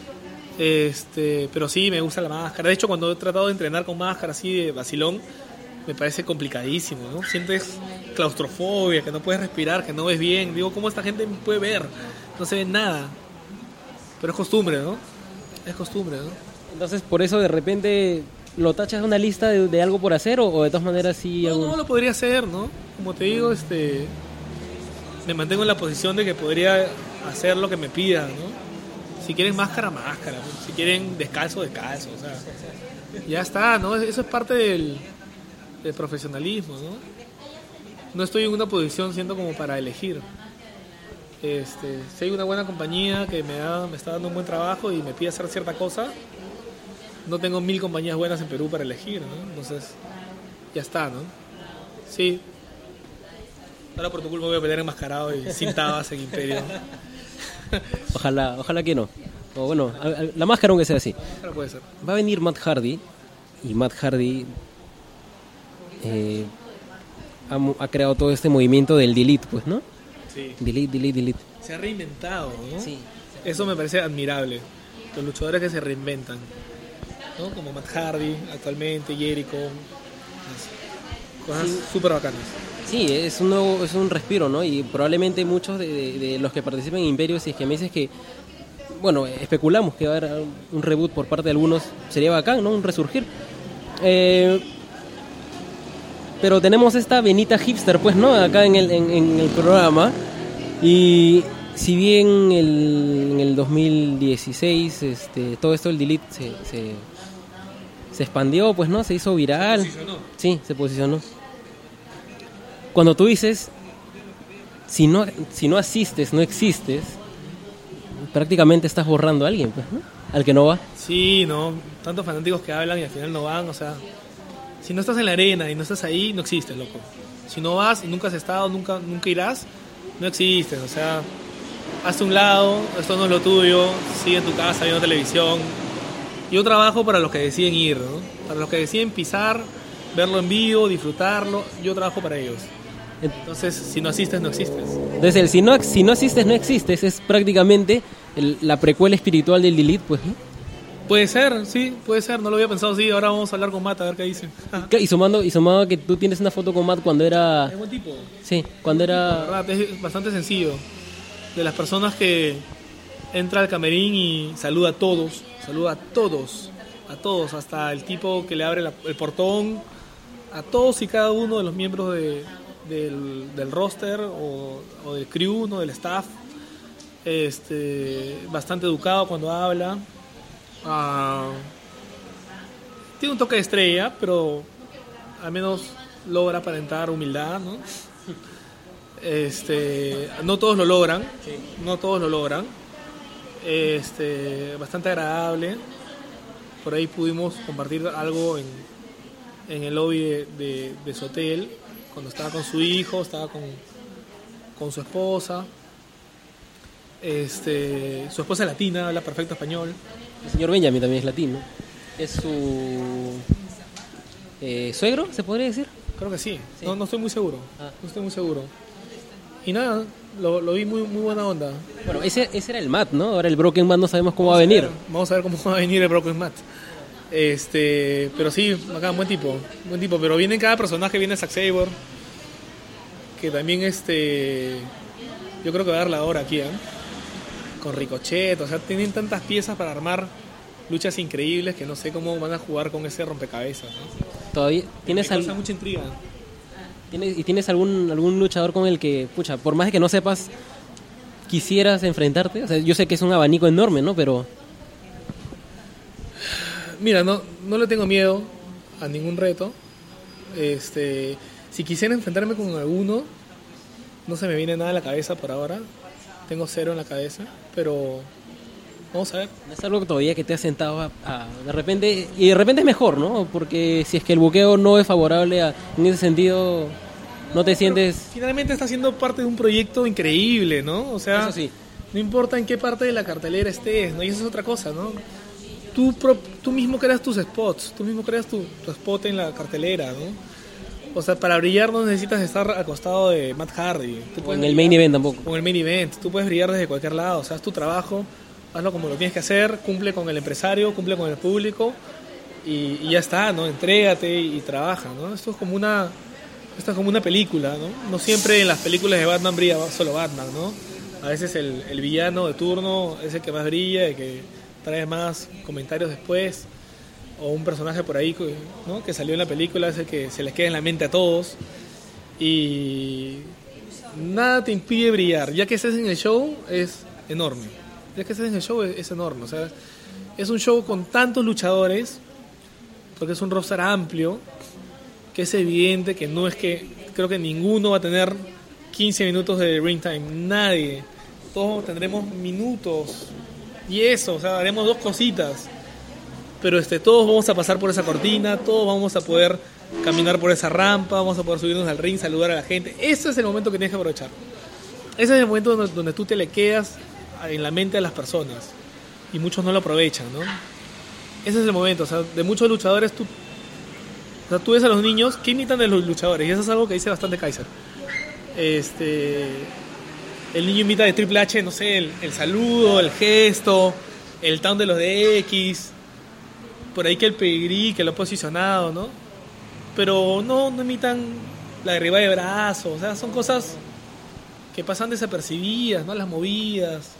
Este, pero sí, me gusta la máscara. De hecho, cuando he tratado de entrenar con máscara así de vacilón, me parece complicadísimo, ¿no? Sientes claustrofobia, que no puedes respirar, que no ves bien. Digo, ¿cómo esta gente puede ver? No se ve nada. Pero es costumbre, ¿no? Es costumbre, ¿no? Entonces, por eso de repente lo tachas de una lista de, de algo por hacer, o, o de todas maneras sí... No, algún... no, lo podría hacer, ¿no? Como te digo, este, me mantengo en la posición de que podría hacer lo que me pidan, ¿no? Si quieren máscara, máscara. Si quieren descalzo, descalzo. O sea, ya está, ¿no? Eso es parte del... de profesionalismo, ¿no? No estoy en una posición siendo como para elegir. Este, si hay una buena compañía que me, da, me está dando un buen trabajo y me pide hacer cierta cosa, no tengo mil compañías buenas en Perú para elegir, ¿no? Entonces, ya está, ¿no? Sí. Ahora por tu culpa voy a pelear enmascarado y sin tabas en Imperio. Ojalá, ojalá que no. O bueno, a- a- la máscara aunque sea así. Ahora puede ser. Va a venir Matt Hardy, y Matt Hardy eh, ha, mo- ha creado todo este movimiento del delete, pues, ¿no? Sí. Delete, delete, delete. Se ha reinventado, ¿no? Sí. Eso me parece admirable. Los luchadores que se reinventan, ¿no? Como Matt Hardy actualmente, Jericho, cosas Sí. súper bacanas. Sí, es un nuevo, es un respiro, ¿no? Y probablemente muchos de, de- de los que participan en Imperio, si es que me dices que, bueno, especulamos que va a haber un reboot por parte de algunos, sería bacán, ¿no? Un resurgir. Eh, pero tenemos esta venita hipster, pues, ¿no? Acá en el, en, en el programa. Y si bien el, en el dos mil dieciséis este, todo esto del delete se, se, se expandió, pues, ¿no? Se hizo viral. Posicionó. Sí, se posicionó. Cuando tú dices, si no, si no asistes, no existes, prácticamente estás borrando a alguien, pues, ¿no? Al que no va. Sí, no, tantos fanáticos que hablan y al final no van, o sea, si no estás en la arena y no estás ahí, no existes, loco. Si no vas y nunca has estado, nunca, nunca irás, no existes, o sea, hazte un lado, esto no es lo tuyo, sigue en tu casa viendo televisión. Yo trabajo para los que deciden ir, ¿no? Para los que deciden pisar, verlo en vivo, disfrutarlo, yo trabajo para ellos. Entonces, si no asistes, no existes. Entonces, el si no, si no asistes, no existes, es prácticamente el- la precuela espiritual del delete, pues, ¿no? Puede ser, sí, puede ser, no lo había pensado así, ahora vamos a hablar con Mata a ver qué dice. Y sumando, y sumado a que tú tienes una foto con Matt cuando era... Es buen tipo. Sí, cuando La era... verdad, es bastante sencillo. De las personas que entra al camerín y saluda a todos, saluda a todos, a todos, hasta el tipo que le abre la- el portón, a todos y cada uno de los miembros de, del, del roster o, o del crew, ¿no? Del staff. Este, bastante educado cuando habla. Ah, tiene un toque de estrella, pero al menos logra aparentar humildad, ¿no? Este, no todos lo logran, no todos lo logran. Este, bastante agradable. Por ahí pudimos compartir algo en, en el lobby de, de, de su hotel, cuando estaba con su hijo, estaba con, con su esposa. Este, su esposa es latina, habla perfecto español. El señor Benjamin también es latino. Es su... eh, ¿suegro, se podría decir? Creo que sí, Sí. No, no estoy muy seguro. Ah. No estoy muy seguro. Y nada, lo, lo vi muy, muy buena onda. Bueno, ese, ese era el Matt, ¿no? Ahora el Broken Matt no sabemos cómo va a venir. Vamos a ver cómo va a venir el Broken Matt. Este, pero sí, acá buen tipo, buen tipo. Pero viene cada personaje, viene Zack Sabre, que también este, yo creo que va a dar la hora aquí, ¿eh? Con Ricochet, o sea, tienen tantas piezas para armar luchas increíbles que no sé cómo van a jugar con ese rompecabezas, ¿no? Todavía tienes Me al- causa mucha intriga. ¿Tienes, ¿Y tienes algún algún luchador con el que, pucha, por más de que no sepas, quisieras enfrentarte? O sea, yo sé que es un abanico enorme, ¿no? Pero Mira, no, no le tengo miedo a ningún reto. Este, si quisiera enfrentarme con alguno, no se me viene nada a la cabeza por ahora. Tengo cero en la cabeza, pero Vamos a ver. Es algo que todavía que te has sentado a, a- de repente, y de repente es mejor, ¿no? Porque si es que el buqueo no es favorable a- en ese sentido, no te sientes... Finalmente está siendo parte de un proyecto increíble, ¿no? O sea, Eso sí. no importa en qué parte de la cartelera estés, ¿no? Y eso es otra cosa, ¿no? Tú, pro- tú mismo creas tus spots, tú mismo creas tu, tu spot en la cartelera, ¿no? O sea, para brillar no necesitas estar al costado de Matt Hardy. Tú O puedes en el brillar main event tampoco. con el main event. Tú puedes brillar desde cualquier lado. O sea, es tu trabajo, hazlo como lo tienes que hacer, cumple con el empresario, cumple con el público y, y ya está, ¿no? Entrégate y, y trabaja, ¿no? Esto es como una esto es como una película, ¿no? No siempre en las películas de Batman brilla solo Batman, ¿no? A veces el, el villano de turno es el que más brilla, el que trae más comentarios después, o un personaje por ahí, ¿no? Que salió en la película es el que se les queda en la mente a todos y nada te impide brillar. Ya que estés en el show es enorme. Ya que estés en el show es, es enorme. O sea, es un show con tantos luchadores, porque es un roster amplio, que es evidente que no es que, creo que ninguno va a tener quince minutos de ring time, nadie. Todos tendremos minutos y eso, o sea, haremos dos cositas. Pero este, todos vamos a pasar por esa cortina, todos vamos a poder caminar por esa rampa, vamos a poder subirnos al ring, saludar a la gente. Ese es el momento que tienes que aprovechar. Ese es el momento donde, donde tú te le quedas en la mente de las personas. Y muchos no lo aprovechan, ¿no? Ese es el momento, o sea, de muchos luchadores tú... O sea, tú ves a los niños que imitan de los luchadores, y eso es algo que dice bastante Kaiser. Este... El niño imita de Triple H, no sé, el, el saludo, el gesto, el town de los de X... por ahí que el pedigrí, que lo ha posicionado, ¿no? Pero no, no imitan la derribada de brazos, o sea, son cosas que pasan desapercibidas, ¿no? Las movidas.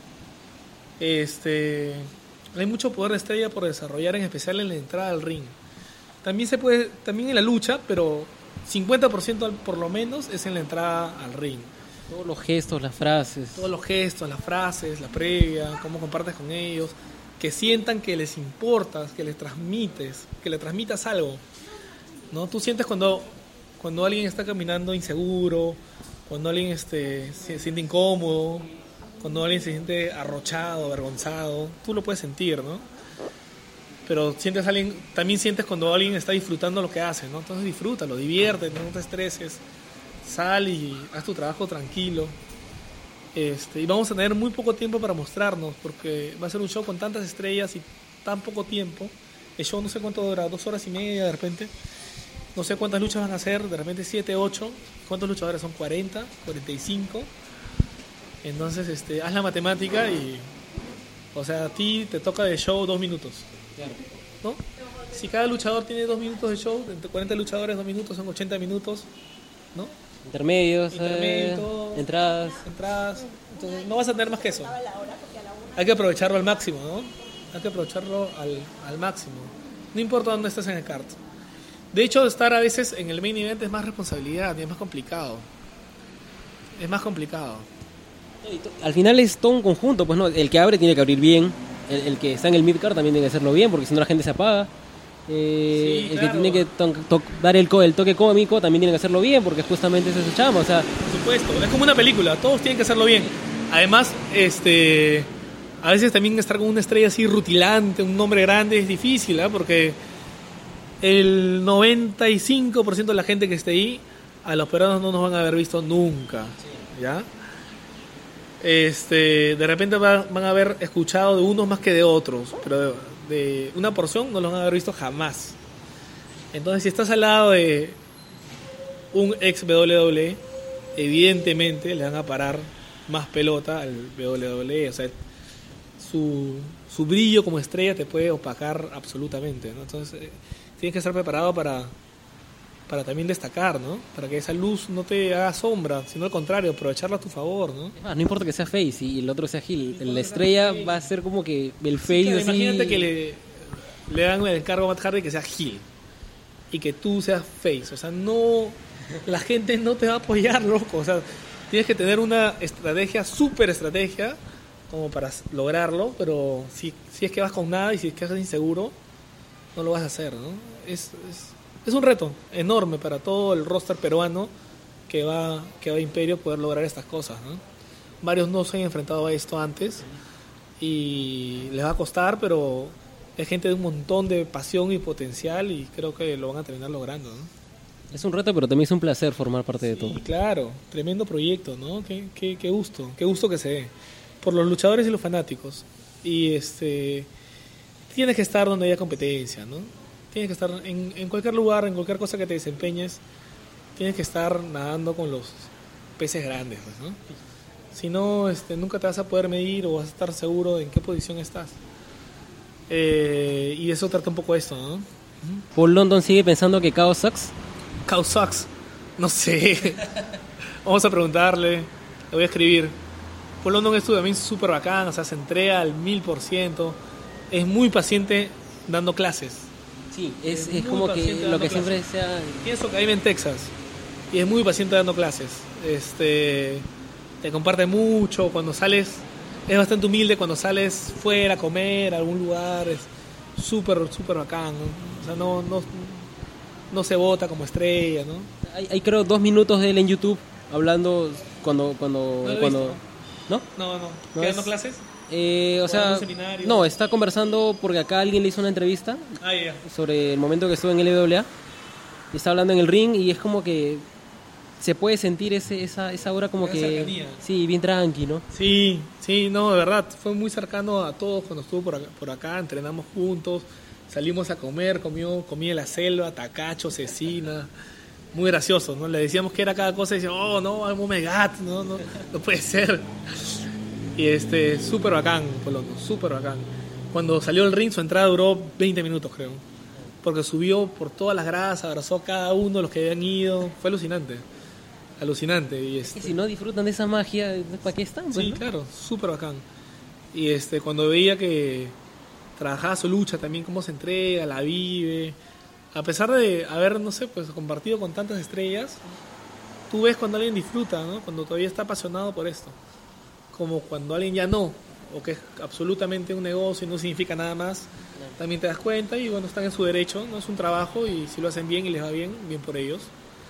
Este, hay mucho poder de estrella por desarrollar, en especial en la entrada al ring. También se puede, también en la lucha, pero cincuenta por ciento al- por lo menos es en la entrada al ring. Todos los gestos, las frases. Todos los gestos, las frases, la previa, cómo compartes con ellos, que sientan que les importas, que les transmites, que le transmitas algo, ¿no? Tú sientes cuando, cuando alguien está caminando inseguro, cuando alguien este, se siente incómodo, cuando alguien se siente arrochado, avergonzado, tú lo puedes sentir, ¿no? Pero sientes a alguien, también sientes cuando alguien está disfrutando lo que hace, ¿no? Entonces disfrútalo, diviértete, no te estreses, sal y haz tu trabajo tranquilo. Este, y vamos a tener muy poco tiempo para mostrarnos, porque va a ser un show con tantas estrellas y tan poco tiempo. El show no sé cuánto dura, dos horas y media de repente. No sé cuántas luchas van a hacer, de repente siete, ocho. ¿Cuántos luchadores son? cuarenta, cuarenta y cinco. Entonces, este, haz la matemática y... O sea, a ti te toca de show dos minutos. Claro. ¿No? Si cada luchador tiene dos minutos de show, entre cuarenta luchadores, dos minutos son ochenta minutos, ¿no? Intermedios, Intermedio, eh, todo. entradas. Entradas, entonces no vas a tener más que eso. Hay que aprovecharlo al máximo, ¿no? Hay que aprovecharlo al, al máximo. No importa dónde estés en el kart. De hecho, estar a veces en el main event es más responsabilidad y es más complicado. Es más complicado. Al final es todo un conjunto, pues no, el que abre tiene que abrir bien, el, el que está en el midcard también tiene que hacerlo bien, porque si no la gente se apaga. Eh, Sí, el claro. que tiene que to- to- dar el, co- el toque cómico también tiene que hacerlo bien, porque justamente esa es su chamba, o sea, Por supuesto, es como una película, todos tienen que hacerlo bien. Además, este, a veces también estar con una estrella así rutilante, un nombre grande, es difícil, ¿eh? Porque el noventa y cinco por ciento de la gente que esté ahí, a los peruanos no nos van a haber visto nunca, ¿ya? Este, de repente va- van a haber escuchado de unos más que de otros, pero de, de una porción no los van a haber visto jamás. Entonces, si estás al lado de un ex W W E, evidentemente le van a parar más pelota al W W E. O sea, su, su brillo como estrella te puede opacar absolutamente, ¿no? Entonces, eh, tienes que estar preparado para, para también destacar, ¿no? Para que esa luz no te haga sombra, sino al contrario, aprovecharla a tu favor, ¿no? ah, no importa que sea face y el otro sea heel, la estrella va a ser como que el face Claro, así. imagínate que le, le dan el encargo a Matt Hardy que sea heel y que tú seas face. O sea, no, la gente no te va a apoyar, loco. O sea, tienes que tener una estrategia, súper estrategia, como para s- lograrlo, pero si, si es que vas con nada y si es que estás inseguro, no lo vas a hacer, ¿no? Es, es, es un reto enorme para todo el roster peruano que va, que va a Imperio poder lograr estas cosas, ¿no? Varios no se han enfrentado a esto antes y les va a costar, pero es gente de un montón de pasión y potencial y creo que lo van a terminar logrando, ¿no? Es un reto, pero también es un placer formar parte de todo. Y claro, tremendo proyecto, ¿no? Qué, qué, qué gusto, qué gusto que se dé. Por los luchadores y los fanáticos. Y este tienes que estar donde haya competencia, ¿no? Tienes que estar en, en cualquier lugar, en cualquier cosa que te desempeñes, tienes que estar nadando con los peces grandes, pues, ¿no? Si no, este, nunca te vas a poder medir o vas a estar seguro de en qué posición estás. Eh, y de eso trata un poco esto, ¿no? Paul London sigue pensando que Chaos sucks. Chaos sucks. No sé. Vamos a preguntarle. Le voy a escribir. Paul London es también súper bacán, o sea, se entrega al mil por ciento. Es muy paciente dando clases. Sí, es, Es es muy como que paciente lo dando que siempre clases. sea... Tiene su academia en Texas y es muy paciente dando clases. Este, te comparte mucho cuando sales, es bastante humilde cuando sales fuera a comer a algún lugar, es súper, súper bacán, ¿no? O sea, no, no, no se vota como estrella, ¿no? Hay, hay creo dos minutos de él en YouTube hablando cuando... cuando, No lo he cuando visto. ¿No? No, no. No ¿Qué, dando es- clases? Eh, o ¿O sea, dando un seminario? no, está conversando porque acá alguien le hizo una entrevista Ah, ya. sobre el momento que estuvo en L W A y está hablando en el ring y es como que se puede sentir ese, esa, esa aura como Esa que... cercanía. Sí, bien tranqui, ¿no? Sí, sí, no, de verdad, fue muy cercano a todos cuando estuvo por acá, por acá entrenamos juntos, salimos a comer, comió, comí en la selva, tacacho, cecina, muy gracioso, ¿no? Le decíamos que era cada cosa y decía, oh, no, I'm oh my God, no, no, no puede ser. Y este, súper bacán, Polono, súper bacán. Cuando salió el ring, su entrada duró veinte minutos, creo, porque subió por todas las gradas, abrazó a cada uno de los que habían ido, fue alucinante. Alucinante. Y Es que este, si no disfrutan de esa magia, ¿para qué están? Pues, sí, ¿no? claro, súper bacán. Y este, cuando veía que trabajaba su lucha también, cómo se entrega, la vive, a pesar de haber, no sé, pues compartido con tantas estrellas, tú ves cuando alguien disfruta, ¿no? Cuando todavía está apasionado por esto. Como cuando alguien ya no, o que es absolutamente un negocio y no significa nada más, también te das cuenta y bueno, están en su derecho, no es un trabajo y si lo hacen bien y les va bien, bien por ellos.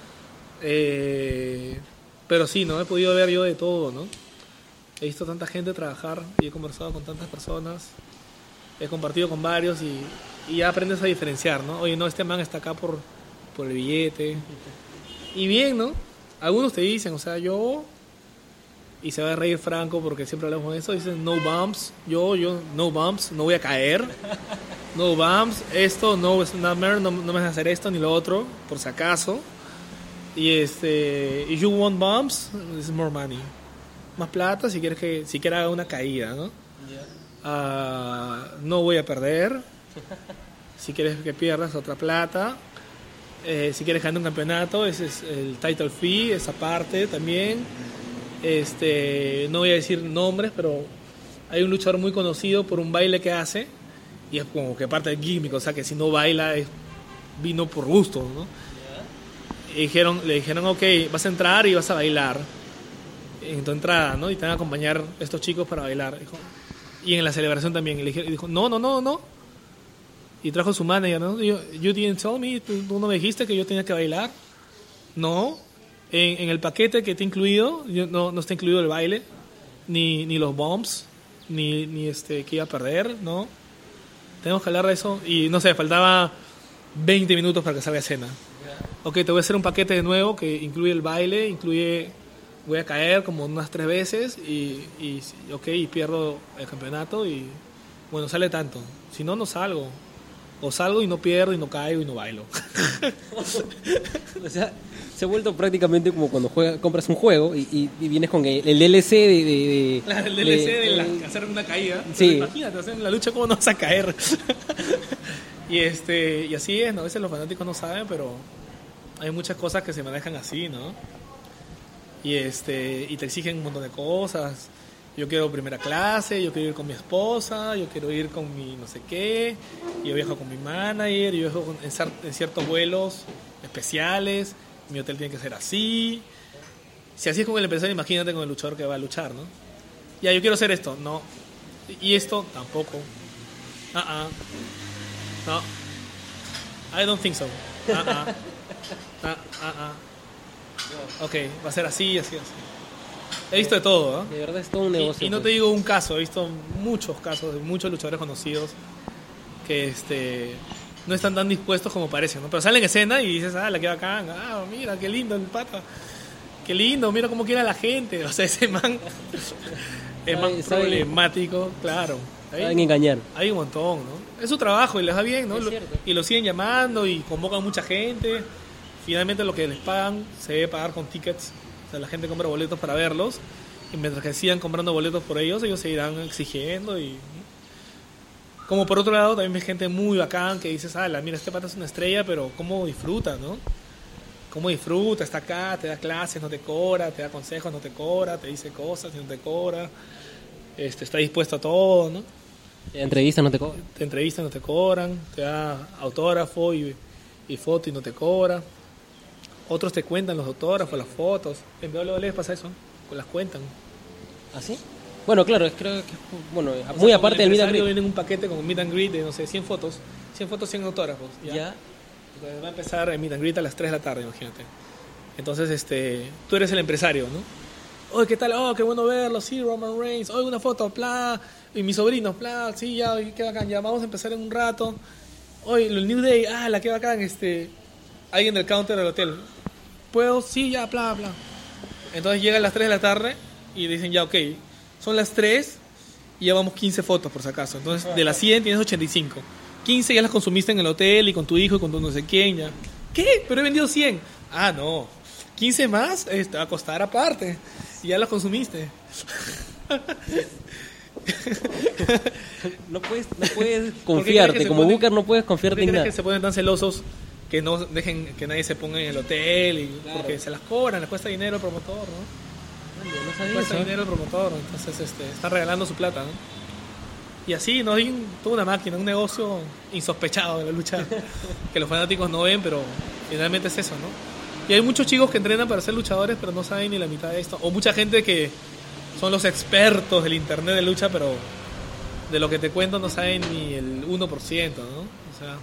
Eh, pero sí, ¿no? He podido ver yo de todo, ¿no? He visto tanta gente trabajar y he conversado con tantas personas, he compartido con varios y, y ya aprendes a diferenciar, ¿no? Oye, no, este man está acá por, por el billete. Y bien, ¿no? Algunos te dicen, o sea, yo... Y se va a reír Franco porque siempre hablamos de eso. Dicen, no bumps. Yo, yo, no bumps. No voy a caer. No bumps. Esto, no es una mer, no, no me vas a hacer esto ni lo otro, por si acaso. Y este, if you want bumps, this is more money. Más plata si quieres que, si quieres haga una caída, ¿no? Ah, no voy a perder. Si quieres que pierdas, otra plata. Eh, si quieres ganar un campeonato, ese es el title fee, esa parte también. Este, no voy a decir nombres, pero hay un luchador muy conocido por un baile que hace y es como que parte del gimmick, o sea que si no baila es, vino por gusto, ¿no? Y dijeron, le dijeron, ok, vas a entrar y vas a bailar en tu entrada, ¿no? Y te van a acompañar estos chicos para bailar. Dijo, y en la celebración también. Y le dijeron, dijo, no, no, no, no. Y trajo su manager, ¿no? Yo, you didn't tell me, ¿tú, tú no me dijiste que yo tenía que bailar? No. En, en el paquete que te he incluido, yo, no, no está incluido el baile, ni, ni los bumps, ni, ni este que iba a perder, ¿no? Tenemos que hablar de eso. Y no sé, faltaba veinte minutos para que salga escena. Ok, te voy a hacer un paquete de nuevo que incluye el baile, incluye, voy a caer como unas tres veces y, y ok, y pierdo el campeonato y bueno, sale tanto. Si no, no salgo. O salgo y no pierdo y no caigo y no bailo. O sea, se ha vuelto prácticamente como cuando juega, compras un juego y, y, y vienes con el, el D L C de... de, de Claro, el D L C de, de la, hacer una caída. Sí. Pero imagínate, hacer en la lucha cómo no vas a caer. y este y así es, ¿no? A veces los fanáticos no saben, pero hay muchas cosas que se manejan así, ¿no? Y este y te exigen un montón de cosas. Yo quiero primera clase, yo quiero ir con mi esposa, yo quiero ir con mi no sé qué, yo viajo con mi manager, yo viajo en, cer- en ciertos vuelos especiales, mi hotel tiene que ser así. Si así es con el empresario, imagínate con el luchador que va a luchar, ¿no? Ya, yo quiero hacer esto, no. Y esto, tampoco. Ah, uh-uh. No. I don't think so. Ah, uh-uh. ah, ah, ah. Ok, va a ser así, así, así. He visto de todo, ¿no? De verdad es todo un negocio. Y, y no pues. te digo un caso, he visto muchos casos de muchos luchadores conocidos que este no están tan dispuestos como parecen, ¿no? Pero salen en escena y dices, ah, la que bacán, ah, mira, qué lindo el pata, qué lindo, mira cómo quiere a la gente. O sea, ese man es más problemático, claro. Hay, saben engañar. Hay un montón, ¿no? Es su trabajo y les va bien, ¿no? Es Lo, cierto. y lo siguen llamando y convocan mucha gente. Finalmente lo que les pagan se debe pagar con tickets. O sea, la gente compra boletos para verlos. Y mientras que sigan comprando boletos por ellos, ellos seguirán exigiendo. Y como por otro lado, también hay gente muy bacán que dices, ah, mira, este pata es una estrella, pero cómo disfruta, ¿no? Cómo disfruta, está acá, te da clases, no te cobra, te da consejos, no te cobra, te dice cosas y no te cobra. Este, está dispuesto a todo, ¿no? Te entrevistas, no te cobran. Te entrevistan, no te cobran, te da autógrafo y, y foto y no te cobra. Otros te cuentan los autógrafos, las fotos. En W W E pasa eso, pues las cuentan. ¿Ah, sí? Bueno, claro, es, creo que bueno, O muy sea, aparte del meet and greet. viene en un paquete con un meet and greet de, no sé, cien fotos. cien fotos, cien autógrafos. ¿Ya? Ya. Entonces va a empezar el meet and greet a las tres de la tarde, imagínate. Entonces, este, tú eres el empresario, ¿no? Oye, ¿qué tal? Oh, qué bueno verlo, sí, Roman Reigns. Oye, una foto, bla. Y mis sobrinos, bla, sí, ya, qué bacán, ya, vamos a empezar en un rato. Oye, el New Day, ah, la qué bacán, este... Alguien del counter del hotel. ¿Puedo? Sí, ya, bla, bla. Entonces llegan las tres de la tarde y dicen, ya, ok, son las tres y llevamos quince fotos, por si acaso. Entonces, de las cien tienes ochenta y cinco. quince ya las consumiste en el hotel y con tu hijo y con tu no sé quién, ya. ¿Qué? Pero he vendido cien. Ah, no. quince más, eh, te va a costar aparte. Y ya las consumiste. No puedes, no puedes confiarte, como ponen, Booker no puedes confiarte en nada. ¿Por qué crees nada? que se ponen tan celosos que no dejen que nadie se ponga en el hotel? Y, Claro. Porque se las cobran, les cuesta dinero al promotor, ¿no? Yo no Les sabía cuesta eso. dinero al promotor, entonces este, están regalando su plata, ¿no? Y así, ¿no? Hay un- toda una máquina, un negocio insospechado de la lucha que los fanáticos no ven, pero finalmente es eso, ¿no? Y hay muchos chicos que entrenan para ser luchadores, pero no saben ni la mitad de esto. O mucha gente que son los expertos del internet de lucha, pero de lo que te cuento no saben ni el uno por ciento, ¿no? O sea,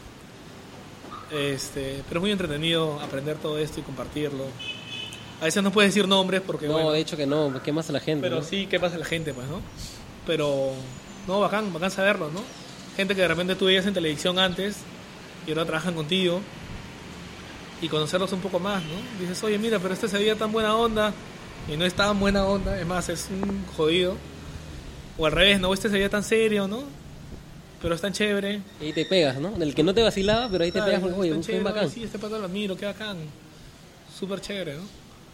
este, pero es muy entretenido aprender todo esto y compartirlo. A veces no puedes decir nombres porque, No, bueno, de hecho que no, ¿qué más a la gente? pero ¿no? sí, ¿qué pasa a la gente, pues, no? Pero, no, bacán, bacán saberlo, ¿no? Gente que de repente tú veías en televisión antes y ahora trabajan contigo y conocerlos un poco más, ¿no? Dices, oye, mira, pero este se veía tan buena onda y no es tan buena onda, es más, es un jodido. O al revés, ¿no? Este se veía tan serio, ¿no? Pero es tan chévere. Y ahí te pegas, ¿no? Del que no te vacilaba, pero ahí te Claro, pegas porque, es oye, tan un chévere, bacán. ¿no? Sí, este pato lo admiro, qué bacán. Súper chévere, ¿no?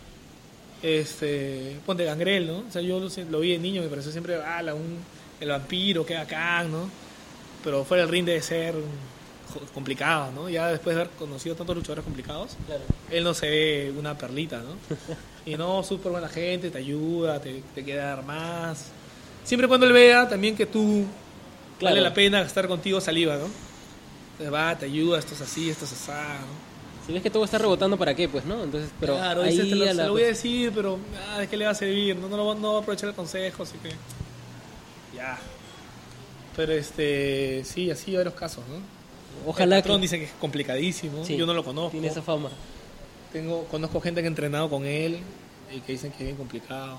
Este, ponte Gangrel, ¿no? O sea, yo lo, lo vi de niño, me pareció siempre, ah, la, un, el vampiro, qué bacán, ¿no? Pero fuera del ring debe ser jo- complicado, ¿no? Ya después de haber conocido tantos luchadores complicados, Claro. él no se ve una perlita, ¿no? Y no, súper buena gente, te ayuda, te, te quiere dar más. Siempre cuando él vea también que tú Claro. vale la pena gastar contigo saliva, ¿no? Entonces va, te ayuda, esto es así, esto es así, ¿no? Si ves que todo está rebotando, ¿para qué? Pues, ¿no? Entonces, pero claro, ahí dices, te lo, a se la- lo voy a decir, pero ah, ¿de qué le va a servir? No, no, lo va- no va a aprovechar el consejo, así que ya. Pero este, sí, así hay varios casos, ¿no? Ojalá el patrón que... dicen que es complicadísimo, Sí, yo no lo conozco. Tiene esa fama. Tengo, conozco gente que ha entrenado con él y que dicen que es bien complicado.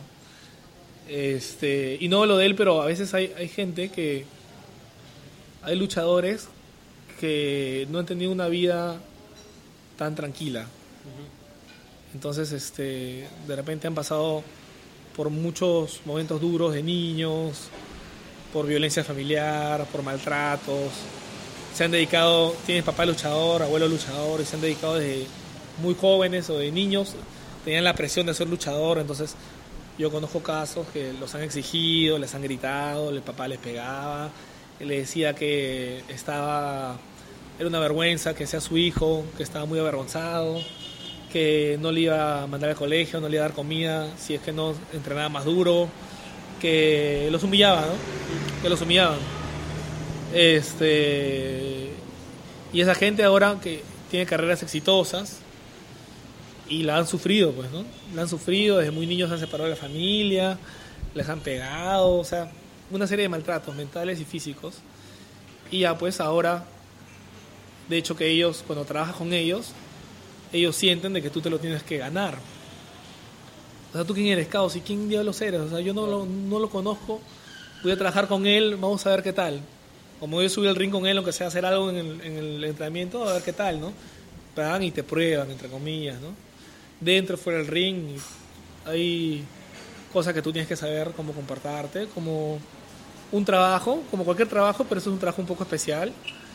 Este, y no lo de él, pero a veces hay, hay gente que hay luchadores que no han tenido una vida tan tranquila. Entonces, este, de repente han pasado por muchos momentos duros de niños, por violencia familiar, por maltratos. Se han dedicado, tienen papá luchador, abuelo luchador, y se han dedicado desde muy jóvenes o de niños, tenían la presión de ser luchador. Entonces, yo conozco casos que los han exigido, les han gritado, el papá les pegaba, le decía que estaba, era una vergüenza que sea su hijo, que estaba muy avergonzado, que no le iba a mandar al colegio, no le iba a dar comida si es que no entrenaba más duro, que los humillaba, ¿no? Que los humillaban. Este, y esa gente ahora que tiene carreras exitosas y la han sufrido, pues, ¿no? La han sufrido, desde muy niños se han separado de la familia, les han pegado, o sea, una serie de maltratos mentales y físicos. Y ya pues ahora, de hecho que ellos, cuando trabajas con ellos, ellos sienten de que tú te lo tienes que ganar. O sea, ¿tú quién eres, Caos? ¿Y quién diablos eres? O sea, yo no lo, no lo conozco, voy a trabajar con él, vamos a ver qué tal. Como yo subí al ring con él, aunque sea hacer algo en el, en el entrenamiento, a ver qué tal, ¿no? Pagan y te prueban, entre comillas, ¿no? Dentro, fuera del ring, hay cosas que tú tienes que saber cómo comportarte, como un trabajo, como cualquier trabajo, pero eso es un trabajo un poco especial.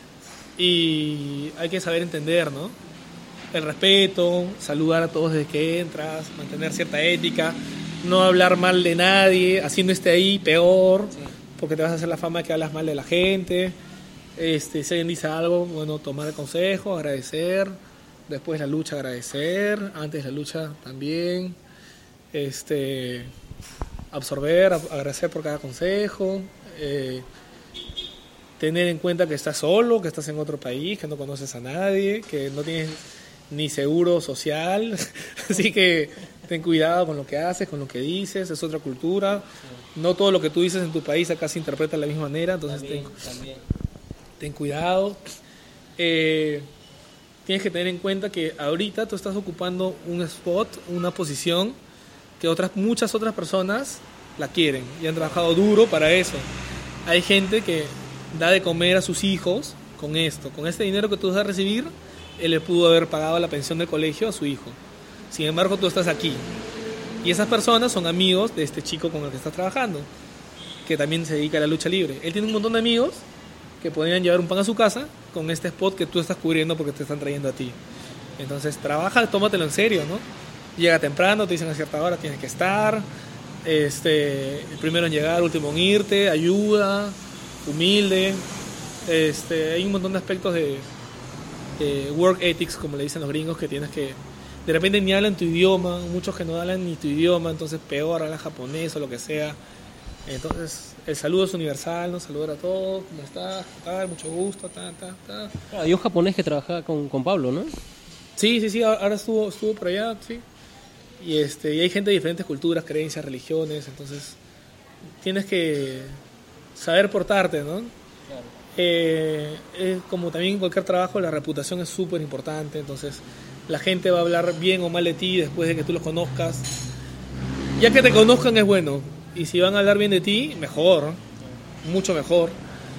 Y hay que saber entender, ¿no? El respeto, saludar a todos desde que entras, mantener cierta ética, no hablar mal de nadie, haciendo este ahí peor, sí, porque te vas a hacer la fama de que hablas mal de la gente. Este, si alguien dice algo, bueno, tomar el consejo, agradecer, después la lucha agradecer, antes de la lucha también, este, absorber, agradecer por cada consejo, eh, tener en cuenta que estás solo, que estás en otro país, que no conoces a nadie, que no tienes ni seguro social, así que ten cuidado con lo que haces, con lo que dices, es otra cultura, no todo lo que tú dices en tu país acá se interpreta de la misma manera, entonces también, ten, también. ten cuidado. Eh, tienes que tener en cuenta que ahorita tú estás ocupando un spot, una posición que otras muchas otras personas la quieren y han trabajado duro para eso. Hay gente que da de comer a sus hijos con esto, con este dinero que tú vas a recibir. Él le pudo haber pagado la pensión del colegio a su hijo. Sin embargo, tú estás aquí. Y esas personas son amigos de este chico con el que estás trabajando, que también se dedica a la lucha libre. Él tiene un montón de amigos que podrían llevar un pan a su casa con este spot que tú estás cubriendo porque te están trayendo a ti. Entonces, trabaja, tómatelo en serio, ¿no? Llega temprano, te dicen a cierta hora tienes que estar. Este, el primero en llegar, último en irte, ayuda, humilde. Este, hay un montón de aspectos de... Eh, work ethics, como le dicen los gringos, que tienes que, de repente ni hablan tu idioma, muchos que no hablan ni tu idioma, entonces peor, hablan japonés o lo que sea. Entonces el saludo es universal, ¿no? Saludar a todos, ¿cómo estás? Tal, mucho gusto, ta, ta, ta. Ah, hay un japonés que trabaja con, con Pablo, ¿no? Sí, sí, sí, ahora estuvo, estuvo por allá, sí. Y, este, y hay gente de diferentes culturas, creencias, religiones, entonces tienes que saber portarte, ¿no? Claro. Eh, es como también en cualquier trabajo, la reputación es súper importante, entonces la gente va a hablar bien o mal de ti después de que tú los conozcas. Ya que te conozcan es bueno, y si van a hablar bien de ti, mejor, mucho mejor.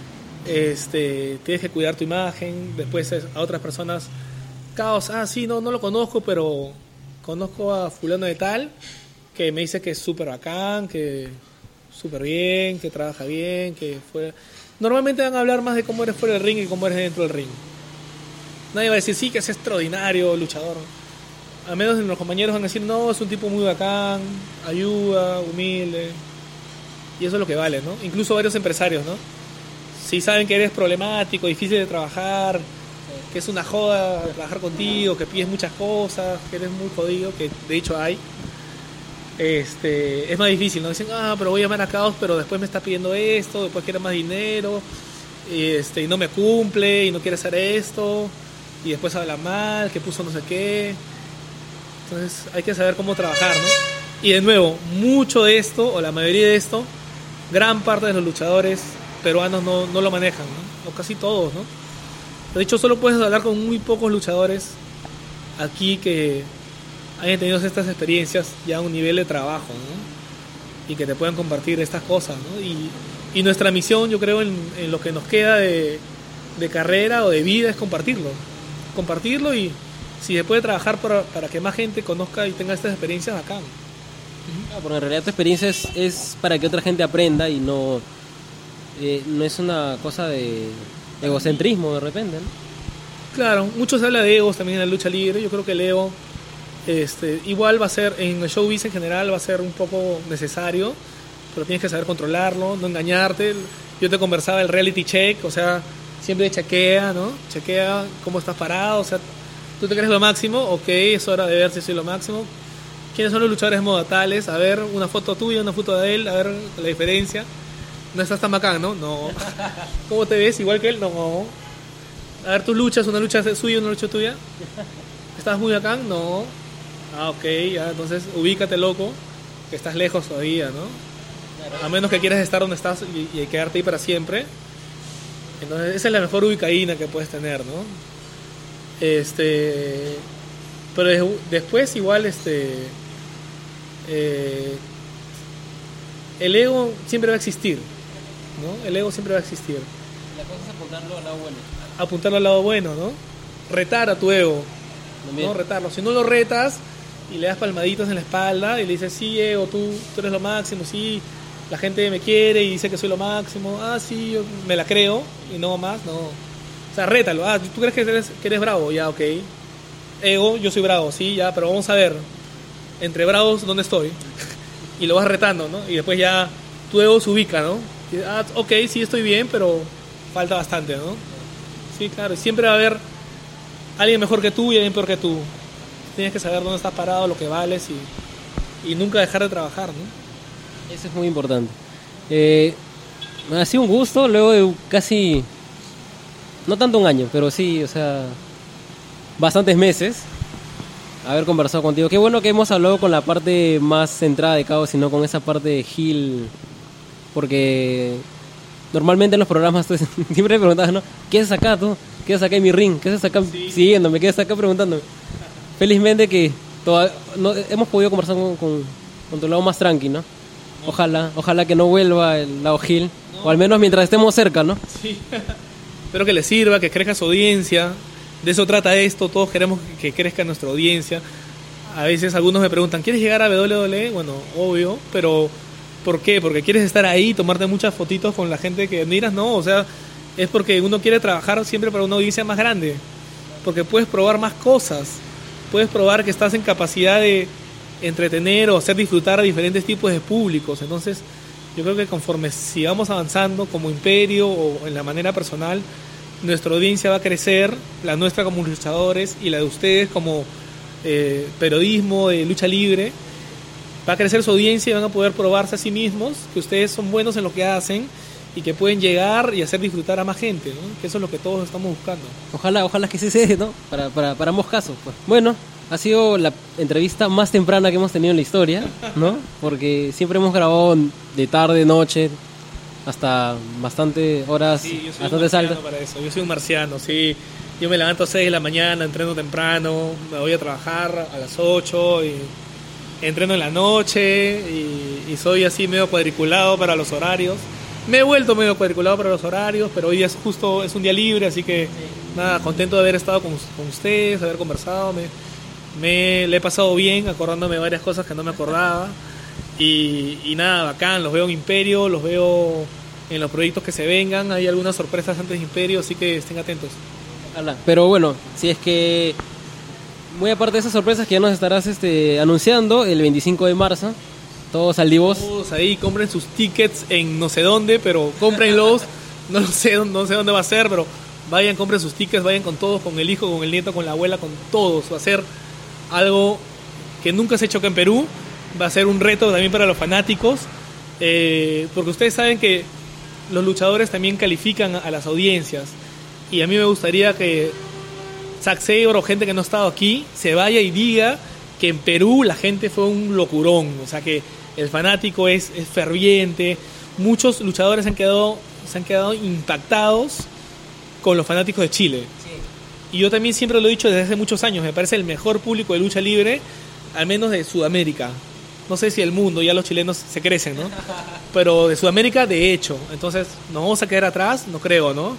Este, tienes que cuidar tu imagen, después a otras personas, Caos, ah sí, no, no lo conozco, pero conozco a fulano de tal, que me dice que es súper bacán, que súper bien, que trabaja bien, que fue... Normalmente van a hablar más de cómo eres fuera del ring y cómo eres dentro del ring. Nadie va a decir, sí, que es extraordinario, luchador. A menos los compañeros van a decir, no, es un tipo muy bacán, ayuda, humilde. Y eso es lo que vale, ¿no? Incluso varios empresarios, ¿no? Si saben que eres problemático, difícil de trabajar, que es una joda trabajar contigo, que pides muchas cosas, que eres muy jodido, que de hecho hay. Este, es más difícil, ¿no? Dicen, ah, pero voy a llamar a Caos, pero después me está pidiendo esto, después quiere más dinero, este, y no me cumple, y no quiere hacer esto, y después habla mal, que puso no sé qué. Entonces hay que saber cómo trabajar, ¿no? Y de nuevo, mucho de esto, o la mayoría de esto, gran parte de los luchadores peruanos no, no lo manejan, ¿no? O casi todos, ¿no? De hecho, solo puedes hablar con muy pocos luchadores aquí que hayan tenido estas experiencias ya a un nivel de trabajo, ¿no? Y que te puedan compartir estas cosas, ¿no? Y, y nuestra misión, yo creo, en, en lo que nos queda de, de carrera o de vida es compartirlo. Compartirlo y si se puede trabajar para, para que más gente conozca y tenga estas experiencias acá. Ah, porque en realidad tu experiencia es, es para que otra gente aprenda y no, eh, no es una cosa de egocentrismo de repente, ¿no? Claro, mucho se habla de egos también en la lucha libre. Yo creo que el ego este, igual va a ser, en el showbiz en general va a ser un poco necesario, pero tienes que saber controlarlo, no engañarte. Yo te conversaba el reality check, o sea, siempre chequea, ¿no? Chequea cómo estás parado, o sea, tú te crees lo máximo, ok, es hora de ver si soy lo máximo. ¿Quiénes son los luchadores modatales? A ver, una foto tuya, una foto de él, a ver la diferencia. No estás tan bacán, ¿no? No. ¿Cómo te ves? Igual que él, no. A ver tus luchas, una lucha suya, una lucha tuya. ¿Estás muy bacán? No. Ah, ok, ya, entonces ubícate, loco, que estás lejos todavía, ¿no? A menos que quieras estar donde estás y, y quedarte ahí para siempre. Entonces, esa es la mejor ubicadina que puedes tener, ¿no? Este... Pero después igual, este... Eh, el ego siempre va a existir, ¿no? El ego siempre va a existir. La cosa es apuntarlo al lado bueno. Apuntarlo al lado bueno, ¿no? Retar a tu ego, ¿no? Retarlo. Si no lo retas y le das palmaditas en la espalda y le dices, sí, ego, tú, tú eres lo máximo, sí, la gente me quiere y dice que soy lo máximo, ah, sí, yo me la creo y no más, no. O sea, rétalo. Ah, ¿tú crees que eres, que eres bravo? Ya, ok. Ego, yo soy bravo, sí, ya, pero vamos a ver, entre bravos, ¿dónde estoy? Y lo vas retando, ¿no? Y después ya tu ego se ubica, ¿no? Y, ah, ok, sí, estoy bien, pero falta bastante, ¿no? Sí, claro, y siempre va a haber alguien mejor que tú y alguien peor que tú. Tienes que saber dónde estás parado, lo que vales y, y nunca dejar de trabajar, ¿no? Eso es muy importante. Eh, ha sido un gusto, luego de casi, no tanto un año, pero sí, o sea, bastantes meses, haber conversado contigo. Qué bueno que hemos hablado con la parte más centrada de Caos, sino con esa parte de Gil, porque normalmente en los programas tú siempre me preguntabas, ¿no? ¿Qué haces acá tú? ¿Qué haces acá en mi ring? ¿Qué haces acá sí. siguiéndome? ¿Qué haces acá preguntándome? Felizmente que toda, no, hemos podido conversar con, con, con tu lado más tranqui, ¿no? Ojalá, ojalá que no vuelva el lado Gil, no. O al menos mientras estemos cerca, ¿no? Sí. Espero que le sirva, que crezca su audiencia. De eso trata esto, todos queremos que crezca nuestra audiencia. A veces algunos me preguntan, ¿quieres llegar a doble u doble u E? Bueno, obvio, pero ¿por qué? ¿Porque quieres estar ahí, tomarte muchas fotitos con la gente que admiras? No, o sea, es porque uno quiere trabajar siempre para una audiencia más grande, porque puedes probar más cosas, puedes probar que estás en capacidad de entretener o hacer disfrutar a diferentes tipos de públicos. Entonces, yo creo que conforme sigamos avanzando como imperio o en la manera personal, nuestra audiencia va a crecer, la nuestra como luchadores y la de ustedes como eh, periodismo de lucha libre. Va a crecer su audiencia y van a poder probarse a sí mismos que ustedes son buenos en lo que hacen y que pueden llegar y hacer disfrutar a más gente, ¿no? Que eso es lo que todos estamos buscando. Ojalá, ojalá que sí se dé, ¿no? Para, para, para ambos casos, pues. Bueno, ha sido la entrevista más temprana que hemos tenido en la historia, ¿no? Porque siempre hemos grabado de tarde, noche, hasta bastante horas, sí, yo soy bastante altas. Para eso. Yo soy un marciano, sí. Yo me levanto a seis de la mañana, entreno temprano, me voy a trabajar a las ocho y entreno en la noche y, y soy así medio cuadriculado para los horarios. Me he vuelto medio cuadriculado para los horarios, pero hoy día es justo, es un día libre, así que sí. Nada, contento de haber estado con, con ustedes, de haber conversado. Me, me le he pasado bien, acordándome de varias cosas que no me acordaba. Y, y nada, bacán, los veo en Imperio, los veo en los proyectos que se vengan. Hay algunas sorpresas antes de Imperio, así que estén atentos. Ojalá. Pero bueno, si es que muy aparte de esas sorpresas que ya nos estarás este, anunciando el veinticinco de marzo, todos al Divos. Todos ahí, compren sus tickets en no sé dónde, pero cómprenlos. No lo sé, no sé dónde va a ser, pero vayan, compren sus tickets, vayan con todos, con el hijo, con el nieto, con la abuela, con todos. Va a ser algo que nunca se ha hecho acá en Perú. Va a ser un reto también para los fanáticos, eh, porque ustedes saben que los luchadores también califican a las audiencias. Y a mí me gustaría que Zack Sabre o gente que no ha estado aquí se vaya y diga que en Perú la gente fue un locurón. O sea, que el fanático es, es ferviente. Muchos luchadores han quedado, se han quedado impactados con los fanáticos de Chile. Sí. Y yo también siempre lo he dicho desde hace muchos años. Me parece el mejor público de lucha libre, al menos de Sudamérica. No sé si el mundo, ya los chilenos se crecen, ¿no? Pero de Sudamérica, de hecho. Entonces, ¿nos vamos a quedar atrás? No creo, ¿no?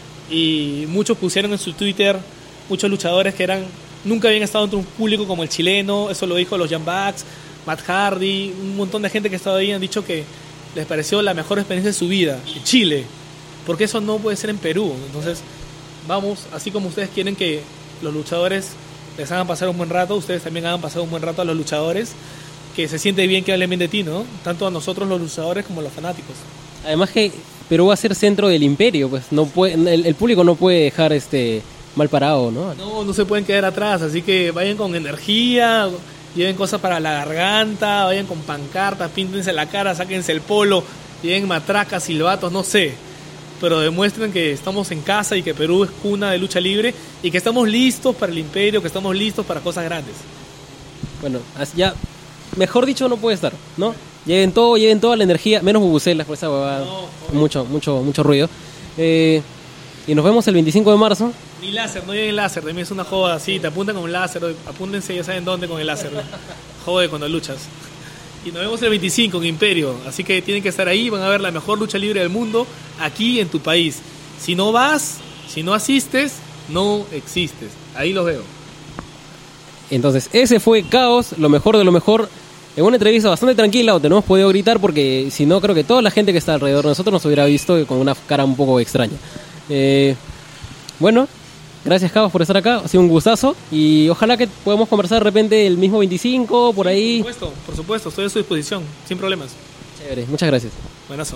Y muchos pusieron en su Twitter, muchos luchadores que eran nunca habían estado entre un público como el chileno. Eso lo dijo los Young Bucks, Matt Hardy, un montón de gente que estaba ahí han dicho que les pareció la mejor experiencia de su vida en Chile, porque eso no puede ser en Perú. Entonces, vamos, así como ustedes quieren que los luchadores les hagan pasar un buen rato, ustedes también hagan pasar un buen rato a los luchadores, que se siente bien que hablen bien de ti, ¿no? Tanto a nosotros los luchadores como a los fanáticos. Además que Perú va a ser centro del imperio, pues no puede, el, el público no puede dejar este mal parado, ¿no? No, no se pueden quedar atrás, así que vayan con energía, lleven cosas para la garganta, vayan con pancartas, píntense la cara, sáquense el polo, lleven matracas, silbatos, no sé, pero demuestren que estamos en casa y que Perú es cuna de lucha libre y que estamos listos para el imperio, que estamos listos para cosas grandes. Bueno, ya, mejor dicho no puede estar, ¿no? Lleven todo, lleven toda la energía, menos bubucelas por esa huevada, no, mucho, mucho, mucho ruido. Eh, y nos vemos el veinticinco de marzo. Ni láser, no lleven láser, de mí es una joda así, te apuntan con un láser, apúntense, ya saben dónde con el láser. Jode cuando luchas. Y nos vemos el veinticinco en Imperio. Así que tienen que estar ahí. Van a ver la mejor lucha libre del mundo aquí en tu país. Si no vas, si no asistes, no existes. Ahí los veo. Entonces, ese fue Caos, lo mejor de lo mejor. En una entrevista bastante tranquila, donde no hemos podido gritar porque si no, creo que toda la gente que está alrededor de nosotros nos hubiera visto con una cara un poco extraña. Eh, bueno, gracias Caos por estar acá, ha sido un gustazo y ojalá que podamos conversar de repente el mismo veinticinco, por ahí. Por supuesto, por supuesto, estoy a su disposición, sin problemas. Chévere, muchas gracias. Buenazo.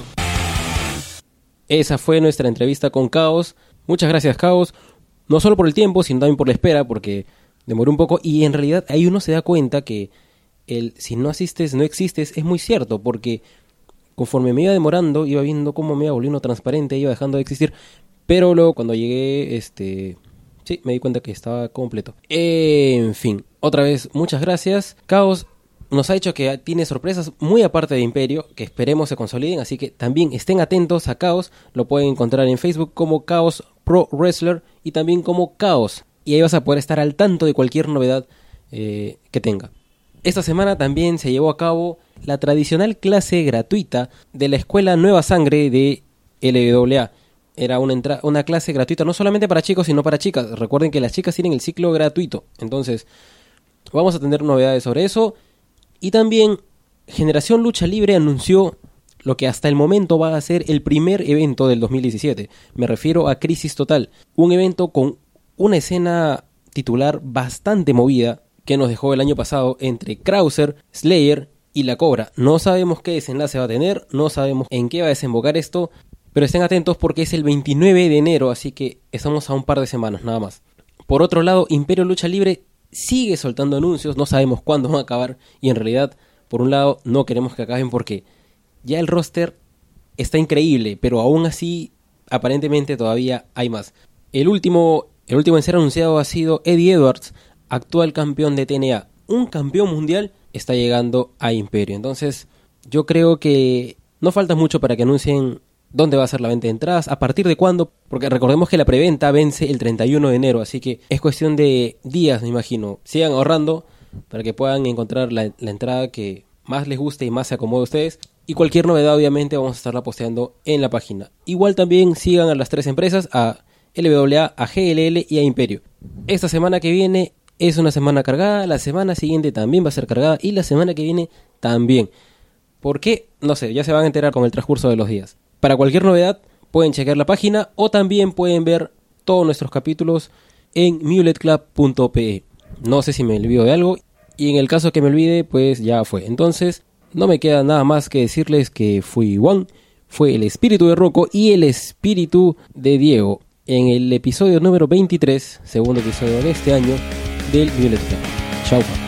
Esa fue nuestra entrevista con Caos. Muchas gracias Caos, no solo por el tiempo, sino también por la espera, porque demoró un poco y en realidad ahí uno se da cuenta que el si no asistes, no existes, es muy cierto, porque conforme me iba demorando, iba viendo cómo me iba volviendo transparente, iba dejando de existir, pero luego cuando llegué, este, sí, me di cuenta que estaba completo. En fin, otra vez, muchas gracias. Caos nos ha dicho que tiene sorpresas muy aparte de Imperio, que esperemos se consoliden, así que también estén atentos a Caos, lo pueden encontrar en Facebook como Caos Pro Wrestler y también como Caos, y ahí vas a poder estar al tanto de cualquier novedad eh, que tenga. Esta semana también se llevó a cabo la tradicional clase gratuita de la Escuela Nueva Sangre de L W A. Era una, entra- una clase gratuita no solamente para chicos, sino para chicas. Recuerden que las chicas tienen el ciclo gratuito. Entonces, vamos a tener novedades sobre eso. Y también, Generación Lucha Libre anunció lo que hasta el momento va a ser el primer evento del dos mil diecisiete. Me refiero a Crisis Total. Un evento con una escena titular bastante movida, que nos dejó el año pasado entre Krauser, Slayer y La Cobra. No sabemos qué desenlace va a tener, no sabemos en qué va a desembocar esto, pero estén atentos porque es el veintinueve de enero, así que estamos a un par de semanas nada más. Por otro lado, Imperio Lucha Libre sigue soltando anuncios, no sabemos cuándo van a acabar y en realidad, por un lado, no queremos que acaben porque ya el roster está increíble, pero aún así, aparentemente todavía hay más. El último, el último en ser anunciado ha sido Eddie Edwards, actual campeón de T N A, un campeón mundial, está llegando a Imperio. Entonces, yo creo que no falta mucho para que anuncien dónde va a ser la venta de entradas, a partir de cuándo, porque recordemos que la preventa vence el treinta y uno de enero, así que es cuestión de días, me imagino. Sigan ahorrando para que puedan encontrar la, la entrada que más les guste y más se acomode a ustedes. Y cualquier novedad, obviamente, vamos a estarla posteando en la página. Igual también sigan a las tres empresas, a L W A, a G L L y a Imperio. Esta semana que viene es una semana cargada, la semana siguiente también va a ser cargada y la semana que viene también. ¿Por qué? No sé, ya se van a enterar con el transcurso de los días. Para cualquier novedad pueden chequear la página o también pueden ver todos nuestros capítulos en mulet club punto p e. No sé si me olvido de algo y en el caso que me olvide pues ya fue. Entonces no me queda nada más que decirles que fui Juan, fue el espíritu de Rocco y el espíritu de Diego en el episodio número veintitrés, segundo episodio de este año del Mulet Club. Chao.